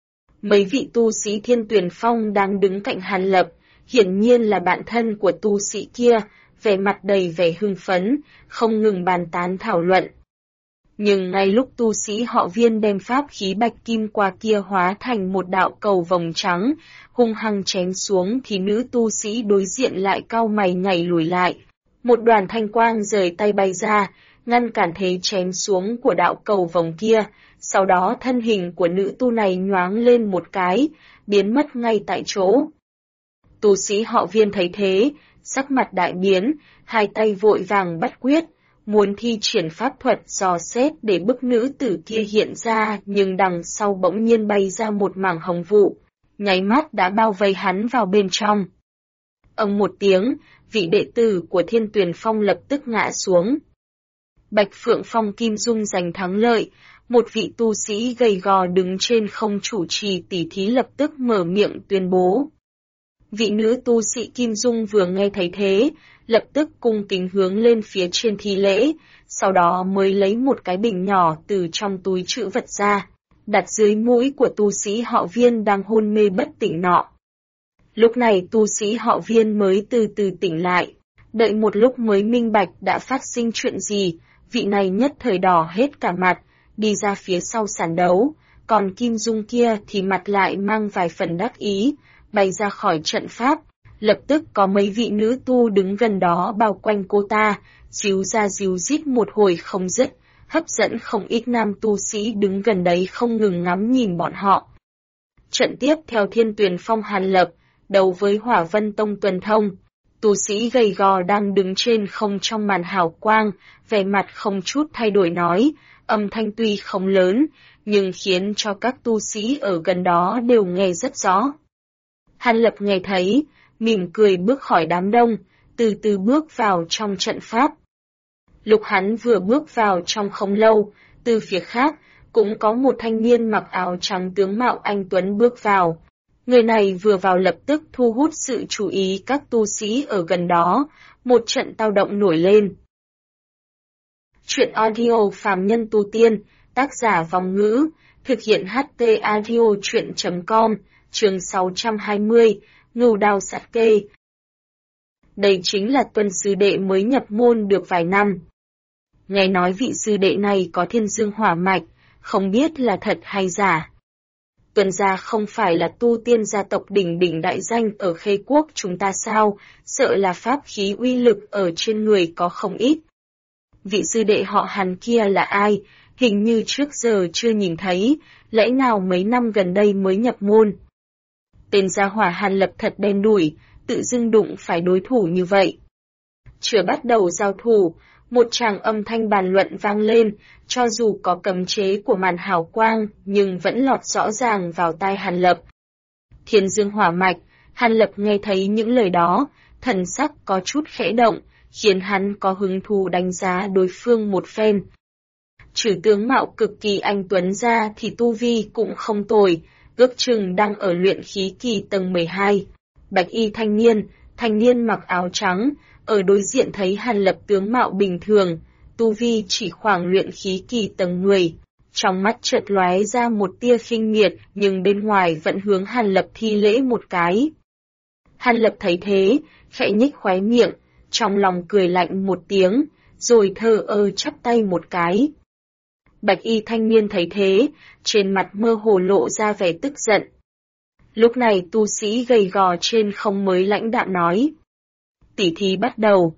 Mấy vị tu sĩ Thiên Tuyền Phong đang đứng cạnh Hàn Lập, hiển nhiên là bạn thân của tu sĩ kia, vẻ mặt đầy vẻ hưng phấn, không ngừng bàn tán thảo luận. Nhưng ngay lúc tu sĩ họ Viên đem pháp khí Bạch Kim Qua kia hóa thành một đạo cầu vòng trắng, hung hăng chém xuống thì nữ tu sĩ đối diện lại cau mày nhảy lùi lại. Một đoàn thanh quang rời tay bay ra, ngăn cản thế chém xuống của đạo cầu vòng kia, sau đó thân hình của nữ tu này nhoáng lên một cái, biến mất ngay tại chỗ. Tu sĩ họ Viên thấy thế, sắc mặt đại biến, hai tay vội vàng bắt quyết, muốn thi triển pháp thuật dò xét để bức nữ tử kia hiện ra, nhưng đằng sau bỗng nhiên bay ra một mảng hồng vụ. nháy mắt đã bao vây hắn vào bên trong. Ầm một tiếng, vị đệ tử của Thiên Tuyền Phong lập tức ngã xuống. Bạch Phượng Phong Kim Dung giành thắng lợi, một vị tu sĩ gầy gò đứng trên không chủ trì tỉ thí lập tức mở miệng tuyên bố. Vị nữ tu sĩ Kim Dung vừa nghe thấy thế, lập tức cung kính hướng lên phía trên thi lễ, sau đó mới lấy một cái bình nhỏ từ trong túi trữ vật ra, đặt dưới mũi của tu sĩ họ Viên đang hôn mê bất tỉnh nọ. Lúc này tu sĩ họ Viên mới từ từ tỉnh lại, đợi một lúc mới minh bạch đã phát sinh chuyện gì, vị này nhất thời đỏ hết cả mặt, đi ra phía sau sàn đấu, còn Kim Dung kia thì mặt lại mang vài phần đắc ý, bay ra khỏi trận pháp, lập tức có mấy vị nữ tu đứng gần đó bao quanh cô ta, díu ra díu dít một hồi không dứt, hấp dẫn không ít nam tu sĩ đứng gần đấy không ngừng ngắm nhìn bọn họ. Trận tiếp theo Thiên Tuyền Phong Hàn Lập, đấu với Hỏa Vân Tông Tuần Thông, tu sĩ gầy gò đang đứng trên không trong màn hào quang, vẻ mặt không chút thay đổi nói, âm thanh tuy không lớn, nhưng khiến cho các tu sĩ ở gần đó đều nghe rất rõ. Hàn Lập nghe thấy, mỉm cười bước khỏi đám đông, từ từ bước vào trong trận pháp. Lúc hắn vừa bước vào trong không lâu, từ phía khác, cũng có một thanh niên mặc áo trắng tướng mạo anh tuấn bước vào. Người này vừa vào lập tức thu hút sự chú ý các tu sĩ ở gần đó, một trận tao động nổi lên. Chuyện audio Phàm Nhân Tu Tiên, tác giả Vong Ngữ, thực hiện HT Audio Chuyện.com, chương 620, Ngưu Đao Sát Kê. Đây chính là Tuân sư đệ mới nhập môn được vài năm. Nghe nói vị sư đệ này có thiên dương hỏa mạch, không biết là thật hay giả. Tuân gia không phải là tu tiên gia tộc đỉnh đỉnh đại danh ở Khê Quốc chúng ta sao, sợ là pháp khí uy lực ở trên người có không ít. Vị sư đệ họ Hàn kia là ai, hình như trước giờ chưa nhìn thấy, lẽ nào mấy năm gần đây mới nhập môn. Tên gia hỏa Hàn Lập thật đen đủi, tự dưng đụng phải đối thủ như vậy. Chưa bắt đầu giao thủ, một tràng âm thanh bàn luận vang lên, cho dù có cấm chế của màn hào quang, nhưng vẫn lọt rõ ràng vào tai Hàn Lập. Thiên dương hỏa mạch, Hàn Lập nghe thấy những lời đó, thần sắc có chút khẽ động, khiến hắn có hứng thú đánh giá đối phương một phen. Trừ tướng mạo cực kỳ anh tuấn ra thì tu vi cũng không tồi, ước chừng đang ở luyện khí kỳ tầng 12. Bạch y thanh niên mặc áo trắng, ở đối diện thấy Hàn Lập tướng mạo bình thường, tu vi chỉ khoảng luyện khí kỳ tầng 10. Trong mắt chợt lóe ra một tia khinh miệt, nhưng bên ngoài vẫn hướng Hàn Lập thi lễ một cái. Hàn Lập thấy thế, khẽ nhích khóe miệng, trong lòng cười lạnh một tiếng, rồi thờ ơ chắp tay một cái. Bạch y thanh niên thấy thế, trên mặt mơ hồ lộ ra vẻ tức giận. Lúc này tu sĩ gầy gò trên không mới lãnh đạm nói. Tỉ thí bắt đầu.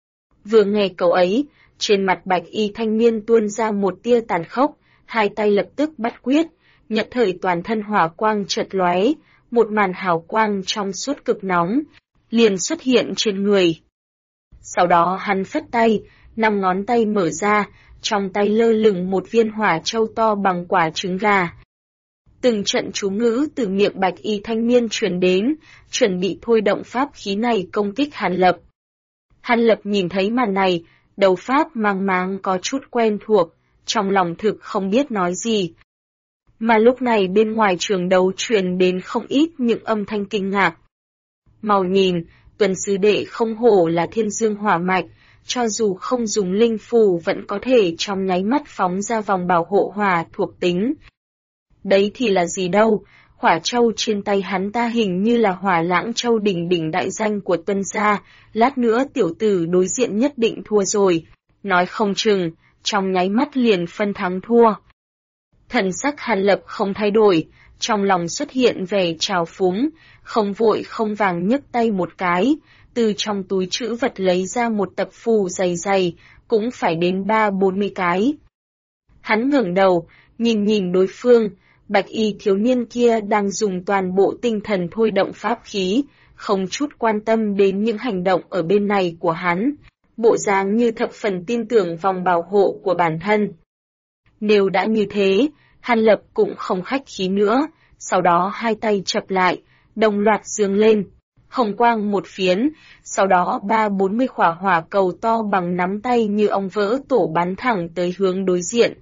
Vừa nghe câu ấy, trên mặt bạch y thanh niên tuôn ra một tia tàn khốc, hai tay lập tức bắt quyết, nhất thời toàn thân hỏa quang chợt lóe, một màn hào quang trong suốt cực nóng, liền xuất hiện trên người. Sau đó hắn phất tay, 5 ngón tay mở ra, trong tay lơ lửng một viên hỏa châu to bằng quả trứng gà. Từng trận chú ngữ từ miệng bạch y thanh niên truyền đến, chuẩn bị thôi động pháp khí này công kích Hàn Lập. Hàn Lập nhìn thấy màn này, đầu pháp mang máng có chút quen thuộc, trong lòng thực không biết nói gì. Mà lúc này bên ngoài trường đấu truyền đến không ít những âm thanh kinh ngạc. Mau nhìn, Tuần sư đệ không hổ là thiên dương hỏa mạch, cho dù không dùng linh phù vẫn có thể trong nháy mắt phóng ra vòng bảo hộ hỏa thuộc tính. Đấy thì là gì đâu, hỏa châu trên tay hắn ta hình như là hỏa lãng châu đỉnh đỉnh đại danh của Tuân gia, lát nữa tiểu tử đối diện nhất định thua rồi, nói không chừng, trong nháy mắt liền phân thắng thua. Thần sắc Hàn Lập không thay đổi, trong lòng xuất hiện vẻ trào phúng, không vội không vàng nhấc tay một cái, từ trong túi trữ vật lấy ra một tập phù dày dày, cũng phải đến 30-40 cái. Hắn ngẩng đầu, nhìn đối phương, bạch y thiếu niên kia đang dùng toàn bộ tinh thần thôi động pháp khí, không chút quan tâm đến những hành động ở bên này của hắn, bộ dáng như thập phần tin tưởng vòng bảo hộ của bản thân. Nếu đã như thế, Hàn Lập cũng không khách khí nữa, sau đó hai tay chập lại, đồng loạt giương lên. Hồng quang một phiến, sau đó 30-40 quả hỏa cầu to bằng nắm tay như ong vỡ tổ bắn thẳng tới hướng đối diện.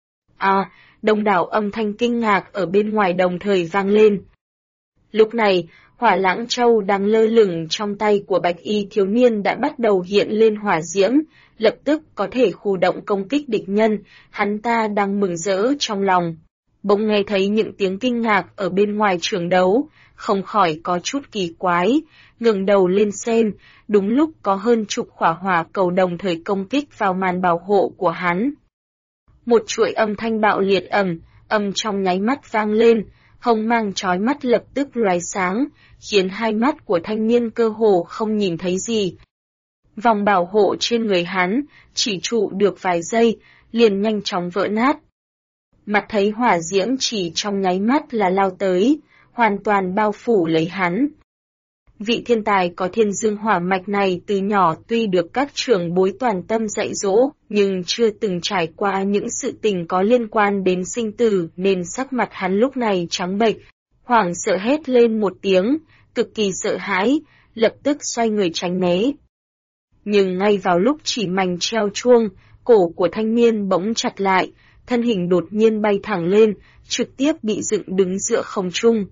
Đông đảo âm thanh kinh ngạc ở bên ngoài đồng thời vang lên. Lúc này, Hỏa Lãng Châu đang lơ lửng trong tay của Bạch Y thiếu niên đã bắt đầu hiện lên hỏa diễm, lập tức có thể khu động công kích địch nhân, hắn ta đang mừng rỡ trong lòng. Bỗng nghe thấy những tiếng kinh ngạc ở bên ngoài trường đấu, không khỏi có chút kỳ quái, ngẩng đầu lên xem, đúng lúc có hơn chục quả hỏa cầu đồng thời công kích vào màn bảo hộ của hắn. Một chuỗi âm thanh bạo liệt ầm trong nháy mắt vang lên, hồng mang chói mắt lập tức lóe sáng, khiến hai mắt của thanh niên cơ hồ không nhìn thấy gì. Vòng bảo hộ trên người hắn chỉ trụ được vài giây, liền nhanh chóng vỡ nát. Mặt thấy hỏa diễm chỉ trong nháy mắt là lao tới, hoàn toàn bao phủ lấy hắn. Vị thiên tài có thiên dương hỏa mạch này từ nhỏ tuy được các trưởng bối toàn tâm dạy dỗ, nhưng chưa từng trải qua những sự tình có liên quan đến sinh tử nên sắc mặt hắn lúc này trắng bệch, hoảng sợ hét lên một tiếng, cực kỳ sợ hãi, lập tức xoay người tránh né. Nhưng ngay vào lúc chỉ mảnh treo chuông, cổ của thanh niên bỗng chặt lại, thân hình đột nhiên bay thẳng lên, trực tiếp bị dựng đứng giữa không trung.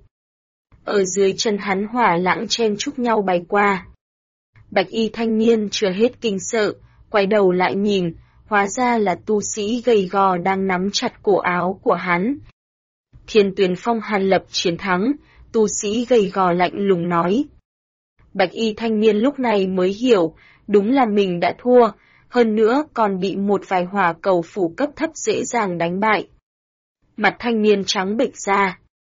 Ở dưới chân hắn hỏa lãng chen chúc nhau bay qua. Bạch y thanh niên chưa hết kinh sợ, quay đầu lại nhìn, hóa ra là tu sĩ gầy gò đang nắm chặt cổ áo của hắn. Thiên Tuyền Phong Hàn Lập chiến thắng, tu sĩ gầy gò lạnh lùng nói. Bạch y thanh niên lúc này mới hiểu, đúng là mình đã thua, hơn nữa còn bị một vài hỏa cầu phủ cấp thấp dễ dàng đánh bại. Mặt thanh niên trắng bệch ra.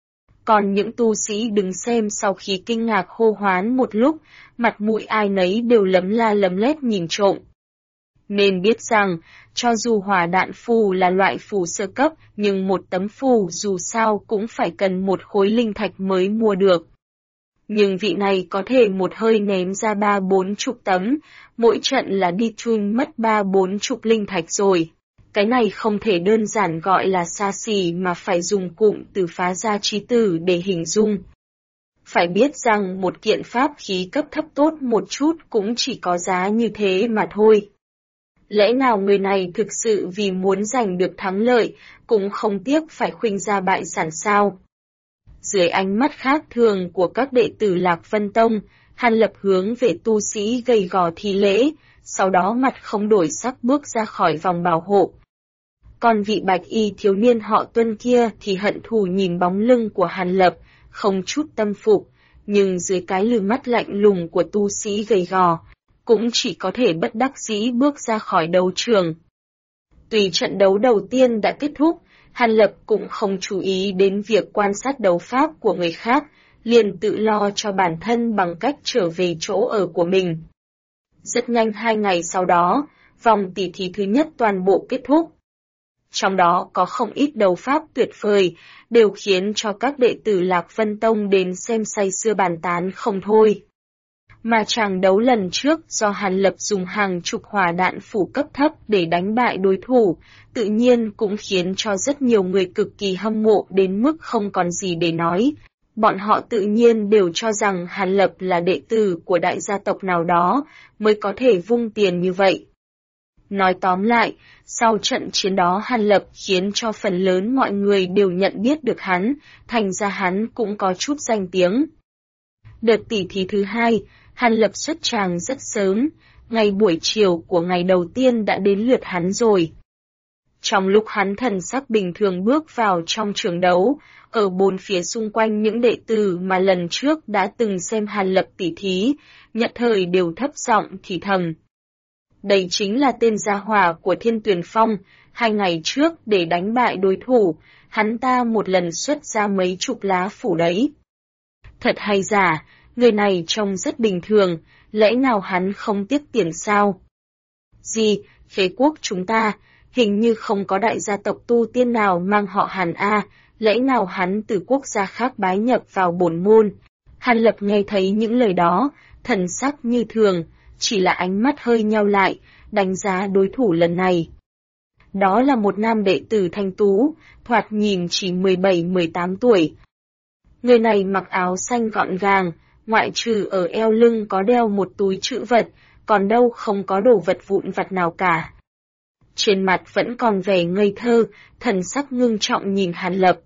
Còn những tu sĩ đứng xem sau khi kinh ngạc hô hoán một lúc, mặt mũi ai nấy đều lấm la lấm lét nhìn trộm. Nên biết rằng, cho dù hỏa đạn phù là loại phù sơ cấp, nhưng một tấm phù dù sao cũng phải cần một khối linh thạch mới mua được. Nhưng vị này có thể một hơi ném ra 30-40 tấm, mỗi trận là đi chun mất 30-40 linh thạch rồi. Cái này không thể đơn giản gọi là xa xỉ mà phải dùng cụm từ phá gia trí tử để hình dung. Phải biết rằng một kiện pháp khí cấp thấp tốt một chút cũng chỉ có giá như thế mà thôi. Lẽ nào người này thực sự vì muốn giành được thắng lợi, cũng không tiếc phải khuynh ra bại sản sao? Dưới ánh mắt khác thường của các đệ tử Lạc Vân Tông, Hàn Lập hướng về tu sĩ gầy gò thi lễ, sau đó mặt không đổi sắc bước ra khỏi vòng bảo hộ. Còn vị bạch y thiếu niên họ Tuân kia thì hận thù nhìn bóng lưng của Hàn Lập, không chút tâm phục, nhưng dưới cái lư mắt lạnh lùng của tu sĩ gầy gò, cũng chỉ có thể bất đắc dĩ bước ra khỏi đấu trường. Tuy trận đấu đầu tiên đã kết thúc, Hàn Lập cũng không chú ý đến việc quan sát đấu pháp của người khác, liền tự lo cho bản thân bằng cách trở về chỗ ở của mình. Rất nhanh 2 ngày sau đó, vòng tỉ thí thứ nhất toàn bộ kết thúc. Trong đó có không ít đấu pháp tuyệt vời, đều khiến cho các đệ tử Lạc Vân Tông đến xem say sưa bàn tán không thôi. Mà chàng đấu lần trước do Hàn Lập dùng hàng chục hỏa đạn phủ cấp thấp để đánh bại đối thủ, tự nhiên cũng khiến cho rất nhiều người cực kỳ hâm mộ đến mức không còn gì để nói. Bọn họ tự nhiên đều cho rằng Hàn Lập là đệ tử của đại gia tộc nào đó, mới có thể vung tiền như vậy. Nói tóm lại, sau trận chiến đó Hàn Lập khiến cho phần lớn mọi người đều nhận biết được hắn, thành ra hắn cũng có chút danh tiếng. Đợt tỉ thí thứ hai, Hàn Lập xuất tràng rất sớm, ngày buổi chiều của ngày đầu tiên đã đến lượt hắn rồi. Trong lúc hắn thần sắc bình thường bước vào trong trường đấu, ở bốn phía xung quanh những đệ tử mà lần trước đã từng xem Hàn Lập tỉ thí, nhất thời đều thấp giọng thì thầm. Đây chính là tên gia hỏa của Thiên Tuyền Phong, 2 ngày trước để đánh bại đối thủ, hắn ta một lần xuất ra mấy chục lá phủ đấy. Thật hay giả, người này trông rất bình thường, lẽ nào hắn không tiếc tiền sao? Gì, Khế quốc chúng ta, hình như không có đại gia tộc tu tiên nào mang họ Hàn a, lẽ nào hắn từ quốc gia khác bái nhập vào bổn môn? Hàn Lập nghe thấy những lời đó, thần sắc như thường, chỉ là ánh mắt hơi nheo lại, đánh giá đối thủ lần này. Đó là một nam đệ tử thanh tú, thoạt nhìn chỉ 17-18 tuổi. Người này mặc áo xanh gọn gàng, ngoại trừ ở eo lưng có đeo một túi trữ vật, còn đâu không có đồ vật vụn vặt nào cả. Trên mặt vẫn còn vẻ ngây thơ, thần sắc ngưng trọng nhìn Hàn Lập.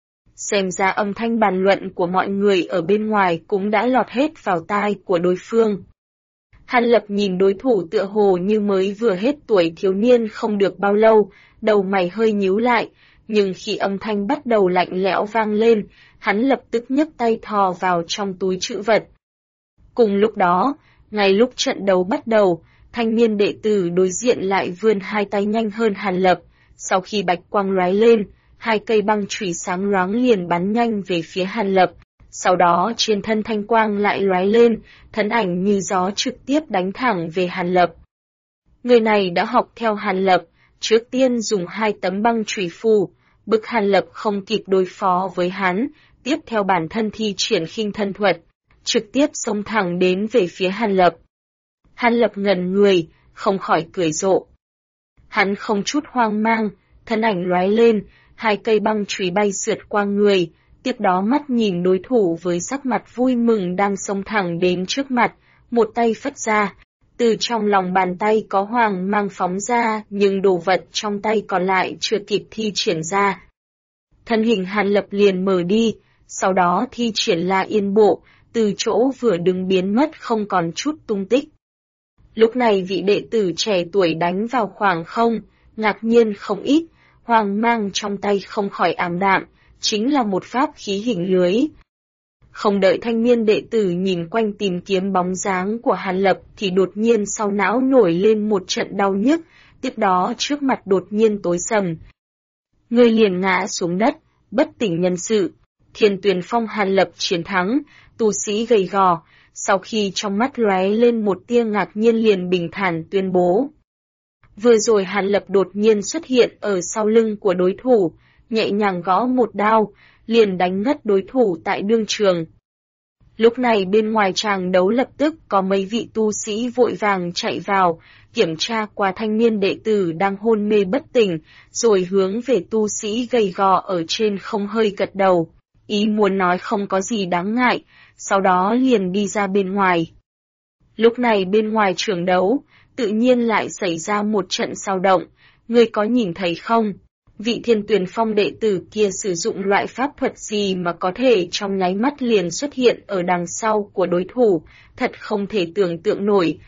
Xem ra âm thanh bàn luận của mọi người ở bên ngoài cũng đã lọt hết vào tai của đối phương. Hàn Lập nhìn đối thủ tựa hồ như mới vừa hết tuổi thiếu niên không được bao lâu, đầu mày hơi nhíu lại, nhưng khi âm thanh bắt đầu lạnh lẽo vang lên, hắn lập tức nhấc tay thò vào trong túi trữ vật. Cùng lúc đó, ngay lúc trận đấu bắt đầu, thanh niên đệ tử đối diện lại vươn hai tay nhanh hơn Hàn Lập, sau khi bạch quang lóe lên, hai cây băng chùy sáng loáng liền bắn nhanh về phía Hàn Lập. Sau đó trên thân thanh quang lại lóe lên, thân ảnh như gió trực tiếp đánh thẳng về Hàn Lập. Người này đã học theo Hàn Lập, trước tiên dùng hai tấm băng chùy phù, bức Hàn Lập không kịp đối phó với hắn, tiếp theo bản thân thi triển khinh thân thuật, trực tiếp xông thẳng đến về phía Hàn Lập. Hàn Lập ngẩn người, không khỏi cười rộ. Hắn không chút hoang mang, thân ảnh lóe lên, hai cây băng chùy bay sượt qua người, tiếp đó mắt nhìn đối thủ với sắc mặt vui mừng đang xông thẳng đến trước mặt, một tay phất ra. Từ trong lòng bàn tay có hoàng mang phóng ra, nhưng đồ vật trong tay còn lại chưa kịp thi triển ra. Thân hình Hàn Lập liền mở đi, sau đó thi triển La Yên Bộ, từ chỗ vừa đứng biến mất không còn chút tung tích. Lúc này vị đệ tử trẻ tuổi đánh vào khoảng không, ngạc nhiên không ít, hoàng mang trong tay không khỏi ảm đạm, chính là một pháp khí hình lưới. Không đợi thanh niên đệ tử nhìn quanh tìm kiếm bóng dáng của Hàn Lập thì đột nhiên sau não nổi lên một trận đau nhức, tiếp đó trước mặt đột nhiên tối sầm. Người liền ngã xuống đất, bất tỉnh nhân sự. Thiên Tuyền Phong Hàn Lập chiến thắng, tu sĩ gầy gò, sau khi trong mắt lóe lên một tia ngạc nhiên liền bình thản tuyên bố. Vừa rồi Hàn Lập đột nhiên xuất hiện ở sau lưng của đối thủ, nhẹ nhàng gõ một đao, liền đánh ngất đối thủ tại đương trường. Lúc này bên ngoài tràng đấu lập tức có mấy vị tu sĩ vội vàng chạy vào, kiểm tra qua thanh niên đệ tử đang hôn mê bất tỉnh, rồi hướng về tu sĩ gầy gò ở trên không hơi gật đầu, ý muốn nói không có gì đáng ngại, sau đó liền đi ra bên ngoài. Lúc này bên ngoài trường đấu, tự nhiên lại xảy ra một trận sao động, người có nhìn thấy không? Vị Thiên Tuyền Phong đệ tử kia sử dụng loại pháp thuật gì mà có thể trong nháy mắt liền xuất hiện ở đằng sau của đối thủ, thật không thể tưởng tượng nổi.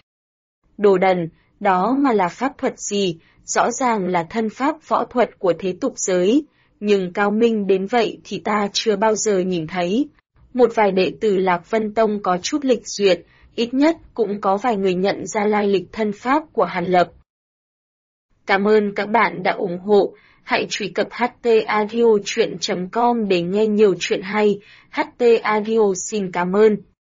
Đồ đần, đó mà là pháp thuật gì, rõ ràng là thân pháp võ thuật của thế tục giới, nhưng cao minh đến vậy thì ta chưa bao giờ nhìn thấy. Một vài đệ tử Lạc Vân Tông có chút lịch duyệt, ít nhất cũng có vài người nhận ra lai lịch thân pháp của Hàn Lập. Cảm ơn các bạn đã ủng hộ. Hãy truy cập htaudio.com để nghe nhiều chuyện hay. HT Audio xin cảm ơn.